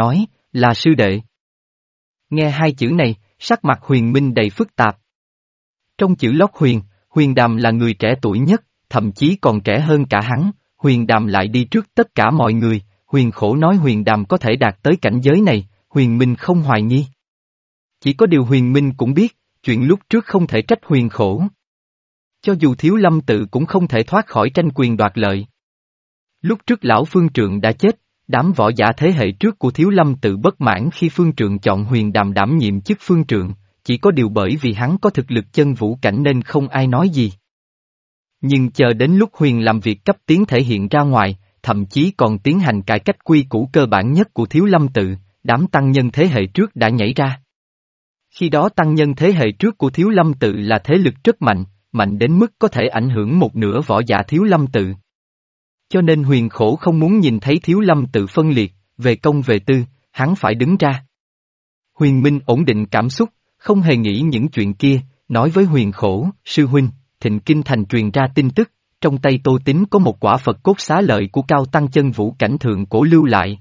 là sư đệ. Nghe hai chữ này, sắc mặt Huyền Minh đầy phức tạp. Trong chữ lót Huyền, Huyền Đàm là người trẻ tuổi nhất, thậm chí còn trẻ hơn cả hắn, Huyền Đàm lại đi trước tất cả mọi người, Huyền Khổ nói Huyền Đàm có thể đạt tới cảnh giới này, Huyền Minh không hoài nghi. Chỉ có điều Huyền Minh cũng biết, chuyện lúc trước không thể trách Huyền Khổ. Cho dù Thiếu Lâm Tự cũng không thể thoát khỏi tranh quyền đoạt lợi. Lúc trước lão Phương Trượng đã chết, đám võ giả thế hệ trước của Thiếu Lâm Tự bất mãn khi Phương Trượng chọn Huyền Đàm đảm nhiệm chức Phương Trượng, chỉ có điều bởi vì hắn có thực lực chân vũ cảnh nên không ai nói gì. Nhưng chờ đến lúc Huyền làm việc cấp tiến thể hiện ra ngoài, thậm chí còn tiến hành cải cách quy củ cơ bản nhất của Thiếu Lâm Tự, đám tăng nhân thế hệ trước đã nhảy ra. Khi đó tăng nhân thế hệ trước của Thiếu Lâm Tự là thế lực rất mạnh, mạnh đến mức có thể ảnh hưởng một nửa võ giả Thiếu Lâm Tự. Cho nên Huyền Khổ không muốn nhìn thấy Thiếu Lâm Tự phân liệt, về công về tư, hắn phải đứng ra. Huyền Minh ổn định cảm xúc, không hề nghĩ những chuyện kia, nói với Huyền Khổ, sư huynh, Thịnh Kinh Thành truyền ra tin tức, trong tay Tô Tín có một quả Phật cốt xá lợi của cao tăng chân vũ cảnh thượng cổ lưu lại.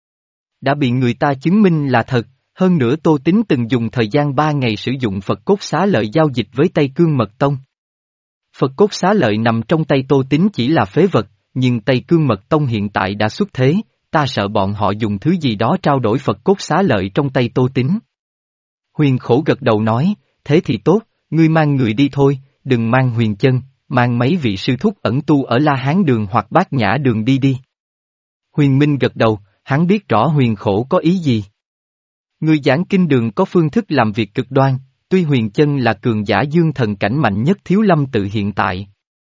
Đã bị người ta chứng minh là thật, hơn nữa Tô Tín từng dùng thời gian ba ngày sử dụng Phật cốt xá lợi giao dịch với Tây Cương Mật Tông. Phật cốt xá lợi nằm trong tay Tô Tín chỉ là phế vật, nhưng Tây Cương Mật Tông hiện tại đã xuất thế, ta sợ bọn họ dùng thứ gì đó trao đổi Phật cốt xá lợi trong tay Tô Tín. Huyền Khổ gật đầu nói, thế thì tốt, ngươi mang người đi thôi, đừng mang Huyền Chân, mang mấy vị sư thúc ẩn tu ở La Hán Đường hoặc Bát Nhã Đường đi đi. Huyền Minh gật đầu, hắn biết rõ Huyền Khổ có ý gì. Người giảng kinh đường có phương thức làm việc cực đoan, tuy Huyền Chân là cường giả dương thần cảnh mạnh nhất Thiếu Lâm Tự hiện tại.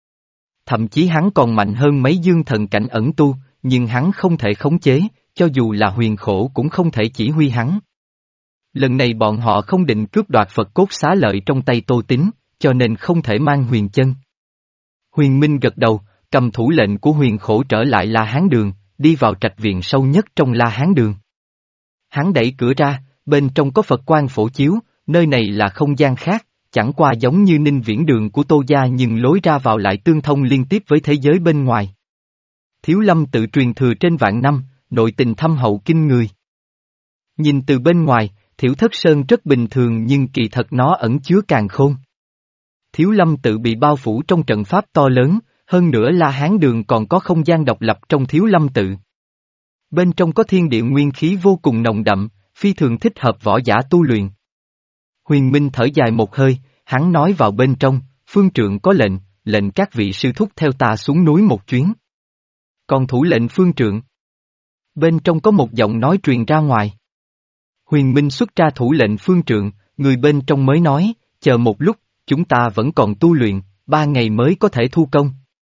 Thậm chí hắn còn mạnh hơn mấy dương thần cảnh ẩn tu, nhưng hắn không thể khống chế, cho dù là Huyền Khổ cũng không thể chỉ huy hắn. Lần này bọn họ không định cướp đoạt Phật cốt xá lợi trong tay Tô Tín, cho nên không thể mang Huyền Chân. Huyền Minh gật đầu, cầm thủ lệnh của Huyền Khổ trở lại La Hán Đường, đi vào trạch viện sâu nhất trong La Hán Đường. Hắn đẩy cửa ra, bên trong có Phật quang phổ chiếu, nơi này là không gian khác, chẳng qua giống như Ninh Viễn Đường của Tô gia nhưng lối ra vào lại tương thông liên tiếp với thế giới bên ngoài. Thiếu Lâm Tự truyền thừa trên vạn năm, nội tình thâm hậu kinh người. Nhìn từ bên ngoài, Thiểu Thất Sơn rất bình thường nhưng kỳ thật nó ẩn chứa càn khôn. Thiếu Lâm Tự bị bao phủ trong trận pháp to lớn, hơn nữa La Hán Đường còn có không gian độc lập trong Thiếu Lâm Tự. Bên trong có thiên địa nguyên khí vô cùng nồng đậm, phi thường thích hợp võ giả tu luyện. Huyền Minh thở dài một hơi, hắn nói vào bên trong, Phương Trượng có lệnh, lệnh các vị sư thúc theo ta xuống núi một chuyến. Còn thủ lệnh Phương Trượng. Bên trong có một giọng nói truyền ra ngoài. Huyền Minh xuất ra thủ lệnh Phương Trượng, người bên trong mới nói, chờ một lúc, chúng ta vẫn còn tu luyện, ba ngày mới có thể thu công.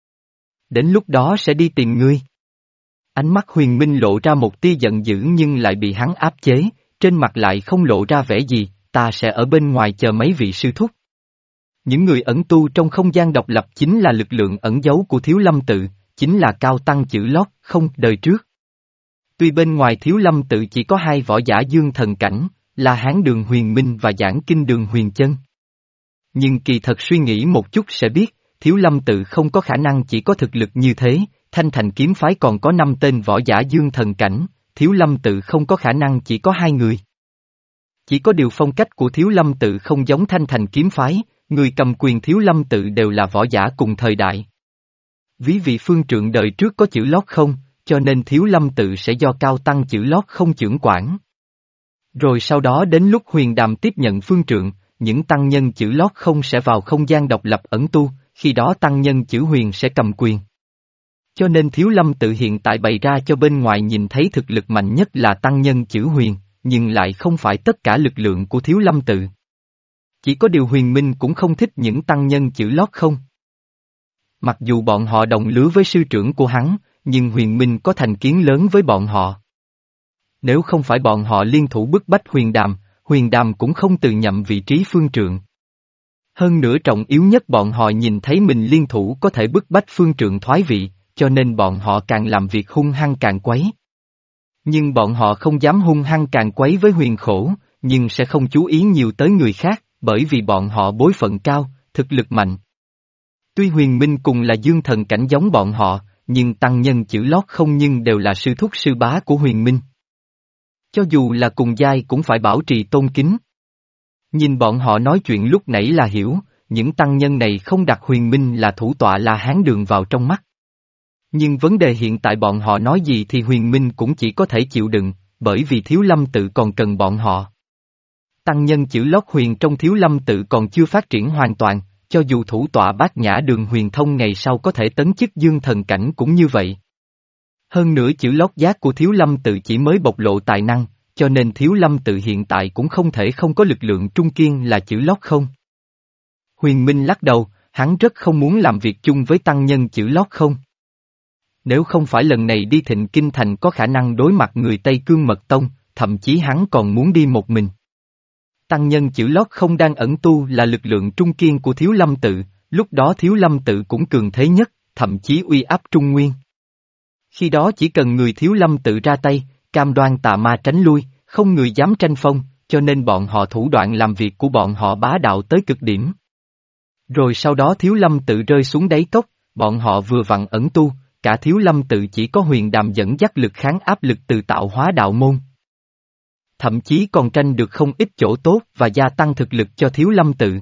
Đến lúc đó sẽ đi tìm ngươi. Ánh mắt Huyền Minh lộ ra một tia giận dữ nhưng lại bị hắn áp chế, trên mặt lại không lộ ra vẻ gì, ta sẽ ở bên ngoài chờ mấy vị sư thúc. Những người ẩn tu trong không gian độc lập chính là lực lượng ẩn giấu của Thiếu Lâm Tự, chính là cao tăng chữ lót, không đời trước. Tuy bên ngoài Thiếu Lâm Tự chỉ có hai võ giả dương thần cảnh, là Hán Đường Huyền Minh và Giảng Kinh Đường Huyền Chân. Nhưng kỳ thật suy nghĩ một chút sẽ biết, Thiếu Lâm Tự không có khả năng chỉ có thực lực như thế, Thanh Thành kiếm phái còn có năm tên võ giả dương thần cảnh, Thiếu Lâm Tự không có khả năng chỉ có hai người. Chỉ có điều phong cách của Thiếu Lâm Tự không giống Thanh Thành kiếm phái, người cầm quyền Thiếu Lâm Tự đều là võ giả cùng thời đại. Ví vị Phương Trượng đời trước có chữ lót không, cho nên Thiếu Lâm Tự sẽ do cao tăng chữ lót không chưởng quản. Rồi sau đó đến lúc Huyền Đàm tiếp nhận Phương Trượng, những tăng nhân chữ lót không sẽ vào không gian độc lập ẩn tu, khi đó tăng nhân chữ Huyền sẽ cầm quyền. Cho nên Thiếu Lâm Tự hiện tại bày ra cho bên ngoài nhìn thấy thực lực mạnh nhất là tăng nhân chữ Huyền, nhưng lại không phải tất cả lực lượng của Thiếu Lâm Tự. Chỉ có điều Huyền Minh cũng không thích những tăng nhân chữ lót không. Mặc dù bọn họ đồng lứa với sư trưởng của hắn, nhưng Huyền Minh có thành kiến lớn với bọn họ. Nếu không phải bọn họ liên thủ bức bách Huyền Đàm, Huyền Đàm cũng không từ nhậm vị trí Phương Trượng. Hơn nữa trọng yếu nhất bọn họ nhìn thấy mình liên thủ có thể bức bách Phương Trượng thoái vị, cho nên bọn họ càng làm việc hung hăng càng quấy. Nhưng bọn họ không dám hung hăng càng quấy với Huyền Khổ, nhưng sẽ không chú ý nhiều tới người khác, bởi vì bọn họ bối phận cao, thực lực mạnh. Tuy Huyền Minh cùng là dương thần cảnh giống bọn họ, nhưng tăng nhân chữ lót không nhưng đều là sư thúc sư bá của Huyền Minh. Cho dù là cùng giai cũng phải bảo trì tôn kính. Nhìn bọn họ nói chuyện lúc nãy là hiểu, những tăng nhân này không đặt Huyền Minh là thủ tọa La Hán Đường vào trong mắt. Nhưng vấn đề hiện tại bọn họ nói gì thì Huyền Minh cũng chỉ có thể chịu đựng, bởi vì Thiếu Lâm tự còn cần bọn họ. Tăng nhân chữ lót huyền trong Thiếu Lâm tự còn chưa phát triển hoàn toàn, cho dù thủ tọa Bát Nhã Đường Huyền Thông ngày sau có thể tấn chức dương thần cảnh cũng như vậy. Hơn nữa chữ lót giác của Thiếu Lâm tự chỉ mới bộc lộ tài năng, cho nên Thiếu Lâm tự hiện tại cũng không thể không có lực lượng trung kiên là chữ lót không. Huyền Minh lắc đầu, hắn rất không muốn làm việc chung với tăng nhân chữ lót không. Nếu không phải lần này đi Thịnh Kinh Thành có khả năng đối mặt người Tây Cương Mật Tông, thậm chí hắn còn muốn đi một mình. Tăng nhân chữ lót không đang ẩn tu là lực lượng trung kiên của Thiếu Lâm tự, lúc đó Thiếu Lâm tự cũng cường thế nhất, thậm chí uy áp Trung Nguyên. Khi đó chỉ cần người Thiếu Lâm tự ra tay, cam đoan tà ma tránh lui, không người dám tranh phong, cho nên bọn họ thủ đoạn làm việc của bọn họ bá đạo tới cực điểm. Rồi sau đó Thiếu Lâm tự rơi xuống đáy cốc, bọn họ vừa vặn ẩn tu, cả Thiếu Lâm tự chỉ có Huyền Đàm dẫn dắt lực kháng áp lực từ tạo hóa đạo môn. Thậm chí còn tranh được không ít chỗ tốt và gia tăng thực lực cho Thiếu Lâm tự.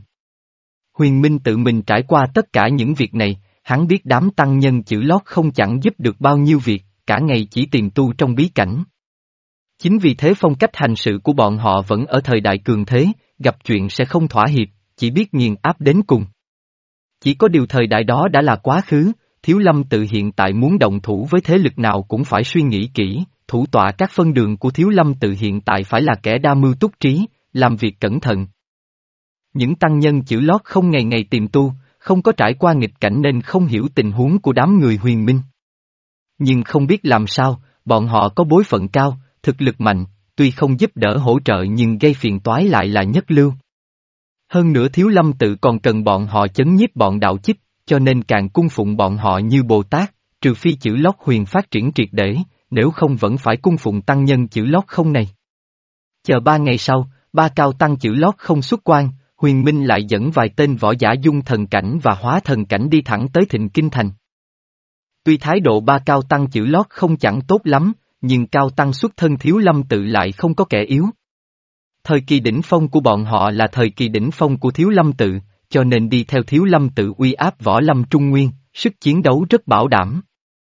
Huyền Minh tự mình trải qua tất cả những việc này, hắn biết đám tăng nhân chữ lót không chẳng giúp được bao nhiêu việc, cả ngày chỉ tìm tu trong bí cảnh. Chính vì thế phong cách hành sự của bọn họ vẫn ở thời đại cường thế, gặp chuyện sẽ không thỏa hiệp, chỉ biết nghiền áp đến cùng. Chỉ có điều thời đại đó đã là quá khứ, Thiếu Lâm tự hiện tại muốn động thủ với thế lực nào cũng phải suy nghĩ kỹ, thủ tọa các phân đường của Thiếu Lâm tự hiện tại phải là kẻ đa mưu túc trí, làm việc cẩn thận. Những tăng nhân chữ lót không ngày ngày tìm tu, không có trải qua nghịch cảnh nên không hiểu tình huống của đám người Huyền Minh. Nhưng không biết làm sao, bọn họ có bối phận cao, thực lực mạnh, tuy không giúp đỡ hỗ trợ nhưng gây phiền toái lại là nhất lưu. Hơn nữa Thiếu Lâm tự còn cần bọn họ chấn nhiếp bọn đạo chích, cho nên càng cung phụng bọn họ như Bồ Tát, trừ phi chữ lót huyền phát triển triệt để, nếu không vẫn phải cung phụng tăng nhân chữ lót không này. Chờ ba ngày sau, ba cao tăng chữ lót không xuất quan, Huyền Minh lại dẫn vài tên võ giả dung thần cảnh và hóa thần cảnh đi thẳng tới Thịnh Kinh Thành. Tuy thái độ ba cao tăng chữ lót không chẳng tốt lắm, nhưng cao tăng xuất thân Thiếu Lâm tự lại không có kẻ yếu. Thời kỳ đỉnh phong của bọn họ là thời kỳ đỉnh phong của Thiếu Lâm tự, cho nên đi theo Thiếu Lâm tự uy áp võ lâm Trung Nguyên, sức chiến đấu rất bảo đảm.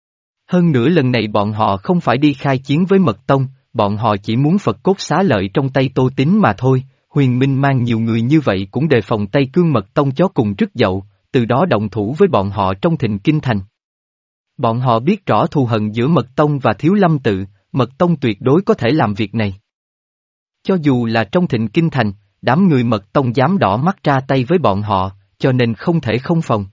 Hơn nữa lần này bọn họ không phải đi khai chiến với Mật Tông, bọn họ chỉ muốn Phật cốt xá lợi trong tay Tô Tín mà thôi. Huyền Minh mang nhiều người như vậy cũng đề phòng Tây Cương Mật Tông chó cùng rứt dậu, từ đó động thủ với bọn họ trong Thịnh Kinh Thành. Bọn họ biết rõ thù hận giữa Mật Tông và Thiếu Lâm tự, Mật Tông tuyệt đối có thể làm việc này. Cho dù là trong Thịnh Kinh Thành, đám người Mật Tông dám đỏ mắt ra tay với bọn họ, cho nên không thể không phòng.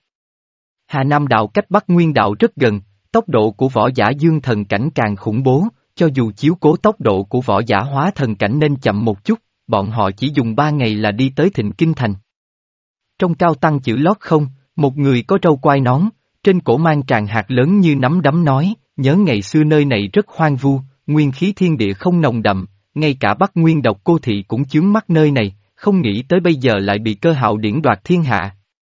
Hà Nam đạo cách Bắc Nguyên đạo rất gần, tốc độ của võ giả dương thần cảnh càng khủng bố, cho dù chiếu cố tốc độ của võ giả hóa thần cảnh nên chậm một chút, bọn họ chỉ dùng ba ngày là đi tới Thịnh Kinh Thành. Trong cao tăng chữ lót không, một người có râu quai nón, trên cổ mang tràng hạt lớn như nắm đấm nói, nhớ ngày xưa nơi này rất hoang vu, nguyên khí thiên địa không nồng đậm, ngay cả Bắc Nguyên độc cô thị cũng chướng mắt nơi này, không nghĩ tới bây giờ lại bị Cơ Hạo điển đoạt thiên hạ.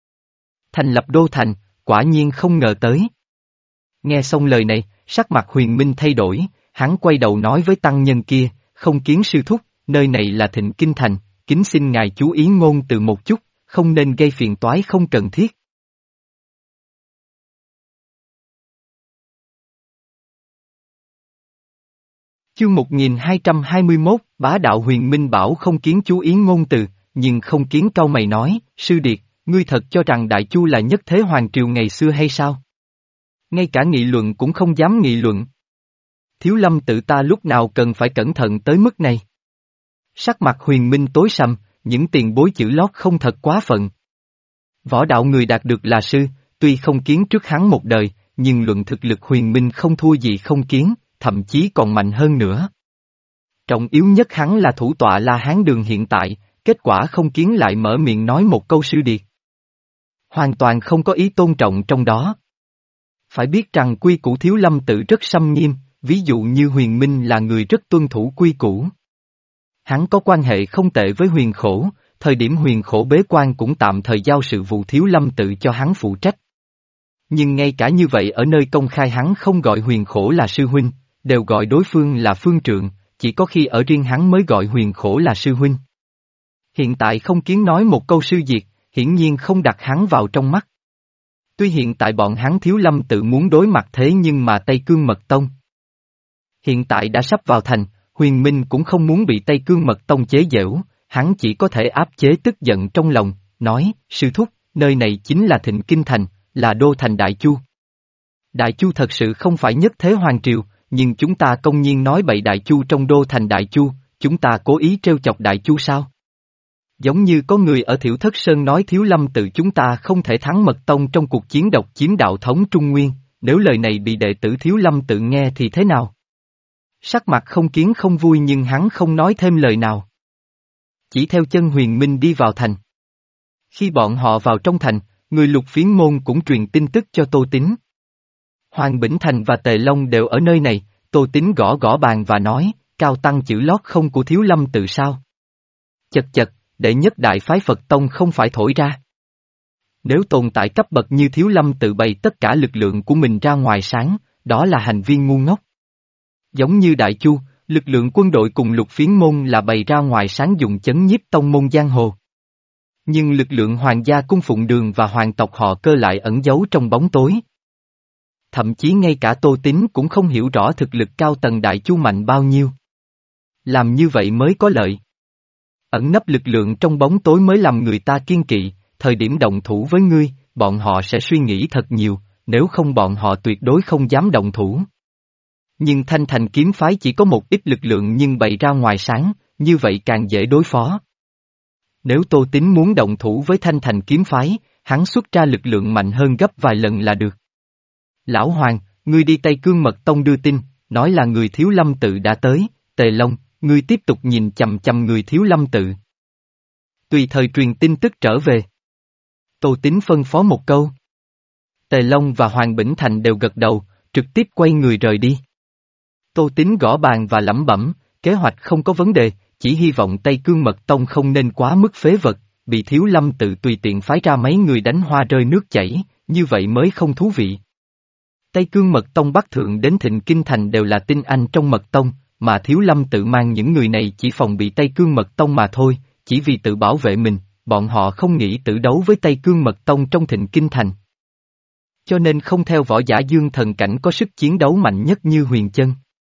Thành lập đô thành, quả nhiên không ngờ tới. Nghe xong lời này, sắc mặt Huyền Minh thay đổi, hắn quay đầu nói với tăng nhân kia, không kiến sư thúc, nơi này là Thịnh Kinh Thành, kính xin ngài chú ý ngôn từ một chút, không nên gây phiền toái không cần thiết. Chương một nghìn hai trăm hai mươi mốt, bá đạo Huyền Minh bảo không kiến chú ý ngôn từ, nhưng không kiến cau mày nói, sư điệt, ngươi thật cho rằng Đại Chu là nhất thế hoàng triều ngày xưa hay sao? Ngay cả nghị luận cũng không dám nghị luận. Thiếu Lâm tự ta lúc nào cần phải cẩn thận tới mức này? Sắc mặt Huyền Minh tối sầm, những tiền bối chữ lót không thật quá phận. Võ đạo người đạt được là sư, tuy không kiến trước hắn một đời, nhưng luận thực lực Huyền Minh không thua gì không kiến, thậm chí còn mạnh hơn nữa. Trọng yếu nhất hắn là thủ tọa La Hán Đường hiện tại, kết quả không kiến lại mở miệng nói một câu sư điệt. Hoàn toàn không có ý tôn trọng trong đó. Phải biết rằng quy củ Thiếu Lâm tự rất xâm nghiêm, ví dụ như Huyền Minh là người rất tuân thủ quy củ. Hắn có quan hệ không tệ với Huyền Khổ, thời điểm Huyền Khổ bế quan cũng tạm thời giao sự vụ Thiếu Lâm tự cho hắn phụ trách. Nhưng ngay cả như vậy ở nơi công khai hắn không gọi Huyền Khổ là sư huynh, đều gọi đối phương là phương trượng, chỉ chỉ có khi ở riêng hắn mới gọi Huyền Khổ là sư huynh. Hiện tại không kiến nói một câu sư diệt, hiển nhiên không đặt hắn vào trong mắt. Tuy hiện tại bọn hắn Thiếu Lâm tự muốn đối mặt thế nhưng mà Tây Cương Mật Tông hiện tại đã sắp vào thành, Huyền Minh cũng không muốn bị Tây Cương Mật Tông chế giễu, hắn chỉ có thể áp chế tức giận trong lòng, nói, sư thúc, nơi này chính là Thịnh Kinh Thành, là đô thành Đại Chu. Đại Chu thật sự không phải nhất thế hoàng triều, nhưng chúng ta công nhiên nói bậy Đại Chu trong đô thành Đại Chu, chúng ta cố ý trêu chọc Đại Chu sao? Giống như có người ở Thiểu Thất Sơn nói Thiếu Lâm tự chúng ta không thể thắng Mật Tông trong cuộc chiến độc chiếm đạo thống Trung Nguyên, nếu lời này bị đệ tử Thiếu Lâm tự nghe thì thế nào? Sắc mặt không kiến không vui nhưng hắn không nói thêm lời nào. Chỉ theo chân Huyền Minh đi vào thành. Khi bọn họ vào trong thành, người Lục Phiến môn cũng truyền tin tức cho Tô Tín. Hoàng Bỉnh Thành và Tề Long đều ở nơi này, Tô Tín gõ gõ bàn và nói, cao tăng chữ lót không của Thiếu Lâm tự sao? Chật chật, đệ nhất đại phái Phật Tông không phải thổi ra. Nếu tồn tại cấp bậc như Thiếu Lâm tự bày tất cả lực lượng của mình ra ngoài sáng, đó là hành vi ngu ngốc. Giống như Đại Chu, lực lượng quân đội cùng Lục Phiến môn là bày ra ngoài sáng dùng chấn nhiếp tông môn giang hồ. Nhưng lực lượng hoàng gia cung Phụng Đường và hoàng tộc họ Cơ lại ẩn giấu trong bóng tối. Thậm chí ngay cả Tô Tín cũng không hiểu rõ thực lực cao tầng Đại Chu mạnh bao nhiêu. Làm như vậy mới có lợi. Ẩn nấp lực lượng trong bóng tối mới làm người ta kiên kỵ, thời điểm động thủ với ngươi, bọn họ sẽ suy nghĩ thật nhiều, nếu không bọn họ tuyệt đối không dám động thủ. Nhưng Thanh Thành kiếm phái chỉ có một ít lực lượng nhưng bày ra ngoài sáng, như vậy càng dễ đối phó. Nếu Tô Tín muốn động thủ với Thanh Thành kiếm phái, hắn xuất ra lực lượng mạnh hơn gấp vài lần là được. Lão Hoàng, ngươi đi Tây Cương Mật Tông đưa tin, nói là người Thiếu Lâm tự đã tới, Tề Long, ngươi tiếp tục nhìn chằm chằm người Thiếu Lâm tự. Tùy thời truyền tin tức trở về. Tô Tín phân phó một câu. Tề Long và Hoàng Bỉnh Thành đều gật đầu, trực tiếp quay người rời đi. Tô Tín gõ bàn và lẩm bẩm, kế hoạch không có vấn đề, chỉ hy vọng Tây Cương Mật Tông không nên quá mức phế vật, bị Thiếu Lâm tự tùy tiện phái ra mấy người đánh hoa rơi nước chảy, như vậy mới không thú vị. Tây Cương Mật Tông Bắc Thượng đến Thịnh Kinh Thành đều là tinh anh trong Mật Tông, mà Thiếu Lâm tự mang những người này chỉ phòng bị Tây Cương Mật Tông mà thôi, chỉ vì tự bảo vệ mình, bọn họ không nghĩ tự đấu với Tây Cương Mật Tông trong Thịnh Kinh Thành. Cho nên không theo võ giả dương thần cảnh có sức chiến đấu mạnh nhất như Huyền Chân.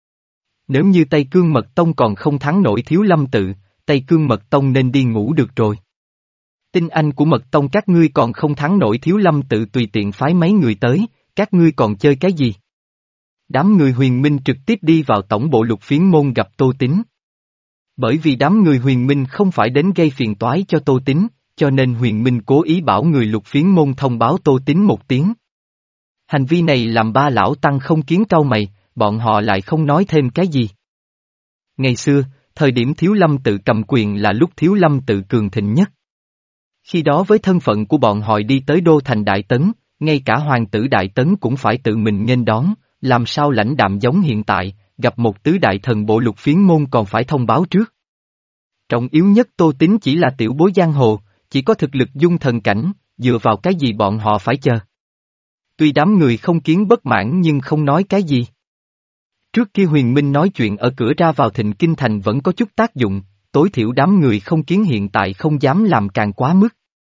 Nếu như Tây Cương Mật Tông còn không thắng nổi Thiếu Lâm tự, Tây Cương Mật Tông nên đi ngủ được rồi. Tinh anh của Mật Tông các ngươi còn không thắng nổi Thiếu Lâm tự tùy tiện phái mấy người tới, các ngươi còn chơi cái gì? Đám người Huyền Minh trực tiếp đi vào tổng bộ Lục Phiến môn gặp Tô Tín. Bởi vì đám người Huyền Minh không phải đến gây phiền toái cho Tô Tín, cho nên Huyền Minh cố ý bảo người Lục Phiến môn thông báo Tô Tín một tiếng. Hành vi này làm ba lão tăng không kiến cau mày, bọn họ lại không nói thêm cái gì. Ngày xưa, thời điểm Thiếu Lâm tự cầm quyền là lúc Thiếu Lâm tự cường thịnh nhất. Khi đó với thân phận của bọn họ đi tới đô thành Đại Tấn, ngay cả hoàng tử Đại Tấn cũng phải tự mình nghênh đón, làm sao lãnh đạm giống hiện tại, gặp một tứ đại thần bộ Lục Phiến môn còn phải thông báo trước. Trọng yếu nhất Tô Tín chỉ là tiểu bối giang hồ, chỉ có thực lực dung thần cảnh, dựa vào cái gì bọn họ phải chờ. Tuy đám người không kiến bất mãn nhưng không nói cái gì. Trước kia Huyền Minh nói chuyện ở cửa ra vào Thịnh Kinh Thành vẫn có chút tác dụng, tối thiểu đám người không kiến hiện tại không dám làm càng quá mức.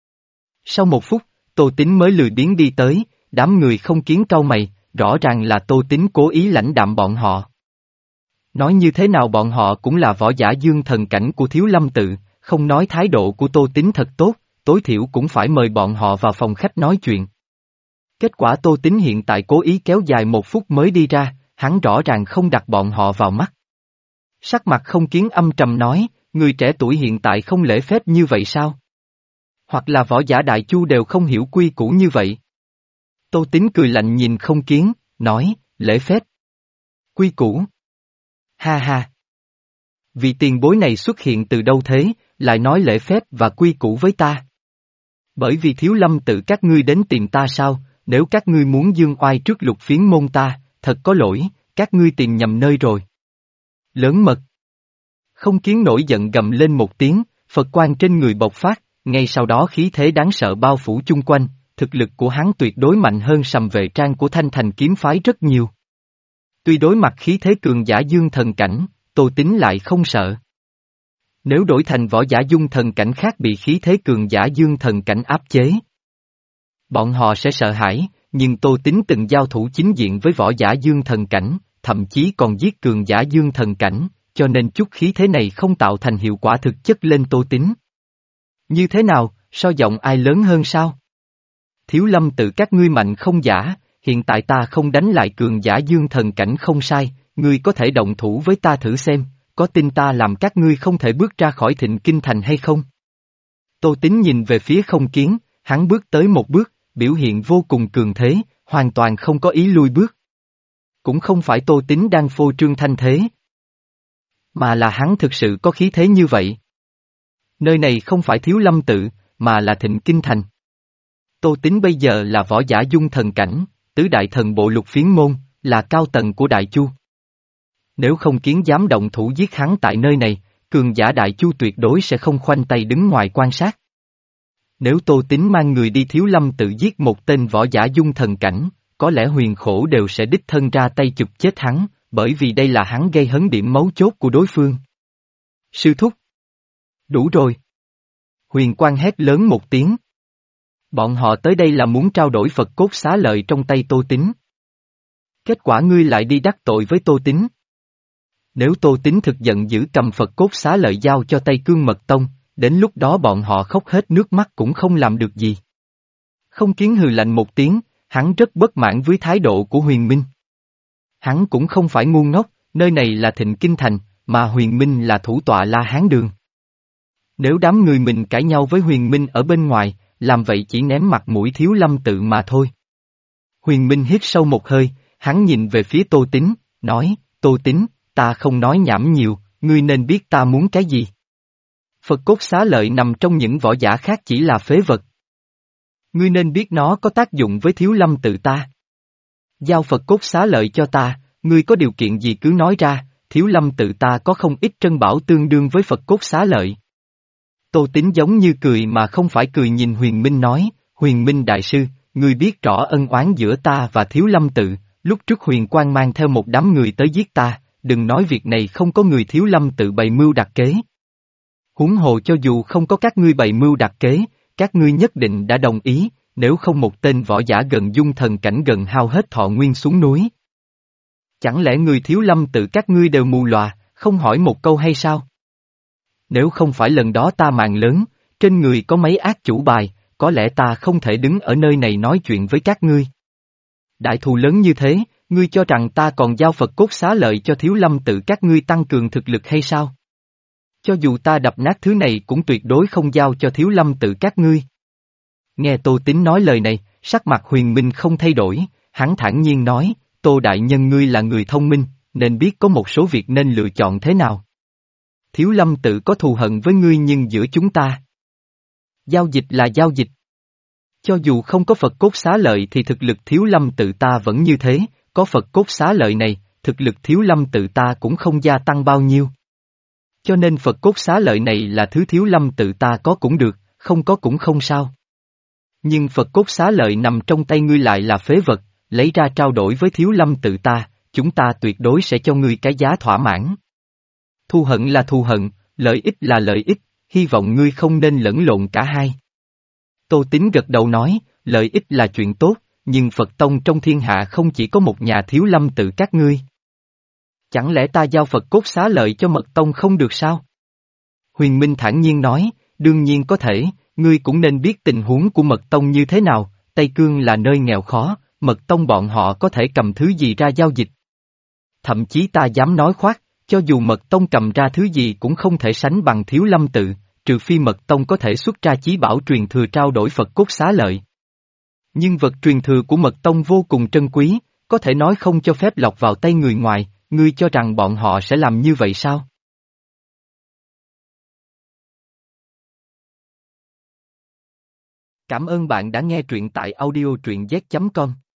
Sau một phút, Tô Tín mới lười biếng đi tới, đám người không kiến cau mày, rõ ràng là Tô Tín cố ý lãnh đạm bọn họ. Nói như thế nào bọn họ cũng là võ giả dương thần cảnh của Thiếu Lâm tự, không nói thái độ của Tô Tín thật tốt, tối thiểu cũng phải mời bọn họ vào phòng khách nói chuyện. Kết quả Tô Tín hiện tại cố ý kéo dài một phút mới đi ra, hắn rõ ràng không đặt bọn họ vào mắt. Sắc mặt không kiến âm trầm nói, người trẻ tuổi hiện tại không lễ phép như vậy sao? Hoặc là võ giả Đại Chu đều không hiểu quy củ như vậy? Tô Tín cười lạnh nhìn không kiến, nói, lễ phép. Quy củ. Ha ha. Vị tiền bối này xuất hiện từ đâu thế, lại nói lễ phép và quy củ với ta? Bởi vì Thiếu Lâm tự các ngươi đến tìm ta sao, nếu các ngươi muốn dương oai trước Lục Phiến môn ta, thật có lỗi, các ngươi tìm nhầm nơi rồi. Lớn mật. Không kiến nổi giận gầm lên một tiếng, Phật quang trên người bộc phát, ngay sau đó khí thế đáng sợ bao phủ chung quanh, thực lực của hắn tuyệt đối mạnh hơn Sầm Vệ Trang của Thanh Thành kiếm phái rất nhiều. Tuy đối mặt khí thế cường giả dương thần cảnh, Tô Tín lại không sợ. Nếu đổi thành võ giả dung thần cảnh khác bị khí thế cường giả dương thần cảnh áp chế, bọn họ sẽ sợ hãi, nhưng Tô Tín từng giao thủ chính diện với võ giả dương thần cảnh, thậm chí còn giết cường giả dương thần cảnh, cho nên chút khí thế này không tạo thành hiệu quả thực chất lên Tô Tín. Như thế nào, so giọng ai lớn hơn sao? Thiếu Lâm tự các ngươi mạnh không giả, hiện tại ta không đánh lại cường giả dương thần cảnh không sai, ngươi có thể động thủ với ta thử xem, có tin ta làm các ngươi không thể bước ra khỏi Thịnh Kinh Thành hay không? Tô Tín nhìn về phía Không Kiến, hắn bước tới một bước, biểu hiện vô cùng cường thế, hoàn toàn không có ý lui bước. Cũng không phải Tô Tín đang phô trương thanh thế, mà là hắn thực sự có khí thế như vậy. Nơi này không phải Thiếu Lâm tự, mà là Thịnh Kinh Thành. Tô Tín bây giờ là võ giả dung thần cảnh, tứ đại thần bộ lục phiến môn, là cao tầng của Đại Chu. Nếu Không Kiến dám động thủ giết hắn tại nơi này, cường giả Đại Chu tuyệt đối sẽ không khoanh tay đứng ngoài quan sát. Nếu Tô Tín mang người đi Thiếu Lâm tự giết một tên võ giả dung thần cảnh, có lẽ Huyền Khổ đều sẽ đích thân ra tay chụp chết hắn, bởi vì đây là hắn gây hấn điểm mấu chốt của đối phương. Sư thúc. Đủ rồi. Huyền Quang hét lớn một tiếng. Bọn họ tới đây là muốn trao đổi Phật cốt xá lợi trong tay Tô Tín. Kết quả ngươi lại đi đắc tội với Tô Tín. Nếu Tô Tín thực giận giữ cầm Phật cốt xá lợi giao cho Tây Cương Mật Tông, đến lúc đó bọn họ khóc hết nước mắt cũng không làm được gì. Không Kiến hừ lạnh một tiếng, hắn rất bất mãn với thái độ của Huyền Minh. Hắn cũng không phải ngu ngốc, nơi này là Thịnh Kinh Thành, mà Huyền Minh là thủ tọa La Hán Đường. Nếu đám người mình cãi nhau với Huyền Minh ở bên ngoài, làm vậy chỉ ném mặt mũi Thiếu Lâm tự mà thôi. Huyền Minh hít sâu một hơi, hắn nhìn về phía Tô Tín, nói, Tô Tín, ta không nói nhảm nhiều, ngươi nên biết ta muốn cái gì. Phật cốt xá lợi nằm trong những võ giả khác chỉ là phế vật. Ngươi nên biết nó có tác dụng với Thiếu Lâm tự ta. Giao Phật cốt xá lợi cho ta, ngươi có điều kiện gì cứ nói ra, Thiếu Lâm tự ta có không ít trân bảo tương đương với Phật cốt xá lợi. Tô Tín giống như cười mà không phải cười nhìn Huyền Minh nói, Huyền Minh đại sư, ngươi biết rõ ân oán giữa ta và Thiếu Lâm tự, lúc trước Huyền Quang mang theo một đám người tới giết ta, đừng nói việc này không có người Thiếu Lâm tự bày mưu đặt kế. Huống hồ cho dù không có các ngươi bày mưu đặt kế, các ngươi nhất định đã đồng ý, nếu không một tên võ giả gần dung thần cảnh gần hao hết thọ nguyên xuống núi. Chẳng lẽ người Thiếu Lâm tự các ngươi đều mù lòa, không hỏi một câu hay sao? Nếu không phải lần đó ta màn lớn, trên người có mấy ác chủ bài, có lẽ ta không thể đứng ở nơi này nói chuyện với các ngươi. Đại thù lớn như thế, ngươi cho rằng ta còn giao Phật cốt xá lợi cho Thiếu Lâm tự các ngươi tăng cường thực lực hay sao? Cho dù ta đập nát thứ này cũng tuyệt đối không giao cho Thiếu Lâm tự các ngươi. Nghe Tô Tín nói lời này, sắc mặt Huyền Minh không thay đổi, hắn thản nhiên nói, Tô đại nhân ngươi là người thông minh, nên biết có một số việc nên lựa chọn thế nào. Thiếu Lâm tự có thù hận với ngươi nhưng giữa chúng ta, giao dịch là giao dịch. Cho dù không có Phật cốt xá lợi thì thực lực Thiếu Lâm tự ta vẫn như thế, có Phật cốt xá lợi này, thực lực Thiếu Lâm tự ta cũng không gia tăng bao nhiêu. Cho nên Phật cốt xá lợi này là thứ Thiếu Lâm tự ta có cũng được, không có cũng không sao. Nhưng Phật cốt xá lợi nằm trong tay ngươi lại là phế vật, lấy ra trao đổi với Thiếu Lâm tự ta, chúng ta tuyệt đối sẽ cho ngươi cái giá thỏa mãn. Thù hận là thù hận, lợi ích là lợi ích, hy vọng ngươi không nên lẫn lộn cả hai. Tô Tín gật đầu nói, lợi ích là chuyện tốt, nhưng Phật Tông trong thiên hạ không chỉ có một nhà Thiếu Lâm tự các ngươi. Chẳng lẽ ta giao Phật cốt xá lợi cho Mật Tông không được sao? Huyền Minh thản nhiên nói, đương nhiên có thể, ngươi cũng nên biết tình huống của Mật Tông như thế nào, Tây Cương là nơi nghèo khó, Mật Tông bọn họ có thể cầm thứ gì ra giao dịch. Thậm chí ta dám nói khoác, cho dù Mật Tông cầm ra thứ gì cũng không thể sánh bằng Thiếu Lâm tự, trừ phi Mật Tông có thể xuất ra chí bảo truyền thừa trao đổi Phật cốt xá lợi. Nhưng vật truyền thừa của Mật Tông vô cùng trân quý, có thể nói không cho phép lọt vào tay người ngoài, ngươi cho rằng bọn họ sẽ làm như vậy sao? Cảm ơn bạn đã nghe truyện tại audio truyện z chấm com.